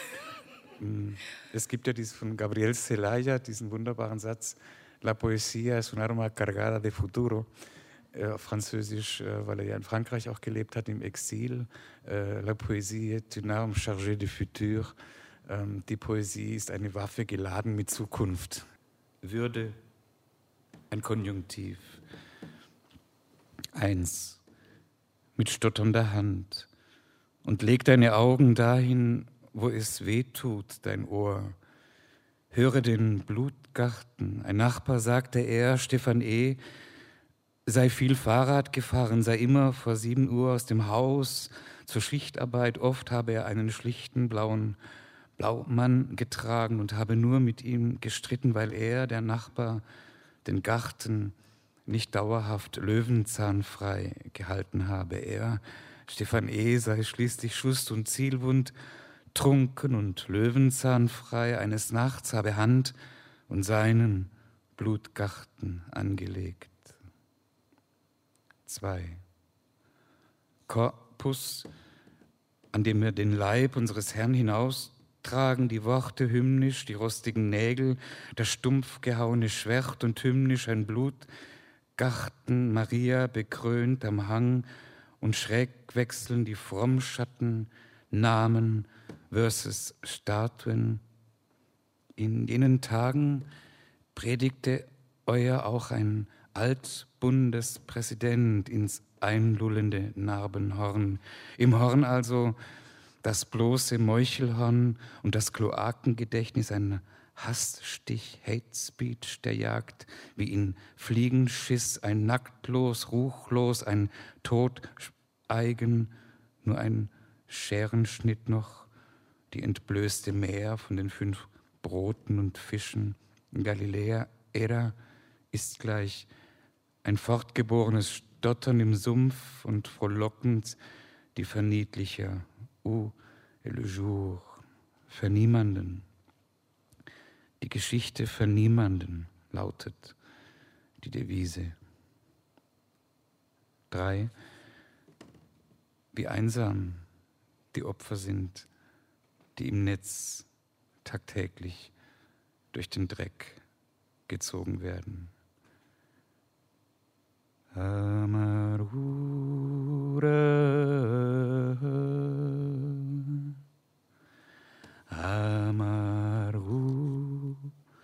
O: es gibt ja von Gabriel Zelaya diesen wunderbaren Satz, La poesía es un arma cargada de futuro, auf Französisch, weil er ja in Frankreich auch gelebt hat, im Exil. La poésie est une arme chargée de futur. Die Poesie ist eine Waffe geladen mit Zukunft. Würde, ein Konjunktiv. 1. Mit stotternder Hand. Und leg deine Augen dahin, wo es weh tut, dein Ohr. Höre den Blutgarten. Ein Nachbar sagte er, Stefan E., sei viel Fahrrad gefahren, sei immer vor 7 Uhr aus dem Haus zur Schichtarbeit. Oft habe er einen schlichten blauen Blaumann getragen und habe nur mit ihm gestritten, weil er, der Nachbar, den Garten nicht dauerhaft löwenzahnfrei gehalten habe. Er, Stefan E., sei schließlich Schuss- und Zielwund, trunken und löwenzahnfrei, eines Nachts habe Hand und seinen Blutgarten angelegt. 2. Korpus, an dem wir den Leib unseres Herrn hinaustragen, die Worte hymnisch, die rostigen Nägel, das stumpf gehauene Schwert und hymnisch ein Blutgarten, Maria bekrönt am Hang und schräg wechseln die Frommschatten, Namen versus Statuen. In jenen Tagen predigte euer auch ein Altbundespräsident ins einlullende Narbenhorn. Im Horn also das bloße Meuchelhorn und das Kloakengedächtnis, ein Hassstich, Hate Speech der Jagd, wie in Fliegenschiss, ein nacktlos, ruchlos, ein Todeigen, nur ein Scherenschnitt noch, die entblößte Meer von den 5 Broten und Fischen. In Galiläa Era ist gleich ein fortgeborenes Stottern im Sumpf und frohlockend die Verniedlicher, et le jour, verniemanden. Die Geschichte verniemanden lautet die Devise. 3. Wie einsam die Opfer sind, die im Netz tagtäglich durch den Dreck gezogen werden. Amarura, amarura.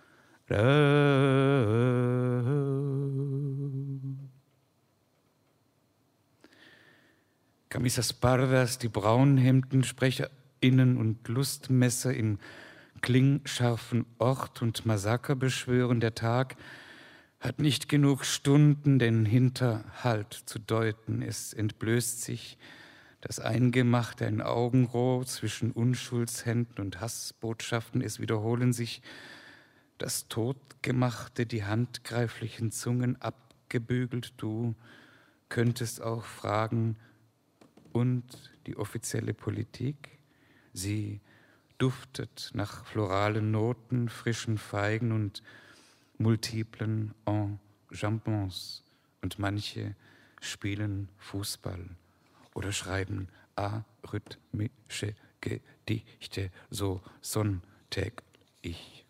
O: Camisas pardas, die Braunhemden, SprecherInnen und Lustmesser im klingscharfen Ort und Massaker beschwören. Der Tag hat nicht genug Stunden, den Hinterhalt zu deuten. Es entblößt sich das Eingemachte, ein Augenrohr zwischen Unschuldshänden und Hassbotschaften. Es wiederholen sich das Totgemachte, die handgreiflichen Zungen abgebügelt. Du könntest auch fragen, und die offizielle Politik? Sie duftet nach floralen Noten, frischen Feigen und multiplen Enjambons. Und manche spielen Fußball oder schreiben arrhythmische Gedichte, so sonntäglich.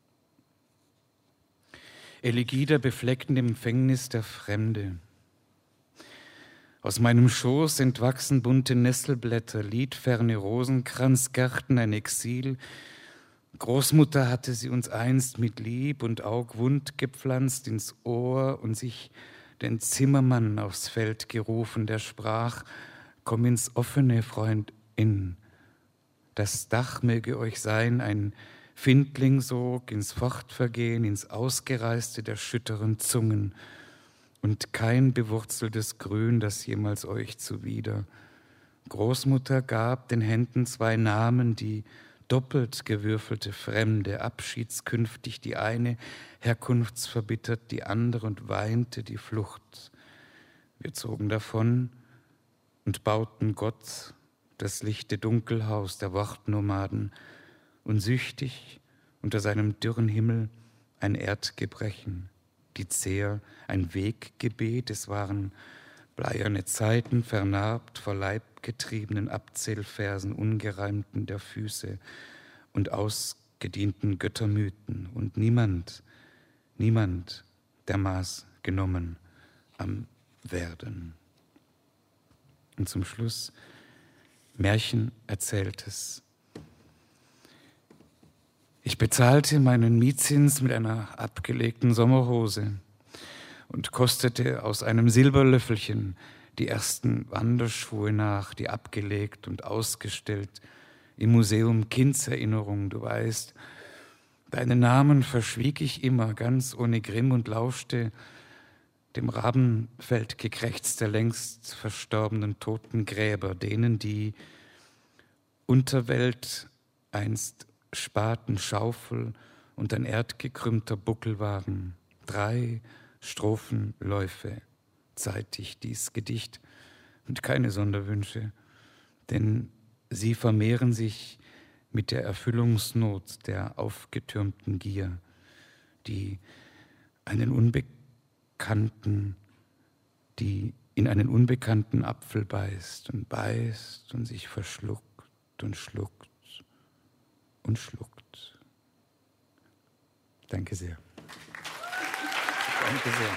O: Elegida befleckten Empfängnis der Fremde. Aus meinem Schoß entwachsen bunte Nesselblätter, liedferne Rosenkranzgärten, ein Exil. Großmutter hatte sie uns einst mit Lieb und Augwund gepflanzt ins Ohr und sich den Zimmermann aufs Feld gerufen, der sprach, komm ins Offene, Freundin. Das Dach möge euch sein, ein Findlingsog ins Fortvergehen, ins Ausgereiste der schütteren Zungen. Und kein bewurzeltes Grün, das jemals euch zuwider. Großmutter gab den Händen 2 Namen, die doppelt gewürfelte Fremde, abschiedskünftig die eine, herkunftsverbittert die andere und weinte die Flucht. Wir zogen davon und bauten Gott das lichte Dunkelhaus der Wortnomaden und süchtig unter seinem dürren Himmel ein Erdgebrechen. Die Zeher, ein Weggebet, es waren Bleierne Zeiten, vernarbt, vor Leib getriebenen Abzählversen, ungereimten der Füße und ausgedienten Göttermythen. Und niemand, der Maß genommen am Werden. Und zum Schluss Märchen erzähltes. Ich bezahlte meinen Mietzins mit einer abgelegten Sommerhose und kostete aus einem Silberlöffelchen die ersten Wanderschuhe nach, die abgelegt und ausgestellt im Museum Kindserinnerung. Du weißt, deinen Namen verschwieg ich immer, ganz ohne Grimm, und lauschte dem Rabenfeldgekrächz der längst verstorbenen Totengräber, denen die Unterwelt einst Spaten, Schaufel und ein erdgekrümmter Buckel waren. 3 Strophenläufe zeitig dies Gedicht und keine Sonderwünsche, denn sie vermehren sich mit der Erfüllungsnot der aufgetürmten Gier, die in einen unbekannten Apfel beißt und sich verschluckt und schluckt und schluckt. Danke sehr. Danke sehr.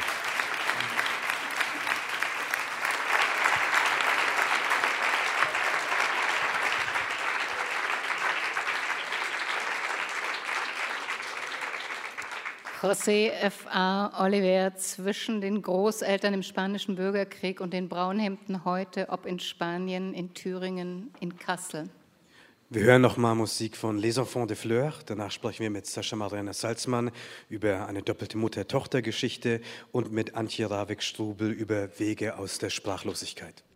I: José F.A. Oliver, zwischen den Großeltern im Spanischen Bürgerkrieg und den Braunhemden heute, ob in Spanien, in Thüringen, in Kassel.
J: Wir hören nochmal Musik von Les Enfants de Fleur. Danach sprechen wir mit Sascha Mariana Salzmann über eine doppelte Mutter-Tochter-Geschichte und mit Antje Ravik-Strubel über Wege aus der Sprachlosigkeit.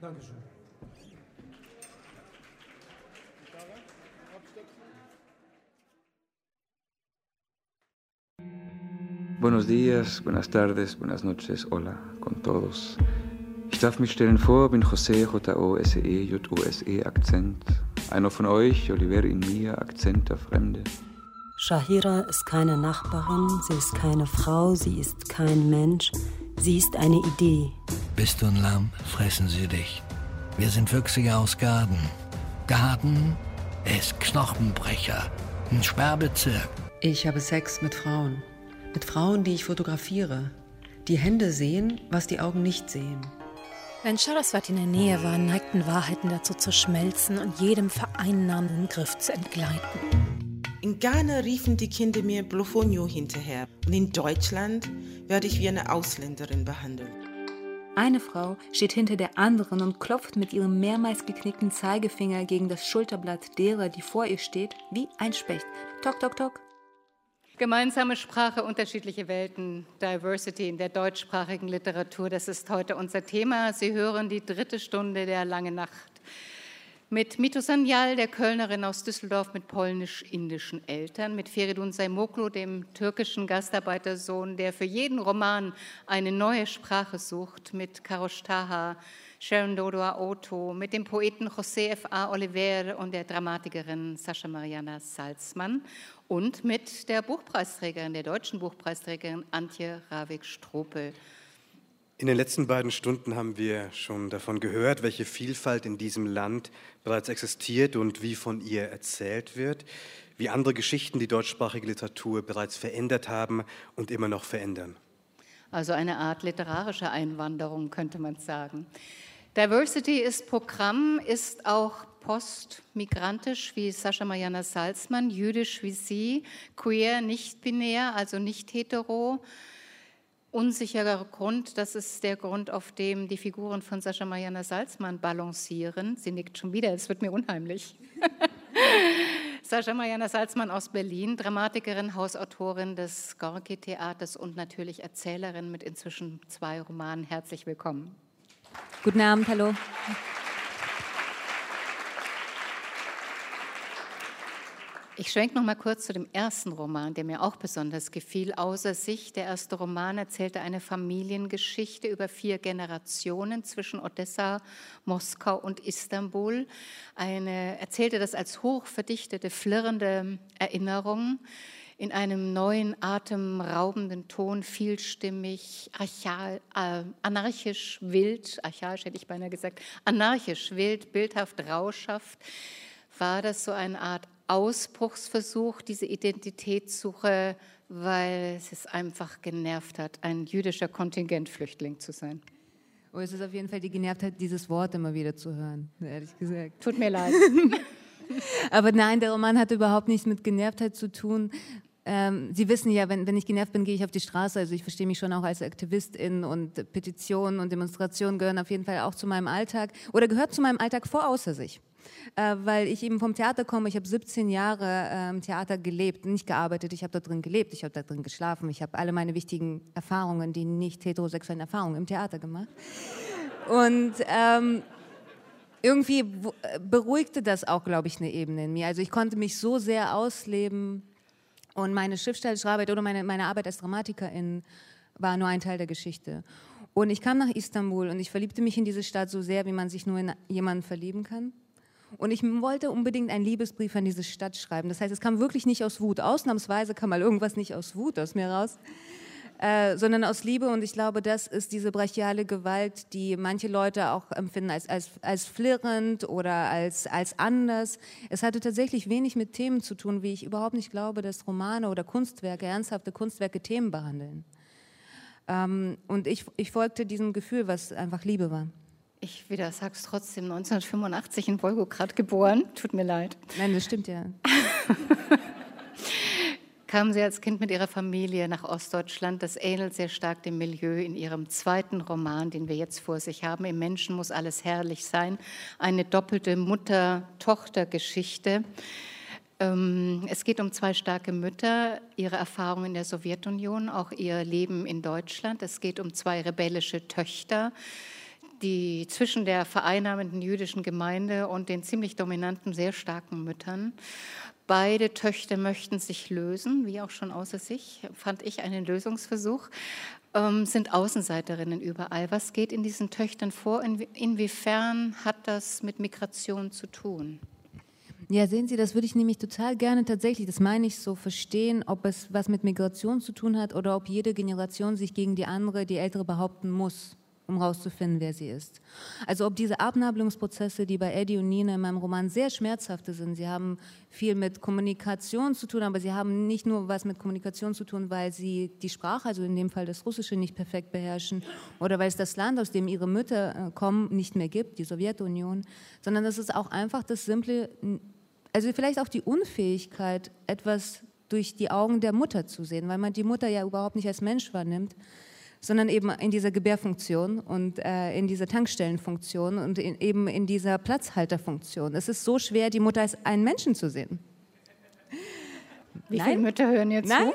P: Dankeschön.
B: Buenos días, buenas tardes, buenas noches, hola con todos. Ich darf mich stellen vor, bin José, J-O-S-E, J-U-S-E, Akzent. Einer von euch, Oliver in mir, Akzent der Fremde.
N: Shahira ist keine Nachbarin, sie ist keine Frau, sie ist kein Mensch, sie ist eine Idee.
D: Bist du ein Lamm, fressen sie dich. Wir sind Füchsige aus Garden. Garden ist Knochenbrecher, ein Sperrbezirk.
E: Ich habe Sex mit Frauen, die ich fotografiere. Die Hände sehen, was die Augen nicht sehen.
F: Wenn Saraswati in der Nähe war, neigten Wahrheiten dazu zu schmelzen und jedem vereinnahmenden Griff zu entgleiten.
G: In Ghana riefen die Kinder mir Blofonio hinterher. Und in Deutschland werde ich wie eine Ausländerin behandelt.
Q: Eine Frau steht hinter der anderen und klopft mit ihrem mehrmals geknickten Zeigefinger gegen das Schulterblatt derer, die vor ihr steht, wie ein Specht. Tok, tok, tok.
I: Gemeinsame Sprache, unterschiedliche Welten, Diversity in der deutschsprachigen Literatur, das ist heute unser Thema. Sie hören die 3. Stunde der Langen Nacht mit Mito Sanyal, der Kölnerin aus Düsseldorf mit polnisch-indischen Eltern, mit Feridun Saimoglu, dem türkischen Gastarbeitersohn, der für jeden Roman eine neue Sprache sucht, mit Karosh Taha, Sharon Dodua-Otto, mit dem Poeten José F.A. Oliver und der Dramatikerin Sascha Mariana Salzmann und mit der Buchpreisträgerin, der deutschen Buchpreisträgerin Antje Ravik-Stropel.
J: In den letzten beiden Stunden haben wir schon davon gehört, welche Vielfalt in diesem Land bereits existiert und wie von ihr erzählt wird, wie andere Geschichten die deutschsprachige Literatur bereits verändert haben und immer noch verändern.
I: Also eine Art literarische Einwanderung, könnte man sagen. Diversity ist Programm, ist auch postmigrantisch wie Sascha Mariana Salzmann, jüdisch wie sie, queer, nicht binär, also nicht hetero. Unsicherer Grund, das ist der Grund, auf dem die Figuren von Sascha Mariana Salzmann balancieren. Sie nickt schon wieder, es wird mir unheimlich. Sascha Mariana Salzmann aus Berlin, Dramatikerin, Hausautorin des Gorki-Theaters und natürlich Erzählerin mit inzwischen 2 Romanen. Herzlich willkommen.
Q: Guten Abend, hallo.
I: Ich schwenke noch mal kurz zu dem ersten Roman, der mir auch besonders gefiel. Außer sich, der erste Roman erzählte eine Familiengeschichte über 4 Generationen zwischen Odessa, Moskau und Istanbul. Erzählte das als hochverdichtete, flirrende Erinnerung in einem neuen, atemraubenden Ton, vielstimmig, anarchisch, wild, archaisch hätte ich beinahe gesagt, anarchisch, wild, bildhaft, rauschhaft. War das so eine Art Ausbruchsversuch, diese Identitätssuche, weil es einfach genervt hat, ein jüdischer Kontingentflüchtling zu sein?
H: Oh, es ist auf jeden Fall die Genervtheit, dieses Wort immer wieder zu hören, ehrlich gesagt.
I: Tut mir leid.
H: Aber nein, der Roman hat überhaupt nichts mit Genervtheit zu tun. Sie wissen ja, wenn ich genervt bin, gehe ich auf die Straße. Also ich verstehe mich schon auch als Aktivistin und Petitionen und Demonstrationen gehören auf jeden Fall auch zu meinem Alltag oder gehört zu meinem Alltag vor außer sich. Weil ich eben vom Theater komme. Ich habe 17 Jahre im Theater gelebt, nicht gearbeitet. Ich habe da drin gelebt, ich habe da drin geschlafen. Ich habe alle meine wichtigen Erfahrungen, die nicht heterosexuellen Erfahrungen im Theater gemacht. Und irgendwie beruhigte das auch, glaube ich, eine Ebene in mir. Also ich konnte mich so sehr ausleben und meine schriftstellerische Arbeit oder meine Arbeit als Dramatikerin war nur ein Teil der Geschichte. Und ich kam nach Istanbul und ich verliebte mich in diese Stadt so sehr, wie man sich nur in jemanden verlieben kann. Und ich wollte unbedingt einen Liebesbrief an diese Stadt schreiben. Das heißt, es kam wirklich nicht aus Wut. Ausnahmsweise kam mal irgendwas nicht aus Wut aus mir raus, sondern aus Liebe. Und ich glaube, das ist diese brachiale Gewalt, die manche Leute auch empfinden als flirrend oder als anders. Es hatte tatsächlich wenig mit Themen zu tun, wie ich überhaupt nicht glaube, dass Romane oder Kunstwerke, ernsthafte Kunstwerke, Themen behandeln. Und ich folgte diesem Gefühl, was einfach Liebe war.
I: Ich sag's trotzdem, 1985 in Wolgograd geboren. Tut mir leid.
H: Nein, das stimmt ja.
I: Kamen Sie als Kind mit Ihrer Familie nach Ostdeutschland. Das ähnelt sehr stark dem Milieu in Ihrem zweiten Roman, den wir jetzt vor sich haben. Im Menschen muss alles herrlich sein. Eine doppelte Mutter-Tochter-Geschichte. Es geht um 2 starke Mütter, ihre Erfahrungen in der Sowjetunion, auch ihr Leben in Deutschland. Es geht um 2 rebellische Töchter, die zwischen der vereinnahmenden jüdischen Gemeinde und den ziemlich dominanten, sehr starken Müttern. Beide Töchter möchten sich lösen, wie auch schon außer sich, fand ich einen Lösungsversuch, sind Außenseiterinnen überall. Was geht in diesen Töchtern vor? Inwiefern hat das mit Migration zu tun?
H: Ja, sehen Sie, das würde ich nämlich total gerne tatsächlich, das meine ich so, verstehen, ob es was mit Migration zu tun hat oder ob jede Generation sich gegen die andere, die ältere, behaupten muss, um herauszufinden, wer sie ist. Also ob diese Abnabelungsprozesse, die bei Eddie und Nina in meinem Roman sehr schmerzhafte sind, sie haben viel mit Kommunikation zu tun, aber sie haben nicht nur was mit Kommunikation zu tun, weil sie die Sprache, also in dem Fall das Russische, nicht perfekt beherrschen oder weil es das Land, aus dem ihre Mütter kommen, nicht mehr gibt, die Sowjetunion, sondern das ist auch einfach das simple, also vielleicht auch die Unfähigkeit, etwas durch die Augen der Mutter zu sehen, weil man die Mutter ja überhaupt nicht als Mensch wahrnimmt, sondern eben in dieser Gebärfunktion und in dieser Tankstellenfunktion und eben in dieser Platzhalterfunktion. Es ist so schwer, die Mutter als einen Menschen zu sehen.
I: Wie viele Mütter hören jetzt
H: zu?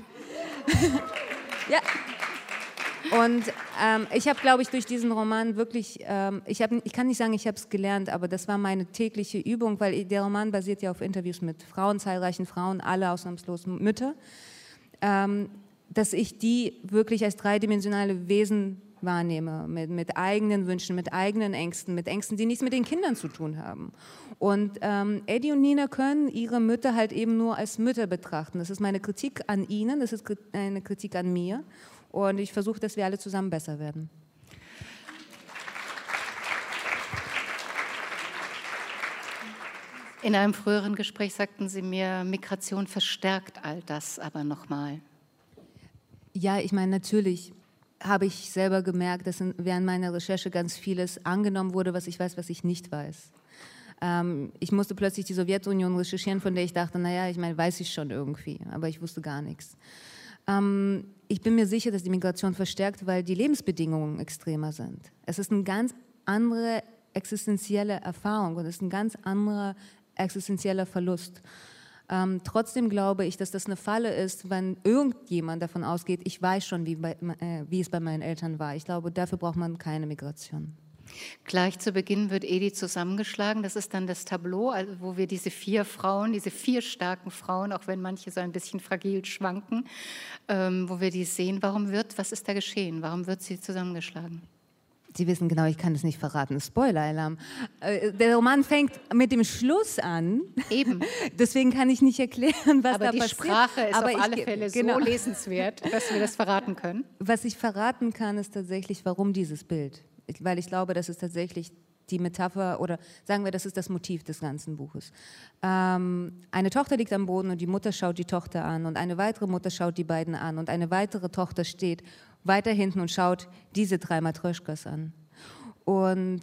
H: Ja. Und ich habe, glaube ich, durch diesen Roman wirklich, ich kann nicht sagen, ich habe es gelernt, aber das war meine tägliche Übung, weil der Roman basiert ja auf Interviews mit Frauen, zahlreichen Frauen, alle ausnahmslos Mütter, dass ich die wirklich als dreidimensionale Wesen wahrnehme, mit eigenen Wünschen, mit eigenen Ängsten, mit Ängsten, die nichts mit den Kindern zu tun haben. Und Eddie und Nina können ihre Mütter halt eben nur als Mütter betrachten. Das ist meine Kritik an ihnen, das ist eine Kritik an mir. Und ich versuche, dass wir alle zusammen besser werden.
I: In einem früheren Gespräch sagten Sie mir, Migration verstärkt all das aber nochmal.
H: Ja, ich meine, natürlich habe ich selber gemerkt, dass während meiner Recherche ganz vieles angenommen wurde, was ich weiß, was ich nicht weiß. Ich musste plötzlich die Sowjetunion recherchieren, von der ich dachte, naja, ich meine, weiß ich schon irgendwie, aber ich wusste gar nichts. Ich bin mir sicher, dass die Migration verstärkt, weil die Lebensbedingungen extremer sind. Es ist eine ganz andere existenzielle Erfahrung und es ist ein ganz anderer existenzieller Verlust. Trotzdem glaube ich, dass das eine Falle ist, wenn irgendjemand davon ausgeht, ich weiß schon, wie es bei meinen Eltern war. Ich glaube, dafür braucht man keine Migration.
I: Gleich zu Beginn wird Edi zusammengeschlagen. Das ist dann das Tableau, also wo wir diese 4 Frauen, diese 4 starken Frauen, auch wenn manche so ein bisschen fragil schwanken, wo wir die sehen. Was ist da geschehen? Warum wird sie zusammengeschlagen?
H: Sie wissen genau, ich kann es nicht verraten. Spoiler-Alarm. Der Roman fängt mit dem Schluss an.
I: Eben.
H: Deswegen kann ich nicht erklären, was da passiert.
I: Aber die Sprache ist auf alle Fälle so lesenswert, dass wir das verraten können.
H: Was ich verraten kann, ist tatsächlich, warum dieses Bild. Weil ich glaube, das ist tatsächlich die Metapher oder sagen wir, das ist das Motiv des ganzen Buches. Eine Tochter liegt am Boden und die Mutter schaut die Tochter an und eine weitere Mutter schaut die beiden an und eine weitere Tochter steht weiter hinten und schaut diese 3 Matryoshkas an. Und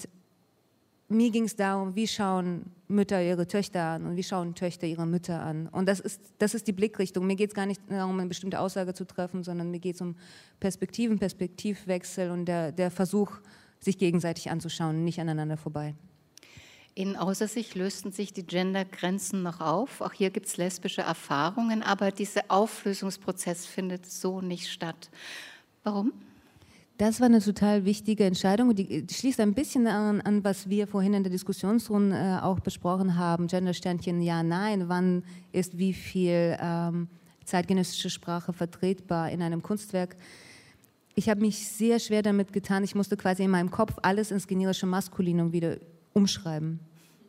H: mir ging es darum, wie schauen Mütter ihre Töchter an und wie schauen Töchter ihre Mütter an. Und das ist die Blickrichtung. Mir geht es gar nicht darum, eine bestimmte Aussage zu treffen, sondern mir geht es um Perspektiven, Perspektivwechsel und der Versuch, sich gegenseitig anzuschauen, nicht aneinander vorbei.
I: In Außer sich lösten sich die Gendergrenzen noch auf. Auch hier gibt es lesbische Erfahrungen, aber dieser Auflösungsprozess findet so nicht statt. Warum?
H: Das war eine total wichtige Entscheidung. Die schließt ein bisschen an, was wir vorhin in der Diskussionsrunde auch besprochen haben. Gendersternchen, ja, nein. Wann ist wie viel zeitgenössische Sprache vertretbar in einem Kunstwerk? Ich habe mich sehr schwer damit getan. Ich musste quasi in meinem Kopf alles ins generische Maskulinum wieder umschreiben,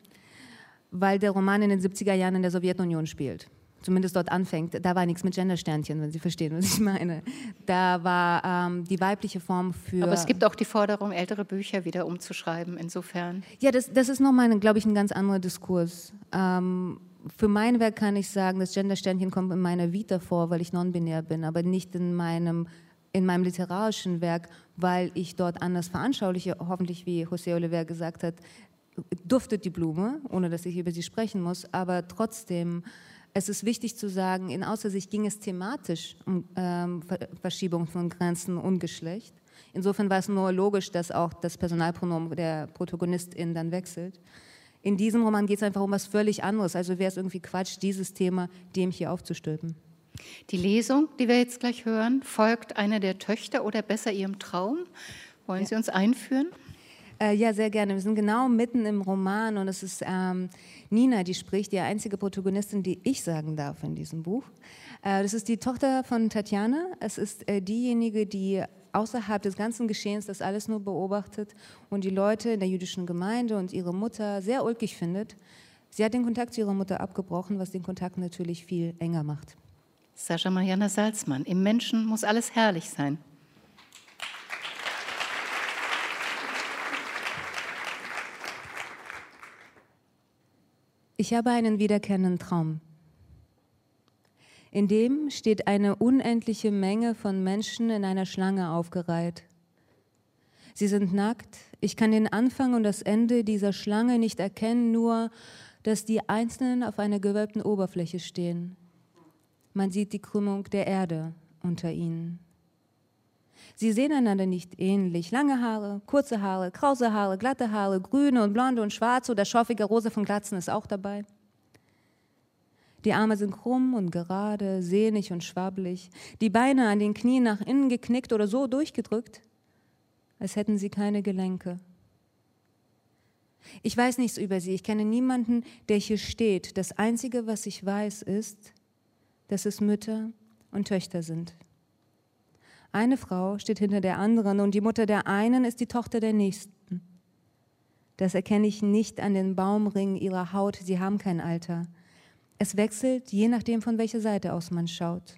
H: weil der Roman in den 70er Jahren in der Sowjetunion spielt. Zumindest dort anfängt. Da war nichts mit Gendersternchen, wenn Sie verstehen, was ich meine. Da war die weibliche Form für...
I: Aber es gibt auch die Forderung, ältere Bücher wieder umzuschreiben, insofern.
H: Ja, das ist nochmal, glaube ich, ein ganz anderer Diskurs. Für mein Werk kann ich sagen, das Gendersternchen kommt in meiner Vita vor, weil ich non-binär bin, aber nicht in meinem literarischen Werk, weil ich dort anders veranschauliche, hoffentlich wie José Oliver gesagt hat, duftet die Blume, ohne dass ich über sie sprechen muss, aber trotzdem, es ist wichtig zu sagen, in Außer sich ging es thematisch um Verschiebung von Grenzen und Geschlecht. Insofern war es nur logisch, dass auch das Personalpronomen der Protagonistin dann wechselt. In diesem Roman geht es einfach um was völlig anderes, also wäre es irgendwie Quatsch, dieses Thema dem hier aufzustülpen.
I: Die Lesung, die wir jetzt gleich hören, folgt einer der Töchter oder besser ihrem Traum. Wollen Sie uns einführen?
H: Ja, sehr gerne. Wir sind genau mitten im Roman und es ist Nina, die spricht, die einzige Protagonistin, die ich sagen darf in diesem Buch. Das ist die Tochter von Tatjana. Es ist diejenige, die außerhalb des ganzen Geschehens das alles nur beobachtet und die Leute in der jüdischen Gemeinde und ihre Mutter sehr ulkig findet. Sie hat den Kontakt zu ihrer Mutter abgebrochen, was den Kontakt natürlich viel enger macht.
I: Sascha Mariana Salzmann, im Menschen muss alles herrlich sein.
H: Ich habe einen wiederkehrenden Traum. In dem steht eine unendliche Menge von Menschen in einer Schlange aufgereiht. Sie sind nackt. Ich kann den Anfang und das Ende dieser Schlange nicht erkennen, nur dass die Einzelnen auf einer gewölbten Oberfläche stehen. Man sieht die Krümmung der Erde unter ihnen. Sie sehen einander nicht ähnlich. Lange Haare, kurze Haare, krause Haare, glatte Haare, grüne und blonde und schwarze oder schorfige Rose von Glatzen ist auch dabei. Die Arme sind krumm und gerade, sehnig und schwabbelig, die Beine an den Knien nach innen geknickt oder so durchgedrückt, als hätten sie keine Gelenke. Ich weiß nichts über sie, ich kenne niemanden, der hier steht. Das Einzige, was ich weiß, ist, dass es Mütter und Töchter sind. Eine Frau steht hinter der anderen und die Mutter der einen ist die Tochter der nächsten. Das erkenne ich nicht an den Baumringen ihrer Haut, sie haben kein Alter. Es wechselt, je nachdem, von welcher Seite aus man schaut.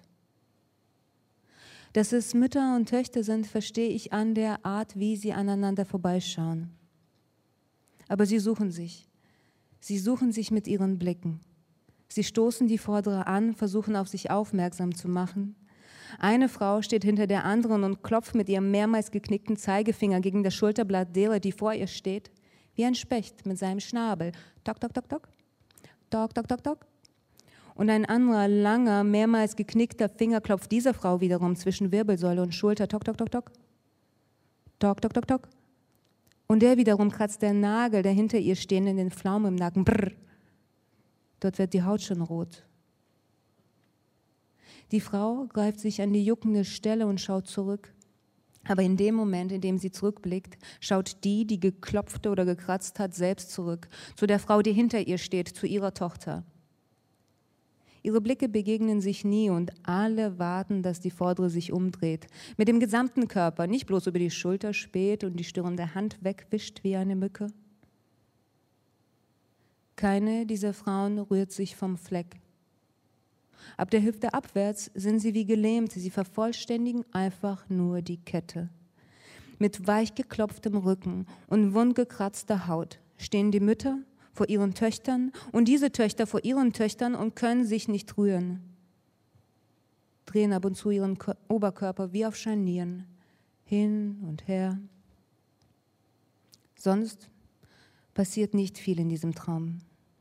H: Dass es Mütter und Töchter sind, verstehe ich an der Art, wie sie aneinander vorbeischauen. Aber sie suchen sich. Sie suchen sich mit ihren Blicken. Sie stoßen die Vordere an, versuchen auf sich aufmerksam zu machen. Eine Frau steht hinter der anderen und klopft mit ihrem mehrmals geknickten Zeigefinger gegen das Schulterblatt derer, die vor ihr steht, wie ein Specht mit seinem Schnabel. Tok, tok, tok, tok. Tok, tok, tok, tok. Und ein anderer, langer, mehrmals geknickter Finger klopft dieser Frau wiederum zwischen Wirbelsäule und Schulter. Tok, tok, tok, tok. Tok, tok, tok, tok. Und der wiederum kratzt der Nagel der hinter ihr stehenden in den Pflaumen im Nacken. Brrr. Dort wird die Haut schon rot. Die Frau greift sich an die juckende Stelle und schaut zurück. Aber in dem Moment, in dem sie zurückblickt, schaut die, die geklopft oder gekratzt hat, selbst zurück. Zu der Frau, die hinter ihr steht, zu ihrer Tochter. Ihre Blicke begegnen sich nie und alle warten, dass die Vordere sich umdreht. Mit dem gesamten Körper, nicht bloß über die Schulter späht und die störende Hand wegwischt wie eine Mücke. Keine dieser Frauen rührt sich vom Fleck. Ab der Hüfte abwärts sind sie wie gelähmt, sie vervollständigen einfach nur die Kette. Mit weich geklopftem Rücken und wundgekratzter Haut stehen die Mütter vor ihren Töchtern und diese Töchter vor ihren Töchtern und können sich nicht rühren. Drehen ab und zu ihren Oberkörper wie auf Scharnieren, hin und her. Sonst passiert nicht viel in diesem Traum.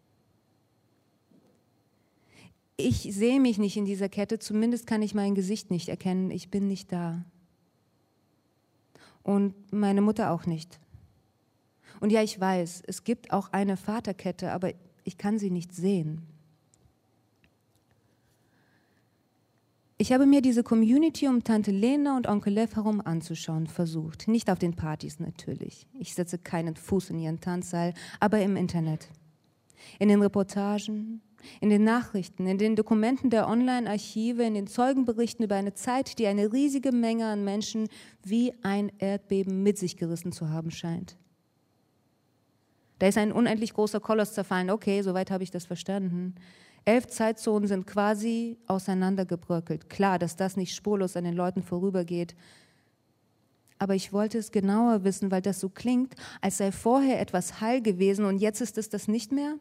H: Ich sehe mich nicht in dieser Kette, zumindest kann ich mein Gesicht nicht erkennen, ich bin nicht da. Und meine Mutter auch nicht. Und ja, ich weiß, es gibt auch eine Vaterkette, aber ich kann sie nicht sehen. Ich habe mir diese Community um Tante Lena und Onkel Lev herum anzuschauen versucht. Nicht auf den Partys natürlich. Ich setze keinen Fuß in ihren Tanzsaal, aber im Internet. In den Reportagen, in den Nachrichten, in den Dokumenten der Online-Archive, in den Zeugenberichten über eine Zeit, die eine riesige Menge an Menschen wie ein Erdbeben mit sich gerissen zu haben scheint. Da ist ein unendlich großer Koloss zerfallen. Okay, soweit habe ich das verstanden. 11 Zeitzonen sind quasi auseinandergebröckelt. Klar, dass das nicht spurlos an den Leuten vorübergeht. Aber ich wollte es genauer wissen, weil das so klingt, als sei vorher etwas heil gewesen und jetzt ist es das nicht mehr.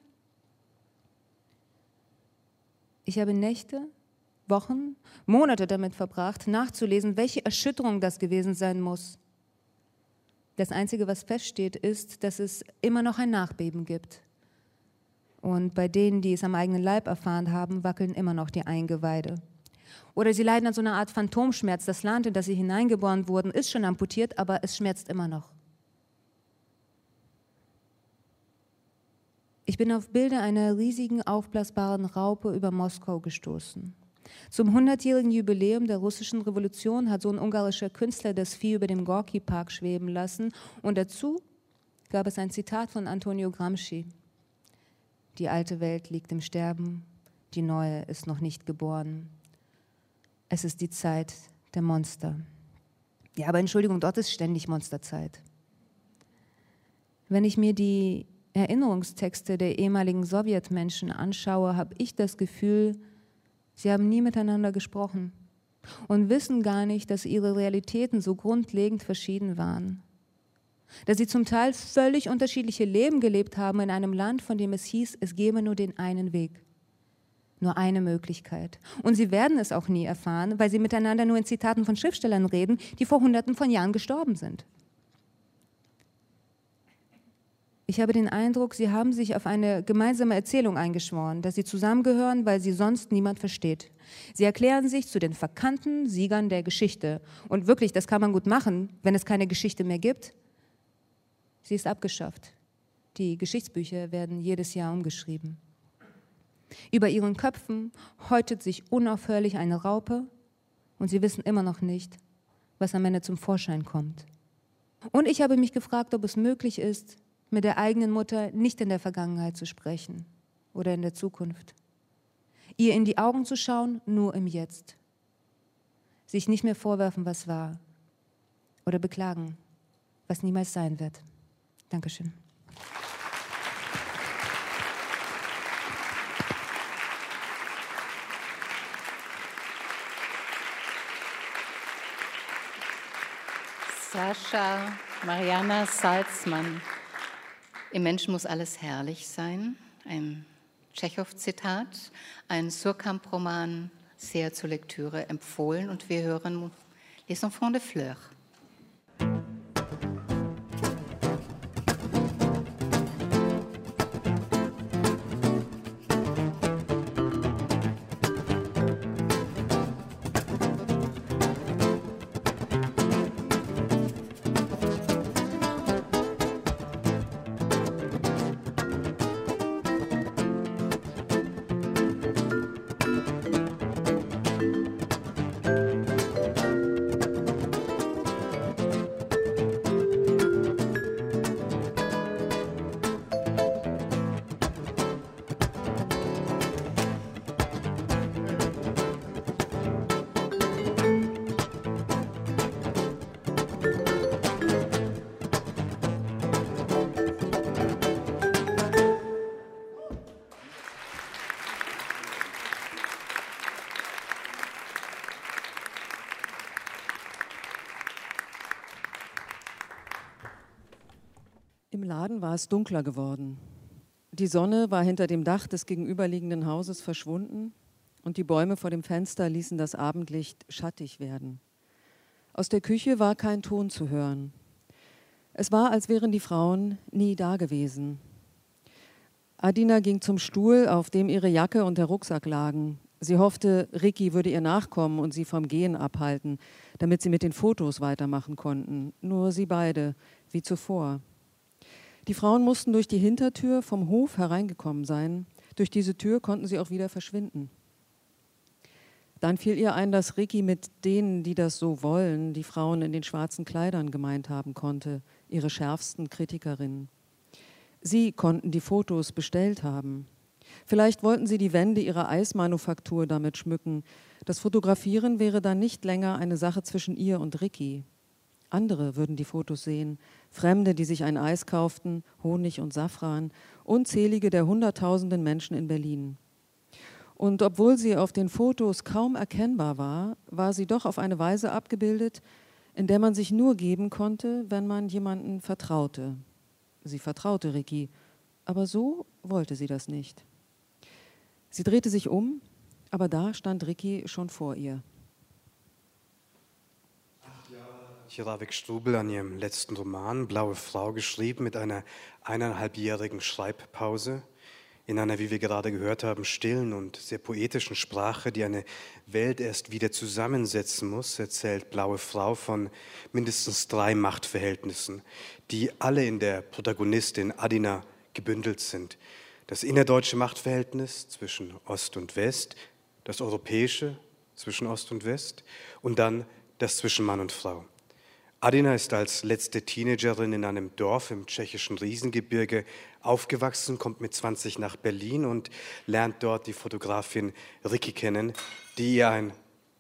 H: Ich habe Nächte, Wochen, Monate damit verbracht, nachzulesen, welche Erschütterung das gewesen sein muss. Das Einzige, was feststeht, ist, dass es immer noch ein Nachbeben gibt. Und bei denen, die es am eigenen Leib erfahren haben, wackeln immer noch die Eingeweide. Oder sie leiden an so einer Art Phantomschmerz. Das Land, in das sie hineingeboren wurden, ist schon amputiert, aber es schmerzt immer noch. Ich bin auf Bilder einer riesigen, aufblasbaren Raupe über Moskau gestoßen. Zum 100-jährigen Jubiläum der russischen Revolution hat so ein ungarischer Künstler das Vieh über dem Gorki-Park schweben lassen und dazu gab es ein Zitat von Antonio Gramsci. Die alte Welt liegt im Sterben, die neue ist noch nicht geboren. Es ist die Zeit der Monster. Ja, aber Entschuldigung, dort ist ständig Monsterzeit. Wenn ich mir die Erinnerungstexte der ehemaligen Sowjetmenschen anschaue, habe ich das Gefühl, sie haben nie miteinander gesprochen und wissen gar nicht, dass ihre Realitäten so grundlegend verschieden waren. Dass sie zum Teil völlig unterschiedliche Leben gelebt haben in einem Land, von dem es hieß, es gebe nur den einen Weg, nur eine Möglichkeit. Und sie werden es auch nie erfahren, weil sie miteinander nur in Zitaten von Schriftstellern reden, die vor Hunderten von Jahren gestorben sind. Ich habe den Eindruck, sie haben sich auf eine gemeinsame Erzählung eingeschworen, dass sie zusammengehören, weil sie sonst niemand versteht. Sie erklären sich zu den verkannten Siegern der Geschichte. Und wirklich, das kann man gut machen, wenn es keine Geschichte mehr gibt. Sie ist abgeschafft. Die Geschichtsbücher werden jedes Jahr umgeschrieben. Über ihren Köpfen häutet sich unaufhörlich eine Raupe und sie wissen immer noch nicht, was am Ende zum Vorschein kommt. Und ich habe mich gefragt, ob es möglich ist, mit der eigenen Mutter nicht in der Vergangenheit zu sprechen oder in der Zukunft. Ihr in die Augen zu schauen, nur im Jetzt. Sich nicht mehr vorwerfen, was war. Oder beklagen, was niemals sein wird. Dankeschön.
I: Sascha Mariana Salzmann. Im Menschen muss alles herrlich sein. Ein Tschechow-Zitat, ein Surkamp-Roman, sehr zur Lektüre empfohlen. Und wir hören Les Enfants de Fleurs.
L: Im Laden war es dunkler geworden. Die Sonne war hinter dem Dach des gegenüberliegenden Hauses verschwunden und die Bäume vor dem Fenster ließen das Abendlicht schattig werden. Aus der Küche war kein Ton zu hören. Es war, als wären die Frauen nie da gewesen. Adina ging zum Stuhl, auf dem ihre Jacke und der Rucksack lagen. Sie hoffte, Ricky würde ihr nachkommen und sie vom Gehen abhalten, damit sie mit den Fotos weitermachen konnten. Nur sie beide, wie zuvor. Die Frauen mussten durch die Hintertür vom Hof hereingekommen sein. Durch diese Tür konnten sie auch wieder verschwinden. Dann fiel ihr ein, dass Ricky mit denen, die das so wollen, die Frauen in den schwarzen Kleidern gemeint haben konnte, ihre schärfsten Kritikerinnen. Sie konnten die Fotos bestellt haben. Vielleicht wollten sie die Wände ihrer Eismanufaktur damit schmücken. Das Fotografieren wäre dann nicht länger eine Sache zwischen ihr und Ricky. Andere würden die Fotos sehen, Fremde, die sich ein Eis kauften, Honig und Safran, unzählige der Hunderttausenden Menschen in Berlin. Und obwohl sie auf den Fotos kaum erkennbar war, war sie doch auf eine Weise abgebildet, in der man sich nur geben konnte, wenn man jemanden vertraute. Sie vertraute Ricky, aber so wollte sie das nicht. Sie drehte sich um, aber da stand Ricky schon vor ihr.
J: Antje Strubel an ihrem letzten Roman Blaue Frau geschrieben mit einer 1,5-jährigen Schreibpause in einer, wie wir gerade gehört haben, stillen und sehr poetischen Sprache, die eine Welt erst wieder zusammensetzen muss, erzählt Blaue Frau von mindestens 3 Machtverhältnissen, die alle in der Protagonistin Adina gebündelt sind. Das innerdeutsche Machtverhältnis zwischen Ost und West, das europäische zwischen Ost und West und dann das zwischen Mann und Frau. Adina ist als letzte Teenagerin in einem Dorf im tschechischen Riesengebirge aufgewachsen, kommt mit 20 nach Berlin und lernt dort die Fotografin Ricky kennen, die ihr ein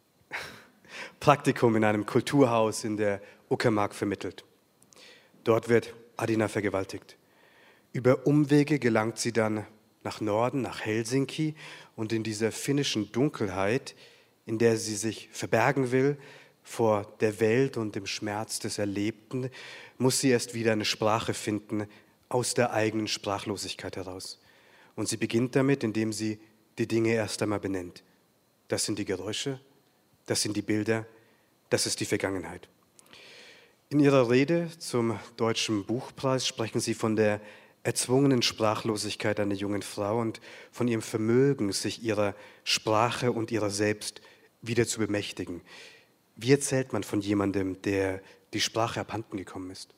J: Praktikum in einem Kulturhaus in der Uckermark vermittelt. Dort wird Adina vergewaltigt. Über Umwege gelangt sie dann nach Norden, nach Helsinki, und in dieser finnischen Dunkelheit, in der sie sich verbergen will vor der Welt und dem Schmerz des Erlebten, muss sie erst wieder eine Sprache finden aus der eigenen Sprachlosigkeit heraus. Und sie beginnt damit, indem sie die Dinge erst einmal benennt. Das sind die Geräusche, das sind die Bilder, das ist die Vergangenheit. In ihrer Rede zum Deutschen Buchpreis sprechen Sie von der erzwungenen Sprachlosigkeit einer jungen Frau und von ihrem Vermögen, sich ihrer Sprache und ihrer selbst wieder zu bemächtigen. Wie erzählt man von jemandem, der die Sprache abhanden gekommen ist?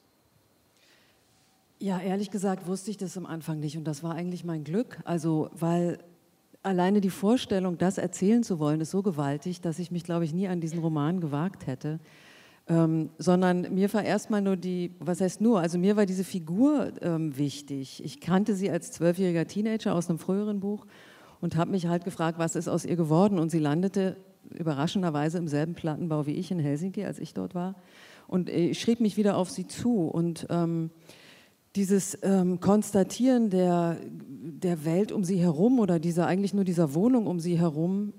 L: Ja, ehrlich gesagt wusste ich das am Anfang nicht und das war eigentlich mein Glück. Also, weil alleine die Vorstellung, das erzählen zu wollen, ist so gewaltig, dass ich mich, glaube ich, nie an diesen Roman gewagt hätte. Sondern mir war erstmal nur mir war diese Figur wichtig. Ich kannte sie als 12-jähriger Teenager aus einem früheren Buch und habe mich halt gefragt, was ist aus ihr geworden? Und sie landete überraschenderweise im selben Plattenbau wie ich in Helsinki, als ich dort war. Und ich schrieb mich wieder auf sie zu. Und dieses Konstatieren der Welt um sie herum oder eigentlich nur dieser Wohnung um sie herum,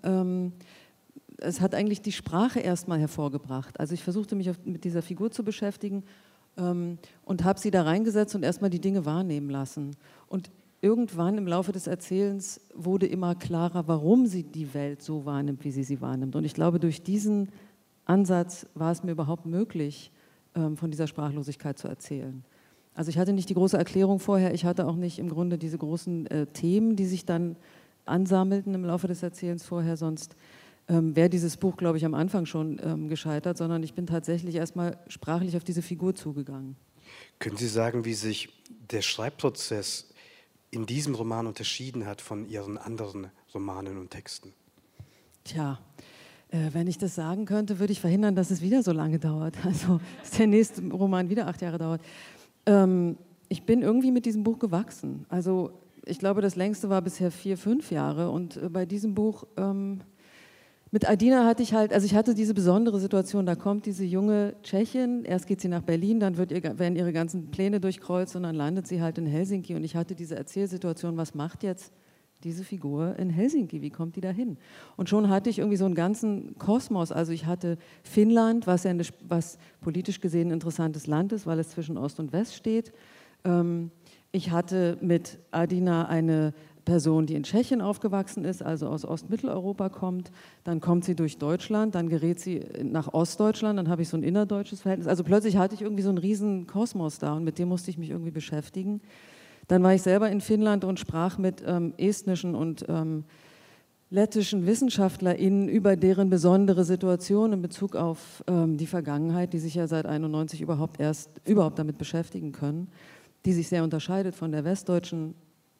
L: es hat eigentlich die Sprache erstmal hervorgebracht. Also ich versuchte mich mit dieser Figur zu beschäftigen und habe sie da reingesetzt und erstmal die Dinge wahrnehmen lassen. Und irgendwann im Laufe des Erzählens wurde immer klarer, warum sie die Welt so wahrnimmt, wie sie wahrnimmt. Und ich glaube, durch diesen Ansatz war es mir überhaupt möglich, von dieser Sprachlosigkeit zu erzählen. Also ich hatte nicht die große Erklärung vorher, ich hatte auch nicht im Grunde diese großen Themen, die sich dann ansammelten im Laufe des Erzählens vorher, sonst wäre dieses Buch, glaube ich, am Anfang schon gescheitert, sondern ich bin tatsächlich erstmal sprachlich auf diese Figur zugegangen.
J: Können Sie sagen, wie sich der Schreibprozess in diesem Roman unterschieden hat von Ihren anderen Romanen und Texten?
L: Tja, wenn ich das sagen könnte, würde ich verhindern, dass es wieder so lange dauert. Also, dass der nächste Roman wieder 8 Jahre dauert. Ich bin irgendwie mit diesem Buch gewachsen. Also, ich glaube, das längste war bisher 4, 5 Jahre. Und bei diesem Buch mit Adina hatte ich hatte diese besondere Situation, da kommt diese junge Tschechin, erst geht sie nach Berlin, dann werden ihre ganzen Pläne durchkreuzt und dann landet sie halt in Helsinki und ich hatte diese Erzählsituation, was macht jetzt diese Figur in Helsinki, wie kommt die da hin? Und schon hatte ich irgendwie so einen ganzen Kosmos, also ich hatte Finnland, was politisch gesehen ein interessantes Land ist, weil es zwischen Ost und West steht. Ich hatte mit Adina eine Person, die in Tschechien aufgewachsen ist, also aus Ostmitteleuropa kommt, dann kommt sie durch Deutschland, dann gerät sie nach Ostdeutschland, dann habe ich so ein innerdeutsches Verhältnis. Also plötzlich hatte ich irgendwie so einen riesen Kosmos da und mit dem musste ich mich irgendwie beschäftigen. Dann war ich selber in Finnland und sprach mit estnischen und lettischen WissenschaftlerInnen über deren besondere Situation in Bezug auf die Vergangenheit, die sich ja seit 1991 überhaupt damit beschäftigen können, die sich sehr unterscheidet von der westdeutschen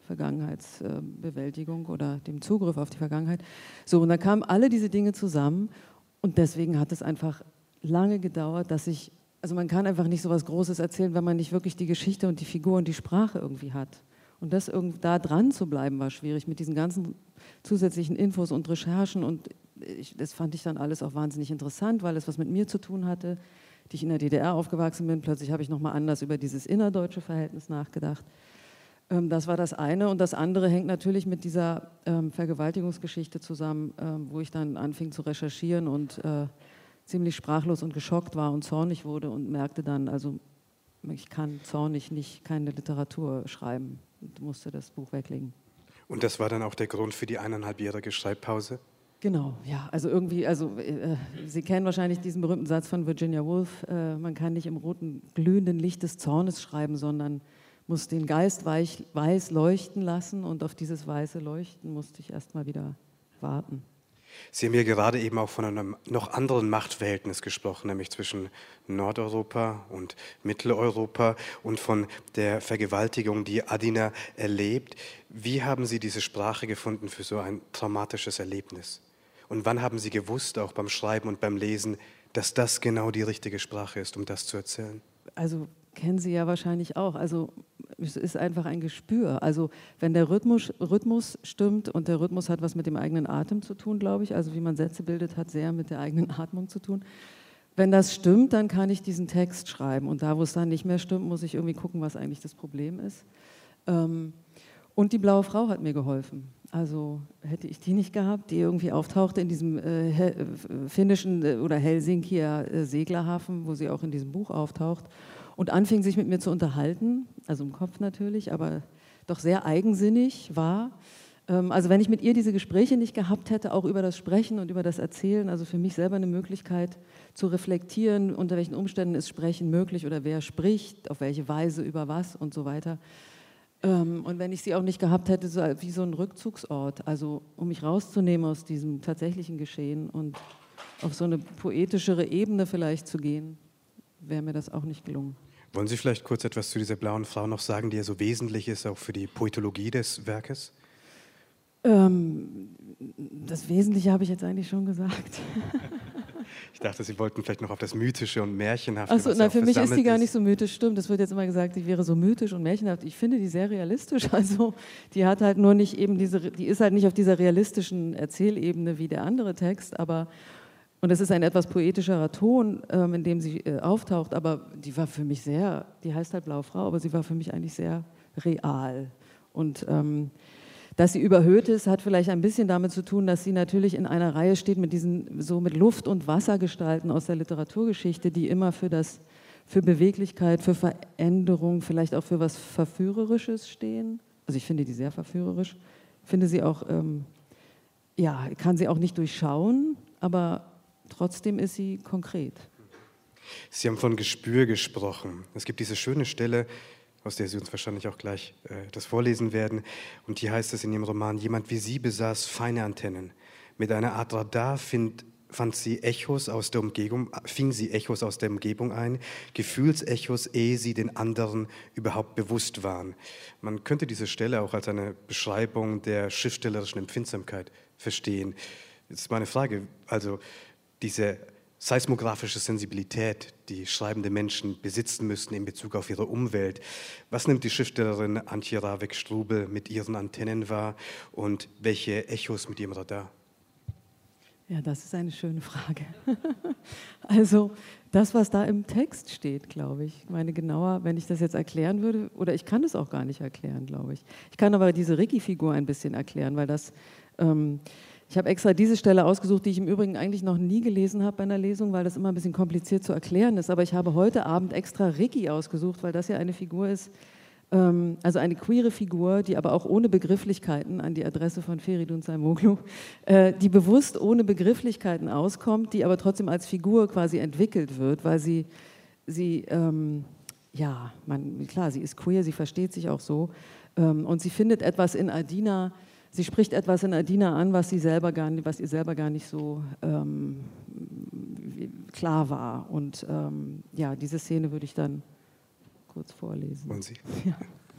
L: Vergangenheitsbewältigung oder dem Zugriff auf die Vergangenheit. So, und da kamen alle diese Dinge zusammen und deswegen hat es einfach lange gedauert, also man kann einfach nicht so was Großes erzählen, wenn man nicht wirklich die Geschichte und die Figur und die Sprache irgendwie hat. Und da dran zu bleiben war schwierig mit diesen ganzen zusätzlichen Infos und Recherchen und das fand ich dann alles auch wahnsinnig interessant, weil es was mit mir zu tun hatte, die ich in der DDR aufgewachsen bin. Plötzlich habe ich nochmal anders über dieses innerdeutsche Verhältnis nachgedacht. Das war das eine und das andere hängt natürlich mit dieser Vergewaltigungsgeschichte zusammen, wo ich dann anfing zu recherchieren und ziemlich sprachlos und geschockt war und zornig wurde und merkte dann, also ich kann zornig keine Literatur schreiben und musste das Buch weglegen.
J: Und das war dann auch der Grund für die 1,5-jährige Schreibpause?
L: Genau, ja, also irgendwie, Sie kennen wahrscheinlich diesen berühmten Satz von Virginia Woolf, man kann nicht im roten, glühenden Licht des Zornes schreiben, sondern muss den Geist weiß leuchten lassen und auf dieses weiße Leuchten musste ich erst mal wieder warten.
J: Sie haben ja gerade eben auch von einem noch anderen Machtverhältnis gesprochen, nämlich zwischen Nordeuropa und Mitteleuropa und von der Vergewaltigung, die Adina erlebt. Wie haben Sie diese Sprache gefunden für so ein traumatisches Erlebnis? Und wann haben Sie gewusst, auch beim Schreiben und beim Lesen, dass das genau die richtige Sprache ist, um das zu erzählen?
L: Also kennen Sie ja wahrscheinlich auch. Also es ist einfach ein Gespür. Also wenn der Rhythmus stimmt, und der Rhythmus hat was mit dem eigenen Atem zu tun, glaube ich, also wie man Sätze bildet, hat sehr mit der eigenen Atmung zu tun. Wenn das stimmt, dann kann ich diesen Text schreiben. Und da, wo es dann nicht mehr stimmt, muss ich irgendwie gucken, was eigentlich das Problem ist. Und die blaue Frau hat mir geholfen. Also hätte ich die nicht gehabt, die irgendwie auftauchte in diesem finnischen oder Helsinkier Seglerhafen, wo sie auch in diesem Buch auftaucht, und anfing sich mit mir zu unterhalten, also im Kopf natürlich, aber doch sehr eigensinnig war. Also wenn ich mit ihr diese Gespräche nicht gehabt hätte, auch über das Sprechen und über das Erzählen, also für mich selber eine Möglichkeit zu reflektieren, unter welchen Umständen ist Sprechen möglich oder wer spricht, auf welche Weise, über was und so weiter. Und wenn ich sie auch nicht gehabt hätte, so wie so ein Rückzugsort, also um mich rauszunehmen aus diesem tatsächlichen Geschehen und auf so eine poetischere Ebene vielleicht zu gehen, wäre mir das auch nicht gelungen.
J: Wollen Sie vielleicht kurz etwas zu dieser blauen Frau noch sagen, die ja so wesentlich ist, auch für die Poetologie des Werkes?
L: Das Wesentliche habe ich jetzt eigentlich schon gesagt.
J: Ich dachte, Sie wollten vielleicht noch auf das Mythische und Märchenhafte.
L: Achso, nein, für mich ist die gar nicht so mythisch, stimmt. Es wird jetzt immer gesagt, die wäre so mythisch und märchenhaft. Ich finde die sehr realistisch. Also die hat halt nur nicht eben die ist halt nicht auf dieser realistischen Erzählebene wie der andere Text, aber und es ist ein etwas poetischerer Ton, in dem sie auftaucht, aber die war für mich sehr, die heißt halt Blaue Frau, aber sie war für mich eigentlich sehr real. Und dass sie überhöht ist, hat vielleicht ein bisschen damit zu tun, dass sie natürlich in einer Reihe steht mit diesen so mit Luft- und Wassergestalten aus der Literaturgeschichte, die immer für Beweglichkeit, für Veränderung, vielleicht auch für was Verführerisches stehen. Also ich finde die sehr verführerisch. Ich finde sie auch, kann sie auch nicht durchschauen, aber trotzdem ist sie konkret.
J: Sie haben von Gespür gesprochen. Es gibt diese schöne Stelle, aus der Sie uns wahrscheinlich auch gleich das vorlesen werden. Und hier heißt es in Ihrem Roman, jemand wie Sie besaß feine Antennen. Mit einer Art Radar fing sie Echos aus der Umgebung ein, Gefühlsechos, ehe sie den anderen überhaupt bewusst waren. Man könnte diese Stelle auch als eine Beschreibung der schriftstellerischen Empfindsamkeit verstehen. Jetzt ist meine Frage, also diese seismografische Sensibilität, die schreibende Menschen besitzen müssen in Bezug auf ihre Umwelt. Was nimmt die Schriftstellerin Antje Ravek-Strubel mit ihren Antennen wahr und welche Echos mit ihrem Radar?
L: Ja, das ist eine schöne Frage. Also das, was da im Text steht, glaube ich. Ich meine, genauer, wenn ich das jetzt erklären würde, oder ich kann es auch gar nicht erklären, glaube ich. Ich kann aber diese Ricky-Figur ein bisschen erklären, weil das... ich habe extra diese Stelle ausgesucht, die ich im Übrigen eigentlich noch nie gelesen habe bei einer Lesung, weil das immer ein bisschen kompliziert zu erklären ist. Aber ich habe heute Abend extra Ricky ausgesucht, weil das ja eine Figur ist, also eine queere Figur, die aber auch ohne Begrifflichkeiten an die Adresse von Feridun Saimoglu, die bewusst ohne Begrifflichkeiten auskommt, die aber trotzdem als Figur quasi entwickelt wird, weil sie klar, sie ist queer, sie versteht sich auch so und sie findet etwas in Adina. Sie spricht etwas in Adina an, was ihr selber gar nicht so klar war. Und diese Szene würde ich dann kurz vorlesen.
J: Wollen Sie?
L: Ja.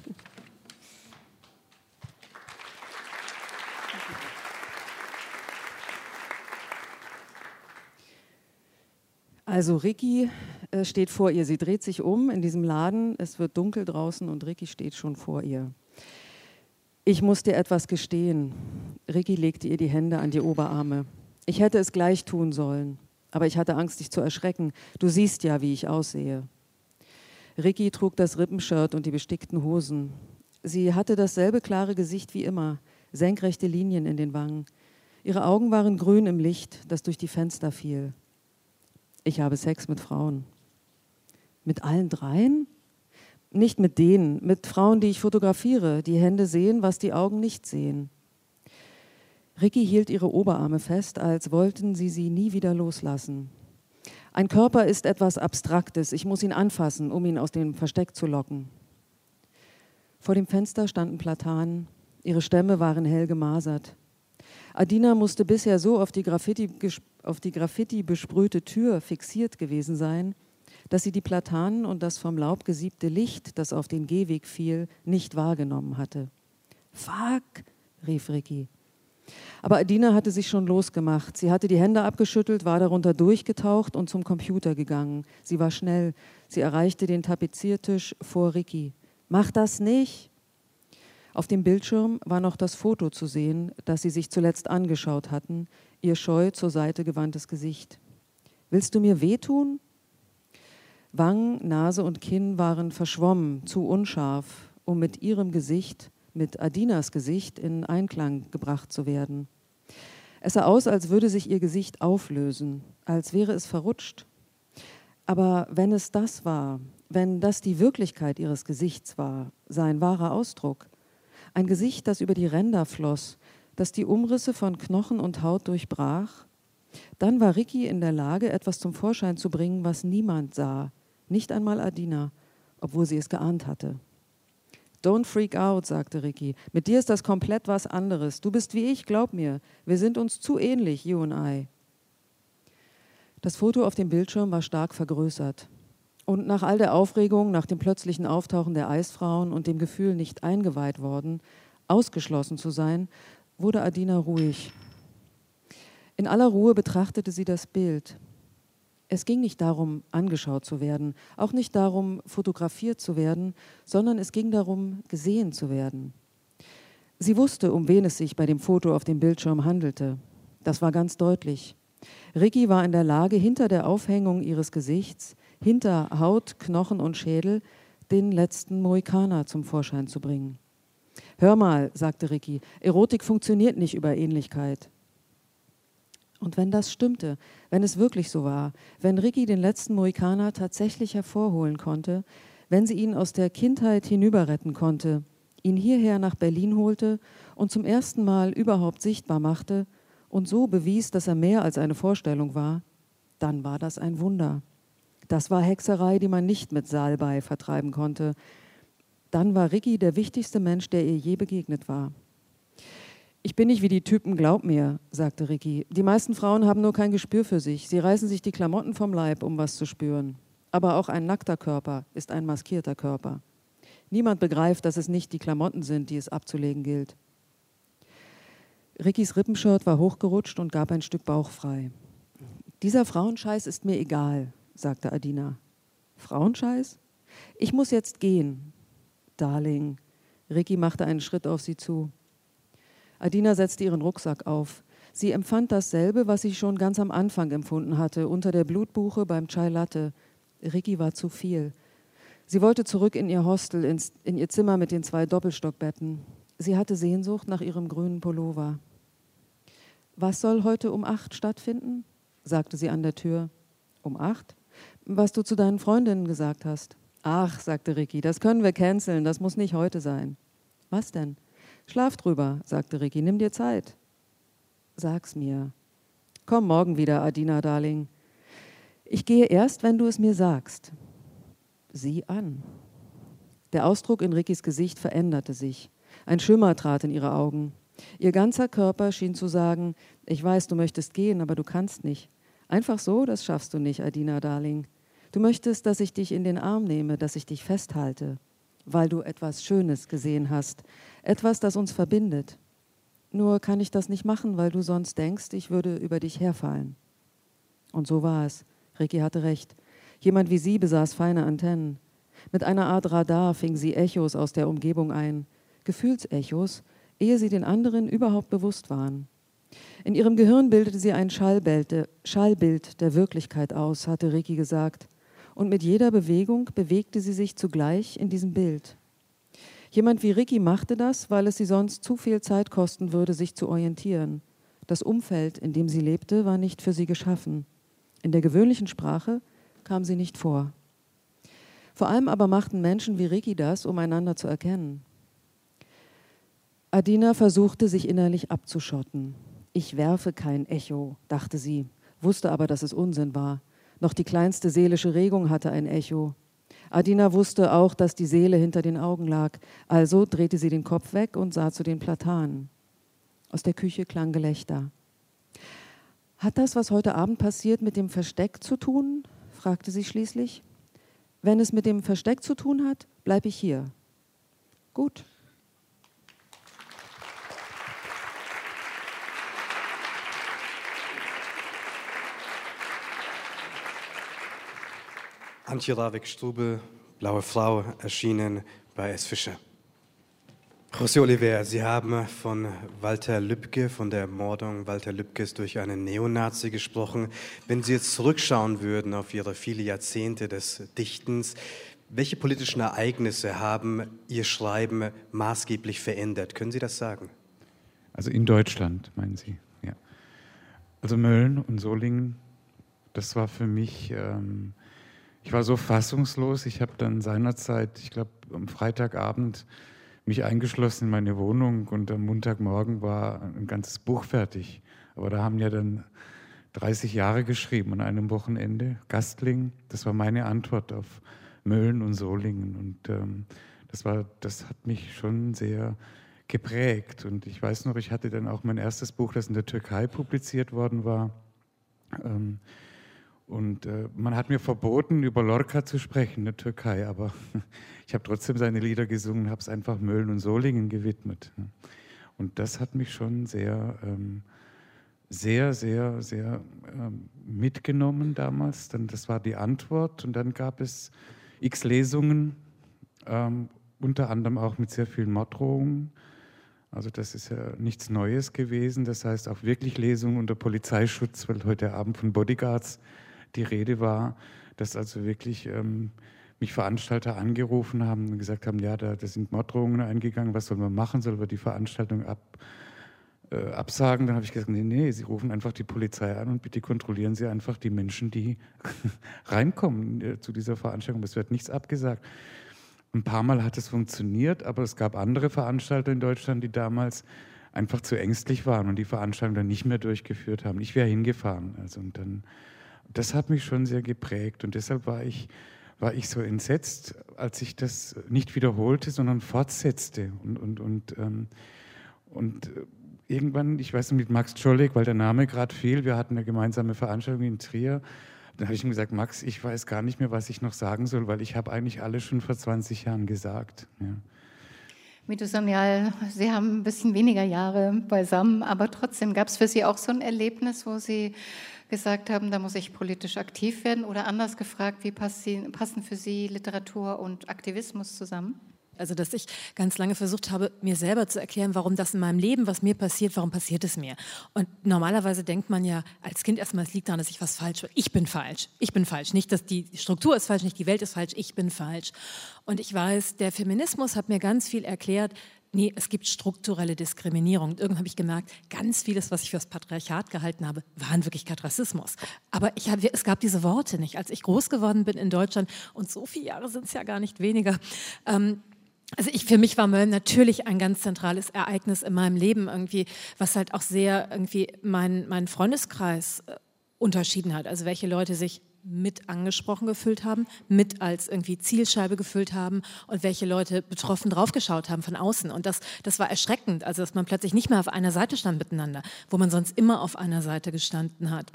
L: Also Ricky steht vor ihr. Sie dreht sich um in diesem Laden. Es wird dunkel draußen und Ricky steht schon vor ihr. Ich muss dir etwas gestehen. Ricky legte ihr die Hände an die Oberarme. Ich hätte es gleich tun sollen, aber ich hatte Angst, dich zu erschrecken. Du siehst ja, wie ich aussehe. Ricky trug das Rippenshirt und die bestickten Hosen. Sie hatte dasselbe klare Gesicht wie immer, senkrechte Linien in den Wangen. Ihre Augen waren grün im Licht, das durch die Fenster fiel. Ich habe Sex mit Frauen. Mit allen dreien? Nicht mit denen, mit Frauen, die ich fotografiere. Die Hände sehen, was die Augen nicht sehen. Ricky hielt ihre Oberarme fest, als wollten sie nie wieder loslassen. Ein Körper ist etwas Abstraktes. Ich muss ihn anfassen, um ihn aus dem Versteck zu locken. Vor dem Fenster standen Platanen. Ihre Stämme waren hell gemasert. Adina musste bisher so auf die Graffiti besprühte Tür fixiert gewesen sein, dass sie die Platanen und das vom Laub gesiebte Licht, das auf den Gehweg fiel, nicht wahrgenommen hatte. »Fuck«, rief Ricky. Aber Adina hatte sich schon losgemacht. Sie hatte die Hände abgeschüttelt, war darunter durchgetaucht und zum Computer gegangen. Sie war schnell. Sie erreichte den Tapeziertisch vor Ricky. »Mach das nicht!« Auf dem Bildschirm war noch das Foto zu sehen, das sie sich zuletzt angeschaut hatten, ihr scheu zur Seite gewandtes Gesicht. »Willst du mir wehtun?« Wangen, Nase und Kinn waren verschwommen, zu unscharf, um mit ihrem Gesicht, mit Adinas Gesicht, in Einklang gebracht zu werden. Es sah aus, als würde sich ihr Gesicht auflösen, als wäre es verrutscht. Aber wenn es das war, wenn das die Wirklichkeit ihres Gesichts war, sein wahrer Ausdruck, ein Gesicht, das über die Ränder floss, das die Umrisse von Knochen und Haut durchbrach, dann war Ricky in der Lage, etwas zum Vorschein zu bringen, was niemand sah, nicht einmal Adina, obwohl sie es geahnt hatte. »Don't freak out«, sagte Ricky. »Mit dir ist das komplett was anderes. Du bist wie ich, glaub mir. Wir sind uns zu ähnlich, you and I.« Das Foto auf dem Bildschirm war stark vergrößert. Und nach all der Aufregung, nach dem plötzlichen Auftauchen der Eisfrauen und dem Gefühl, nicht eingeweiht worden, ausgeschlossen zu sein, wurde Adina ruhig. In aller Ruhe betrachtete sie das Bild. Es ging nicht darum, angeschaut zu werden, auch nicht darum, fotografiert zu werden, sondern es ging darum, gesehen zu werden. Sie wusste, um wen es sich bei dem Foto auf dem Bildschirm handelte. Das war ganz deutlich. Ricky war in der Lage, hinter der Aufhängung ihres Gesichts, hinter Haut, Knochen und Schädel, den letzten Mohikaner zum Vorschein zu bringen. »Hör mal«, sagte Ricky, »Erotik funktioniert nicht über Ähnlichkeit.« Und wenn das stimmte, wenn es wirklich so war, wenn Ricky den letzten Mohikaner tatsächlich hervorholen konnte, wenn sie ihn aus der Kindheit hinüberretten konnte, ihn hierher nach Berlin holte und zum ersten Mal überhaupt sichtbar machte und so bewies, dass er mehr als eine Vorstellung war, dann war das ein Wunder. Das war Hexerei, die man nicht mit Salbei vertreiben konnte. Dann war Ricky der wichtigste Mensch, der ihr je begegnet war. »Ich bin nicht wie die Typen, glaub mir«, sagte Ricky. »Die meisten Frauen haben nur kein Gespür für sich. Sie reißen sich die Klamotten vom Leib, um was zu spüren. Aber auch ein nackter Körper ist ein maskierter Körper. Niemand begreift, dass es nicht die Klamotten sind, die es abzulegen gilt.« Rickys Rippenshirt war hochgerutscht und gab ein Stück Bauch frei. »Dieser Frauenscheiß ist mir egal«, sagte Adina. »Frauenscheiß? Ich muss jetzt gehen.« »Darling«, Ricky machte einen Schritt auf sie zu. Adina setzte ihren Rucksack auf. Sie empfand dasselbe, was sie schon ganz am Anfang empfunden hatte, unter der Blutbuche beim Chai Latte. Ricky war zu viel. Sie wollte zurück in ihr Hostel, in ihr Zimmer mit den 2 Doppelstockbetten. Sie hatte Sehnsucht nach ihrem grünen Pullover. »Was soll heute um 8 stattfinden?« sagte sie an der Tür. »Um 8? Was du zu deinen Freundinnen gesagt hast.« »Ach«, sagte Ricky, »das können wir canceln, das muss nicht heute sein.« »Was denn?« »Schlaf drüber«, sagte Ricky, »nimm dir Zeit.« »Sag's mir.« »Komm morgen wieder, Adina, Darling.« »Ich gehe erst, wenn du es mir sagst.« »Sieh an.« Der Ausdruck in Rickys Gesicht veränderte sich. Ein Schimmer trat in ihre Augen. Ihr ganzer Körper schien zu sagen, ich weiß, du möchtest gehen, aber du kannst nicht. Einfach so, das schaffst du nicht, Adina, Darling. Du möchtest, dass ich dich in den Arm nehme, dass ich dich festhalte, weil du etwas Schönes gesehen hast, etwas, das uns verbindet. Nur kann ich das nicht machen, weil du sonst denkst, ich würde über dich herfallen. Und so war es. Ricky hatte recht. Jemand wie sie besaß feine Antennen. Mit einer Art Radar fing sie Echos aus der Umgebung ein, Gefühlsechos, ehe sie den anderen überhaupt bewusst waren. In ihrem Gehirn bildete sie ein Schallbild der Wirklichkeit aus, hatte Ricky gesagt. Und mit jeder Bewegung bewegte sie sich zugleich in diesem Bild. Jemand wie Ricky machte das, weil es sie sonst zu viel Zeit kosten würde, sich zu orientieren. Das Umfeld, in dem sie lebte, war nicht für sie geschaffen. In der gewöhnlichen Sprache kam sie nicht vor. Vor allem aber machten Menschen wie Ricky das, um einander zu erkennen. Adina versuchte, sich innerlich abzuschotten. Ich werfe kein Echo, dachte sie, wusste aber, dass es Unsinn war. Noch die kleinste seelische Regung hatte ein Echo. Adina wusste auch, dass die Seele hinter den Augen lag. Also drehte sie den Kopf weg und sah zu den Platanen. Aus der Küche klang Gelächter. »Hat das, was heute Abend passiert, mit dem Versteck zu tun?« fragte sie schließlich. »Wenn es mit dem Versteck zu tun hat, bleib ich hier.« »Gut.«
J: Antje Ravik-Strubel, Blaue Frau, erschienen bei S. Fischer. José Oliver, Sie haben von Walter Lübcke, von der Ermordung Walter Lübckes durch einen Neonazi gesprochen. Wenn Sie jetzt zurückschauen würden auf Ihre vielen Jahrzehnte des Dichtens, welche politischen Ereignisse haben Ihr Schreiben maßgeblich verändert? Können Sie das sagen?
O: Also in Deutschland, meinen Sie? Ja. Also Mölln und Solingen, das war für mich, ich war so fassungslos. Ich habe dann seinerzeit, ich glaube am Freitagabend, mich eingeschlossen in meine Wohnung und am Montagmorgen war ein ganzes Buch fertig. Aber da haben ja dann 30 Jahre geschrieben an einem Wochenende. Gastling, das war meine Antwort auf Mölln und Solingen. Und das hat mich schon sehr geprägt. Und ich weiß noch, ich hatte dann auch mein erstes Buch, das in der Türkei publiziert worden war. Und man hat mir verboten, über Lorca zu sprechen in der Türkei, aber ich habe trotzdem seine Lieder gesungen, habe es einfach Mölln und Solingen gewidmet. Und das hat mich schon sehr mitgenommen damals. Das war die Antwort und dann gab es x Lesungen, unter anderem auch mit sehr vielen Morddrohungen. Also das ist ja nichts Neues gewesen, das heißt auch wirklich Lesungen unter Polizeischutz, weil heute Abend von Bodyguards die Rede war, dass also wirklich mich Veranstalter angerufen haben und gesagt haben, ja, da sind Morddrohungen eingegangen, was soll man machen, sollen wir die Veranstaltung absagen? Dann habe ich gesagt, nee, Sie rufen einfach die Polizei an und bitte kontrollieren Sie einfach die Menschen, die reinkommen zu dieser Veranstaltung. Es wird nichts abgesagt. Ein paar Mal hat es funktioniert, aber es gab andere Veranstalter in Deutschland, die damals einfach zu ängstlich waren und die Veranstaltung dann nicht mehr durchgeführt haben. Ich wäre hingefahren. Also, und dann, das hat mich schon sehr geprägt und deshalb war ich so entsetzt, als ich das nicht wiederholte, sondern fortsetzte. Und irgendwann, ich weiß noch mit Max Czolek, weil der Name gerade fiel, wir hatten eine gemeinsame Veranstaltung in Trier, dann habe ich ihm gesagt, Max, ich weiß gar nicht mehr, was ich noch sagen soll, weil ich habe eigentlich alles schon vor 20 Jahren gesagt. Ja.
I: Mito Sanyal, Sie haben ein bisschen weniger Jahre beisammen, aber trotzdem gab es für Sie auch so ein Erlebnis, wo Sie gesagt haben, da muss ich politisch aktiv werden? Oder anders gefragt, wie passen für Sie Literatur und Aktivismus zusammen?
K: Also, dass ich ganz lange versucht habe, mir selber zu erklären, warum das in meinem Leben, was mir passiert, warum passiert es mir? Und normalerweise denkt man ja als Kind erstmal, es liegt daran, dass ich was falsch mache. Ich bin falsch. Ich bin falsch. Nicht, dass die Struktur ist falsch, nicht die Welt ist falsch. Ich bin falsch. Und ich weiß, der Feminismus hat mir ganz viel erklärt. Nee, es gibt strukturelle Diskriminierung. Und irgendwann habe ich gemerkt, ganz vieles, was ich für das Patriarchat gehalten habe, war in Wirklichkeit Rassismus. Aber es gab diese Worte nicht. Als ich groß geworden bin in Deutschland, und so viele Jahre sind es ja gar nicht weniger, also für mich war Mölln natürlich ein ganz zentrales Ereignis in meinem Leben irgendwie, was halt auch sehr irgendwie meinen Freundeskreis unterschieden hat. Also welche Leute sich mit angesprochen gefühlt haben, mit als irgendwie Zielscheibe gefühlt haben und welche Leute betroffen draufgeschaut haben von außen. Und das war erschreckend, also dass man plötzlich nicht mehr auf einer Seite stand miteinander, wo man sonst immer auf einer Seite gestanden hat.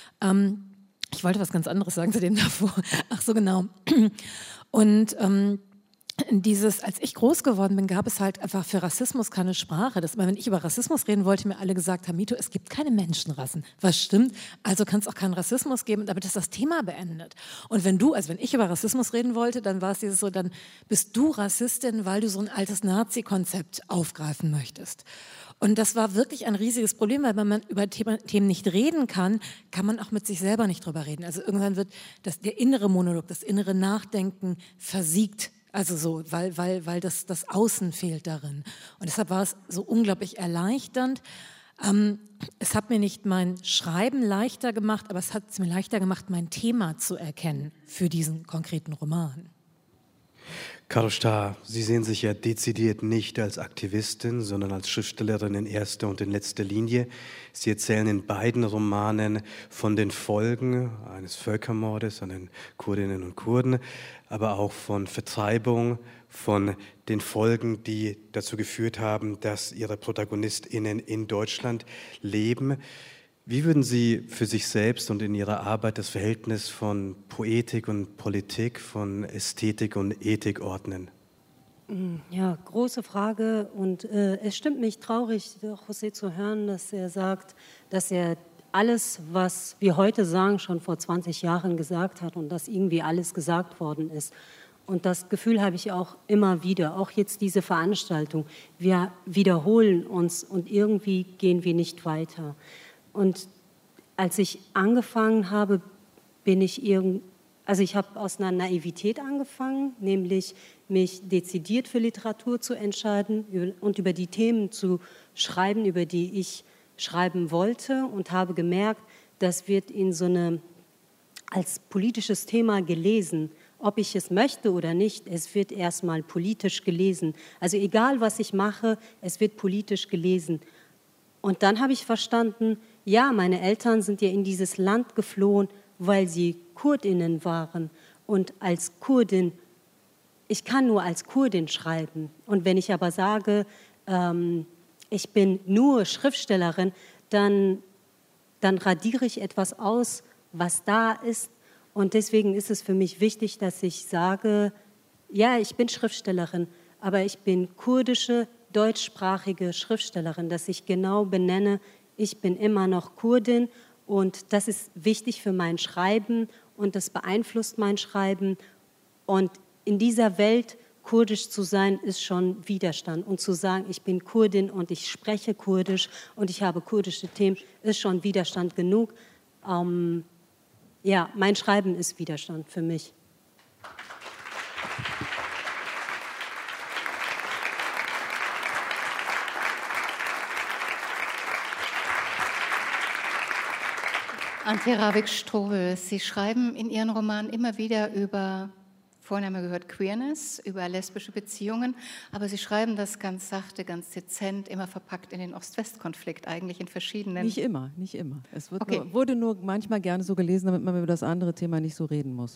K: Ich wollte was ganz anderes sagen zu dem davor. Ach so, genau. Und als ich groß geworden bin, gab es halt einfach für Rassismus keine Sprache. Wenn ich über Rassismus reden wollte, mir alle gesagt haben, Mito, es gibt keine Menschenrassen. Was stimmt? Also kann es auch keinen Rassismus geben, damit ist das Thema beendet. Und wenn ich über Rassismus reden wollte, dann war es dieses so, dann bist du Rassistin, weil du so ein altes Nazi-Konzept aufgreifen möchtest. Und das war wirklich ein riesiges Problem, weil wenn man über Themen nicht reden kann, kann man auch mit sich selber nicht drüber reden. Also irgendwann wird der innere Monolog, das innere Nachdenken versiegt. Also so, weil das Außen fehlt darin. Und deshalb war es so unglaublich erleichternd. Es hat mir nicht mein Schreiben leichter gemacht, aber es hat es mir leichter gemacht, mein Thema zu erkennen für diesen konkreten Roman.
J: Caro Stahr, Sie sehen sich ja dezidiert nicht als Aktivistin, sondern als Schriftstellerin in erster und in letzter Linie. Sie erzählen in beiden Romanen von den Folgen eines Völkermordes an den Kurdinnen und Kurden, aber auch von Vertreibung, von den Folgen, die dazu geführt haben, dass Ihre ProtagonistInnen in Deutschland leben. Wie würden Sie für sich selbst und in Ihrer Arbeit das Verhältnis von Poetik und Politik, von Ästhetik und Ethik ordnen?
N: Ja, große Frage und es stimmt mich traurig, José zu hören, dass er sagt, dass er alles, was wir heute sagen, schon vor 20 Jahren gesagt hat und dass irgendwie alles gesagt worden ist. Und das Gefühl habe ich auch immer wieder, auch jetzt diese Veranstaltung. Wir wiederholen uns und irgendwie gehen wir nicht weiter. Und als ich angefangen habe, ich habe aus einer Naivität angefangen, nämlich mich dezidiert für Literatur zu entscheiden und über die Themen zu schreiben, über die ich schreiben wollte, und habe gemerkt, das wird als politisches Thema gelesen. Ob ich es möchte oder nicht, es wird erstmal politisch gelesen. Also egal, was ich mache, es wird politisch gelesen. Und dann habe ich verstanden, ja, meine Eltern sind ja in dieses Land geflohen, weil sie Kurdinnen waren. Und als Kurdin, ich kann nur als Kurdin schreiben. Und wenn ich aber sage, ich bin nur Schriftstellerin, dann radiere ich etwas aus, was da ist. Und deswegen ist es für mich wichtig, dass ich sage, ja, ich bin Schriftstellerin, aber ich bin kurdische, deutschsprachige Schriftstellerin, dass ich genau benenne, ich bin immer noch Kurdin, und das ist wichtig für mein Schreiben und das beeinflusst mein Schreiben. Und in dieser Welt kurdisch zu sein, ist schon Widerstand. Und zu sagen, ich bin Kurdin und ich spreche Kurdisch und ich habe kurdische Themen, ist schon Widerstand genug. Ja, mein Schreiben ist Widerstand für mich.
I: Antje Ravik-Strobel, Sie schreiben in Ihren Romanen immer wieder über, vorhin haben wir gehört, Queerness, über lesbische Beziehungen, aber Sie schreiben das ganz sachte, ganz dezent, immer verpackt in den Ost-West-Konflikt, eigentlich in verschiedenen...
L: Nicht immer. Es wurde nur manchmal gerne so gelesen, damit man über das andere Thema nicht so reden muss.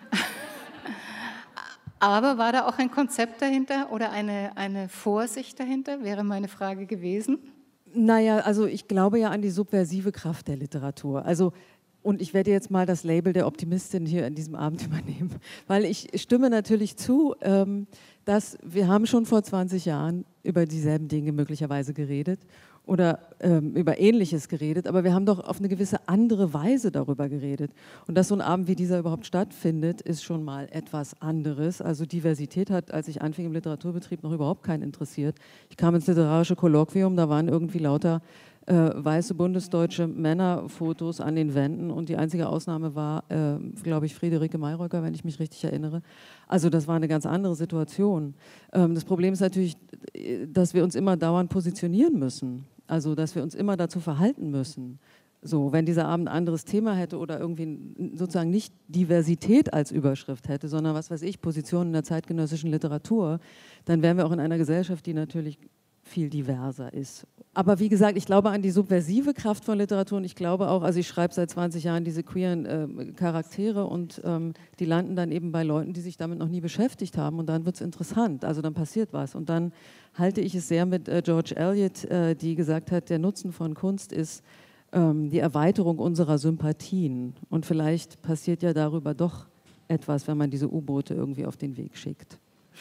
I: Aber war da auch ein Konzept dahinter oder eine Vorsicht dahinter, wäre meine Frage gewesen?
L: Naja, also ich glaube ja an die subversive Kraft der Literatur. Und ich werde jetzt mal das Label der Optimistin hier an diesem Abend übernehmen, weil ich stimme natürlich zu, dass wir haben schon vor 20 Jahren über dieselben Dinge möglicherweise geredet oder über Ähnliches geredet, aber wir haben doch auf eine gewisse andere Weise darüber geredet. Und dass so ein Abend wie dieser überhaupt stattfindet, ist schon mal etwas anderes. Also Diversität hat, als ich anfing im Literaturbetrieb, noch überhaupt keinen interessiert. Ich kam ins literarische Kolloquium, da waren irgendwie lauter weiße bundesdeutsche Männerfotos an den Wänden und die einzige Ausnahme war, glaube ich, Friederike Mayröcker, wenn ich mich richtig erinnere. Also das war eine ganz andere Situation. Das Problem ist natürlich, dass wir uns immer dauernd positionieren müssen, also dass wir uns immer dazu verhalten müssen. So, wenn dieser Abend ein anderes Thema hätte oder irgendwie sozusagen nicht Diversität als Überschrift hätte, sondern was weiß ich, Positionen in der zeitgenössischen Literatur, dann wären wir auch in einer Gesellschaft, die natürlich viel diverser ist. Aber wie gesagt, ich glaube an die subversive Kraft von Literatur und ich glaube auch, also ich schreibe seit 20 Jahren diese queeren Charaktere und die landen dann eben bei Leuten, die sich damit noch nie beschäftigt haben und dann wird es interessant, also dann passiert was. Und dann halte ich es sehr mit George Eliot, die gesagt hat, der Nutzen von Kunst ist die Erweiterung unserer Sympathien und vielleicht passiert ja darüber doch etwas, wenn man diese U-Boote irgendwie auf den Weg schickt.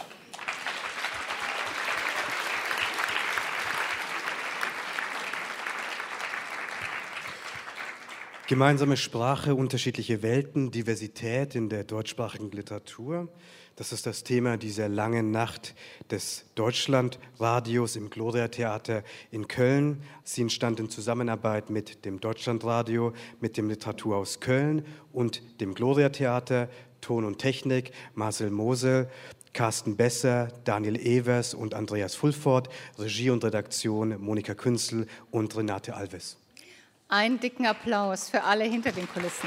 J: Gemeinsame Sprache, unterschiedliche Welten, Diversität in der deutschsprachigen Literatur. Das ist das Thema dieser langen Nacht des Deutschlandradios im Gloria-Theater in Köln. Sie entstand in Zusammenarbeit mit dem Deutschlandradio, mit dem Literaturhaus Köln und dem Gloria-Theater. Ton und Technik Marcel Mosel, Carsten Besser, Daniel Evers und Andreas Fulford. Regie und Redaktion Monika Künzel und Renate Alves.
I: Einen dicken Applaus für alle hinter den Kulissen.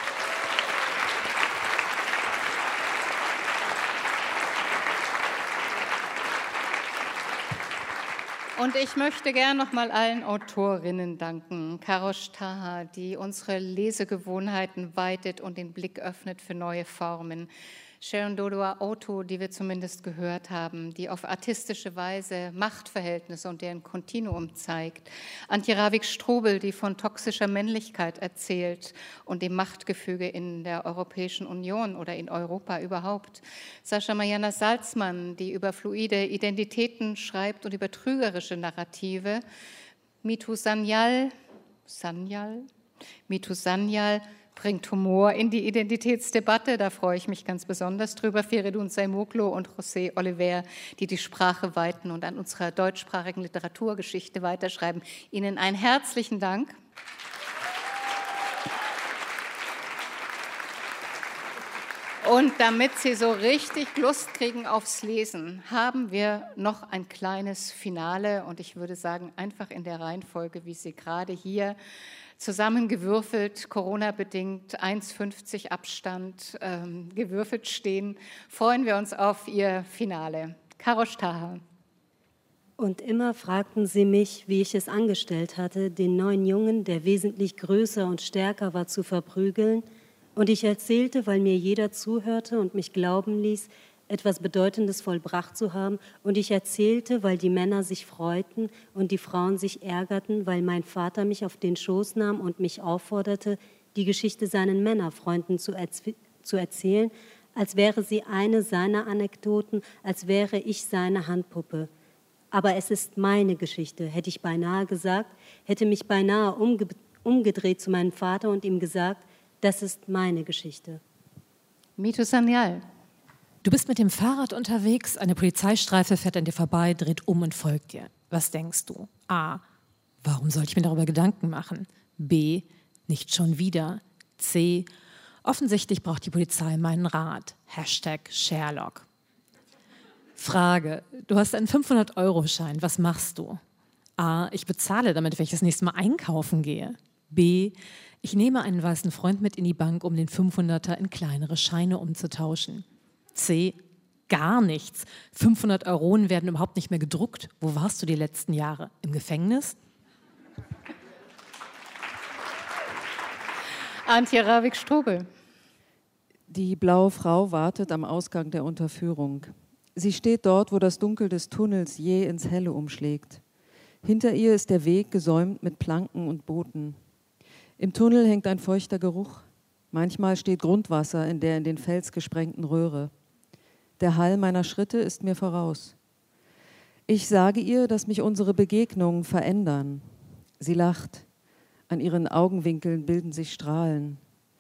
I: Und ich möchte gern noch mal allen Autorinnen danken. Karosh Taha, die unsere Lesegewohnheiten weitet und den Blick öffnet für neue Formen. Sharon Dodua-Otto, die wir zumindest gehört haben, die auf artistische Weise Machtverhältnisse und deren Kontinuum zeigt. Antje Ravik-Strobel, die von toxischer Männlichkeit erzählt und dem Machtgefüge in der Europäischen Union oder in Europa überhaupt. Sascha Mariana Salzmann, die über fluide Identitäten schreibt und über trügerische Narrative. Mitu Sanyal, Mitu Sanyal bringt Humor in die Identitätsdebatte, da freue ich mich ganz besonders drüber. Feridun Saimoglu und José Oliver, die die Sprache weiten und an unserer deutschsprachigen Literaturgeschichte weiterschreiben. Ihnen einen herzlichen Dank. Und damit Sie so richtig Lust kriegen aufs Lesen, haben wir noch ein kleines Finale. Und ich würde sagen, einfach in der Reihenfolge, wie Sie gerade hier zusammengewürfelt, Corona-bedingt, 1,50 Abstand gewürfelt stehen, freuen wir uns auf Ihr Finale. Karosh Taha.
N: Und immer fragten sie mich, wie ich es angestellt hatte, den neuen Jungen, der wesentlich größer und stärker war, zu verprügeln. Und ich erzählte, weil mir jeder zuhörte und mich glauben ließ, etwas Bedeutendes vollbracht zu haben. Und ich erzählte, weil die Männer sich freuten und die Frauen sich ärgerten, weil mein Vater mich auf den Schoß nahm und mich aufforderte, die Geschichte seinen Männerfreunden zu erzählen, als wäre sie eine seiner Anekdoten, als wäre ich seine Handpuppe. Aber es ist meine Geschichte, hätte ich beinahe gesagt, hätte mich beinahe umgedreht zu meinem Vater und ihm gesagt, das ist meine Geschichte.
I: Mitu Sanyal.
K: Du bist mit dem Fahrrad unterwegs, eine Polizeistreife fährt an dir vorbei, dreht um und folgt dir. Was denkst du? A. Warum sollte ich mir darüber Gedanken machen? B. Nicht schon wieder. C. Offensichtlich braucht die Polizei meinen Rat. #Sherlock. Frage. Du hast einen 500-Euro-Schein. Was machst du? A. Ich bezahle damit, wenn ich das nächste Mal einkaufen gehe. B. Ich nehme einen weißen Freund mit in die Bank, um den 500er in kleinere Scheine umzutauschen. C. Gar nichts. 500 Euronen werden überhaupt nicht mehr gedruckt. Wo warst du die letzten Jahre? Im Gefängnis?
I: Antje Ravik-Strubel.
L: Die blaue Frau wartet am Ausgang der Unterführung. Sie steht dort, wo das Dunkel des Tunnels jäh ins Helle umschlägt. Hinter ihr ist der Weg gesäumt mit Planken und Booten. Im Tunnel hängt ein feuchter Geruch. Manchmal steht Grundwasser in der in den Fels gesprengten Röhre. Der Hall meiner Schritte ist mir voraus. Ich sage ihr, dass mich unsere Begegnungen verändern. Sie lacht. An ihren Augenwinkeln bilden sich Strahlen.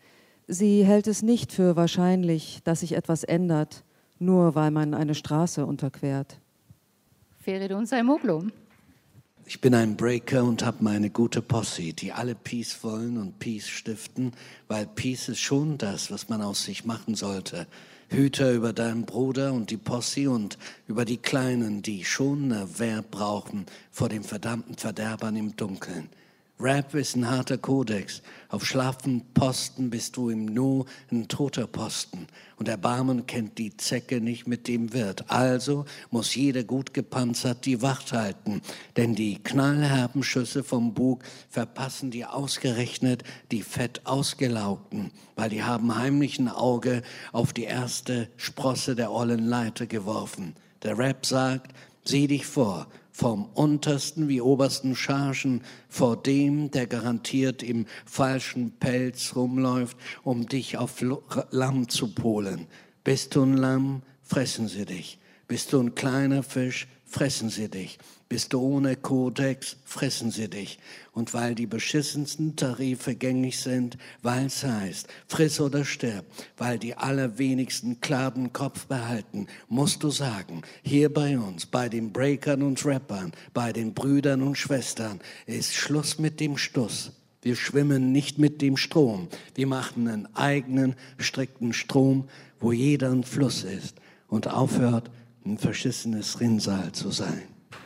L: Sie hält es nicht für wahrscheinlich, dass sich etwas ändert, nur weil man eine Straße unterquert.
I: Feridun Saimoglu.
D: Ich bin ein Breaker und habe meine gute Posse, die alle Peace wollen und Peace stiften, weil Peace ist schon das, was man aus sich machen sollte. Hüter über deinen Bruder und die Posse und über die Kleinen, die schon eine Wehr brauchen vor den verdammten Verderbern im Dunkeln. Rap ist ein harter Kodex. Auf schlaffen Posten bist du im Nu ein toter Posten. Und Erbarmen kennt die Zecke nicht mit dem Wirt. Also muss jeder gut gepanzert die Wacht halten. Denn die knallherben Schüsse vom Bug verpassen dir ausgerechnet die fett Ausgelaugten. Weil die haben heimlich ein Auge auf die erste Sprosse der ollen Leiter geworfen. Der Rap sagt, sieh dich vor. Vom untersten wie obersten Chargen vor dem, der garantiert im falschen Pelz rumläuft, um dich auf Lamm zu polen. Bist du ein Lamm, fressen sie dich. Bist du ein kleiner Fisch, fressen sie dich. Bist du ohne Kodex, fressen sie dich. Und weil die beschissensten Tarife gängig sind, weil es heißt, friss oder stirb, weil die allerwenigsten klar den Kopf behalten, musst du sagen, hier bei uns, bei den Breakern und Rappern, bei den Brüdern und Schwestern, ist Schluss mit dem Stuss. Wir schwimmen nicht mit dem Strom. Wir machen einen eigenen, strikten Strom, wo jeder ein Fluss ist und aufhört, ein verschissenes Rinnsal zu sein.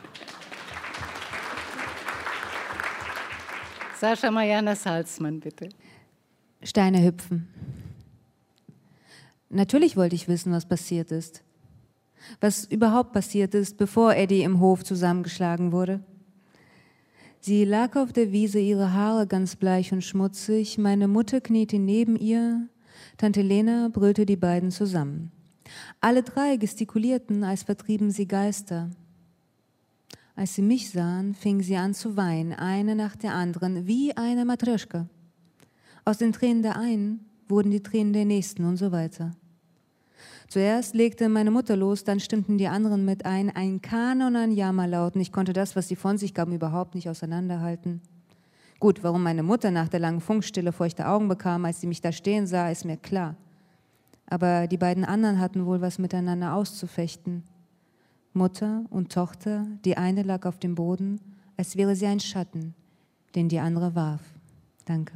I: Sascha Mariana Salzmann, bitte.
H: Steine hüpfen. Natürlich wollte ich wissen, was passiert ist. Was überhaupt passiert ist, bevor Eddie im Hof zusammengeschlagen wurde. Sie lag auf der Wiese, ihre Haare ganz bleich und schmutzig. Meine Mutter kniete neben ihr. Tante Lena brüllte die beiden zusammen. Alle drei gestikulierten, als vertrieben sie Geister. Als sie mich sahen, fingen sie an zu weinen, eine nach der anderen, wie eine Matryoshka. Aus den Tränen der einen wurden die Tränen der nächsten und so weiter. Zuerst legte meine Mutter los, dann stimmten die anderen mit ein Kanon an Jammerlauten. Ich konnte das, was sie von sich gaben, überhaupt nicht auseinanderhalten. Gut, warum meine Mutter nach der langen Funkstille feuchte Augen bekam, als sie mich da stehen sah, ist mir klar. Aber die beiden anderen hatten wohl was miteinander auszufechten. Mutter und Tochter, die eine lag auf dem Boden, als wäre sie ein Schatten, den die andere warf. Danke.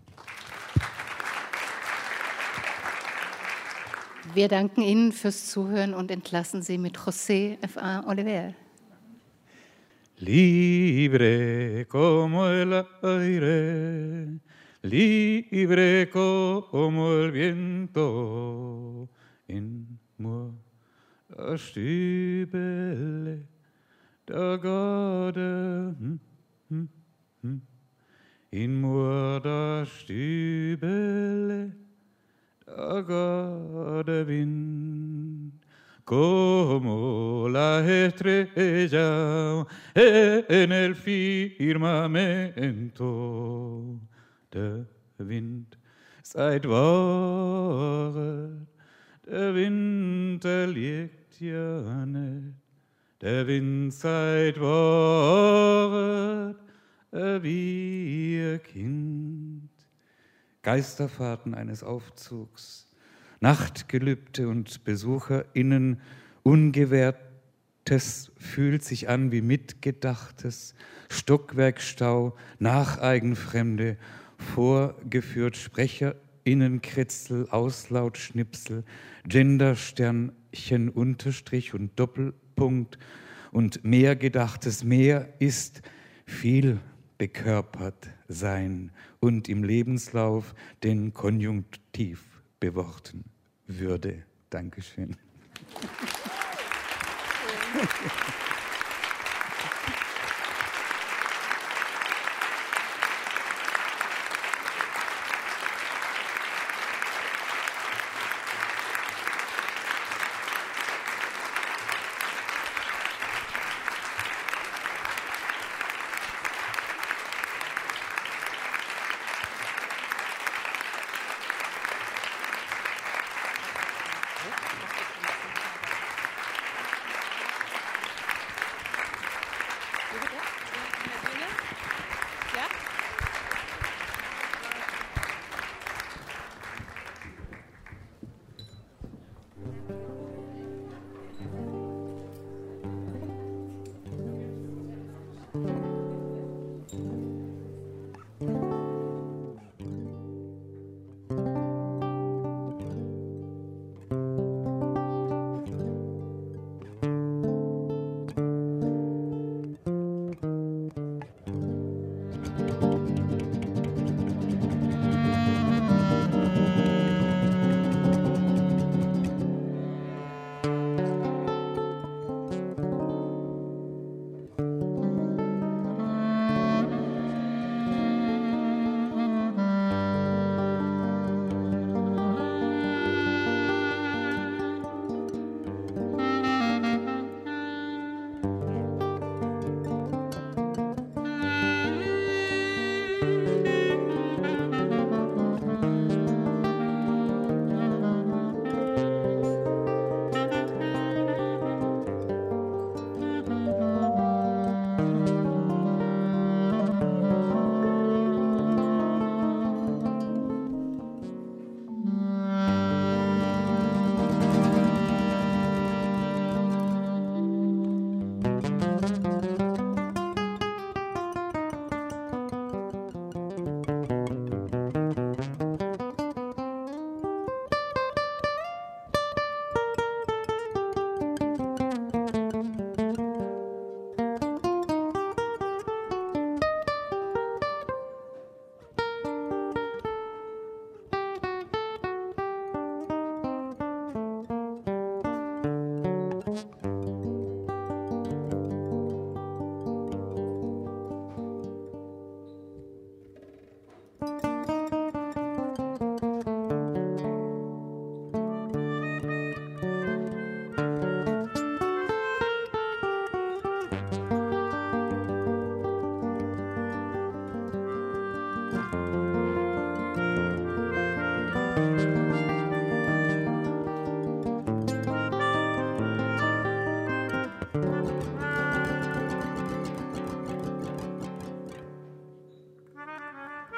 I: Wir danken Ihnen fürs Zuhören und entlassen Sie mit José F.A. Oliver.
O: Libre como el aire, libre como el viento, in moi das Stübele der Garde, in moi das Stübele der Garde Wind. Como la estrella en el firmamento, der Wind seit Wochen, der Winter liegt ja nicht, der Wind seit Wochen, wie ein Kind. Geisterfahrten eines Aufzugs, Nachtgelübde und BesucherInnen, Ungewährtes fühlt sich an wie Mitgedachtes, Stockwerkstau, Nacheigenfremde, vorgeführt SprecherInnenkritzel, Auslautschnipsel, Gendersternchen, Unterstrich und Doppelpunkt und Mehrgedachtes. Mehr ist viel bekörpert sein und im Lebenslauf den Konjunktiv beworten würde. Dankeschön.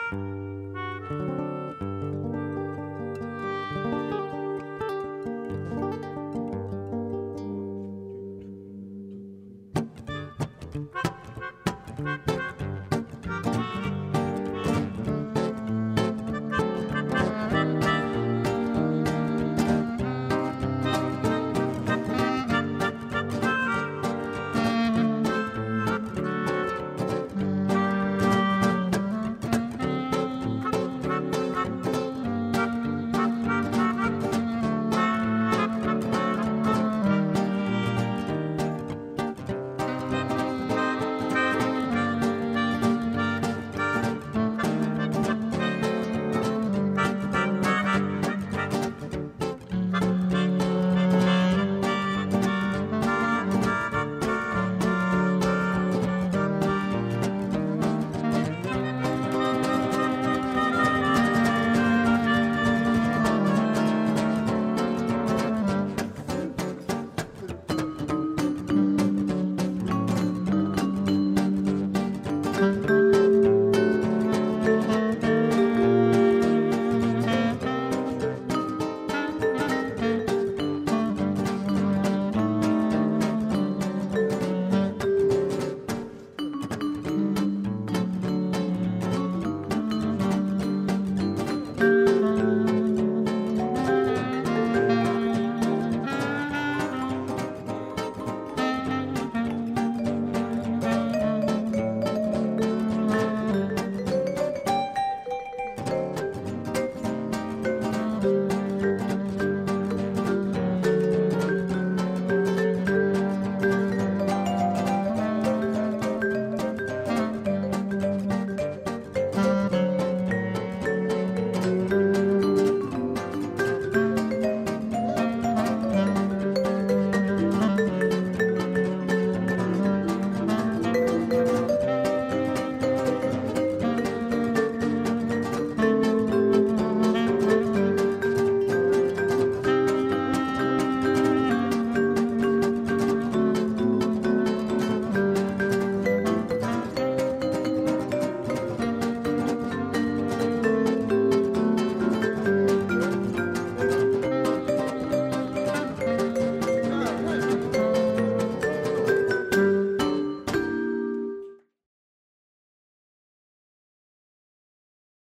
A: Musik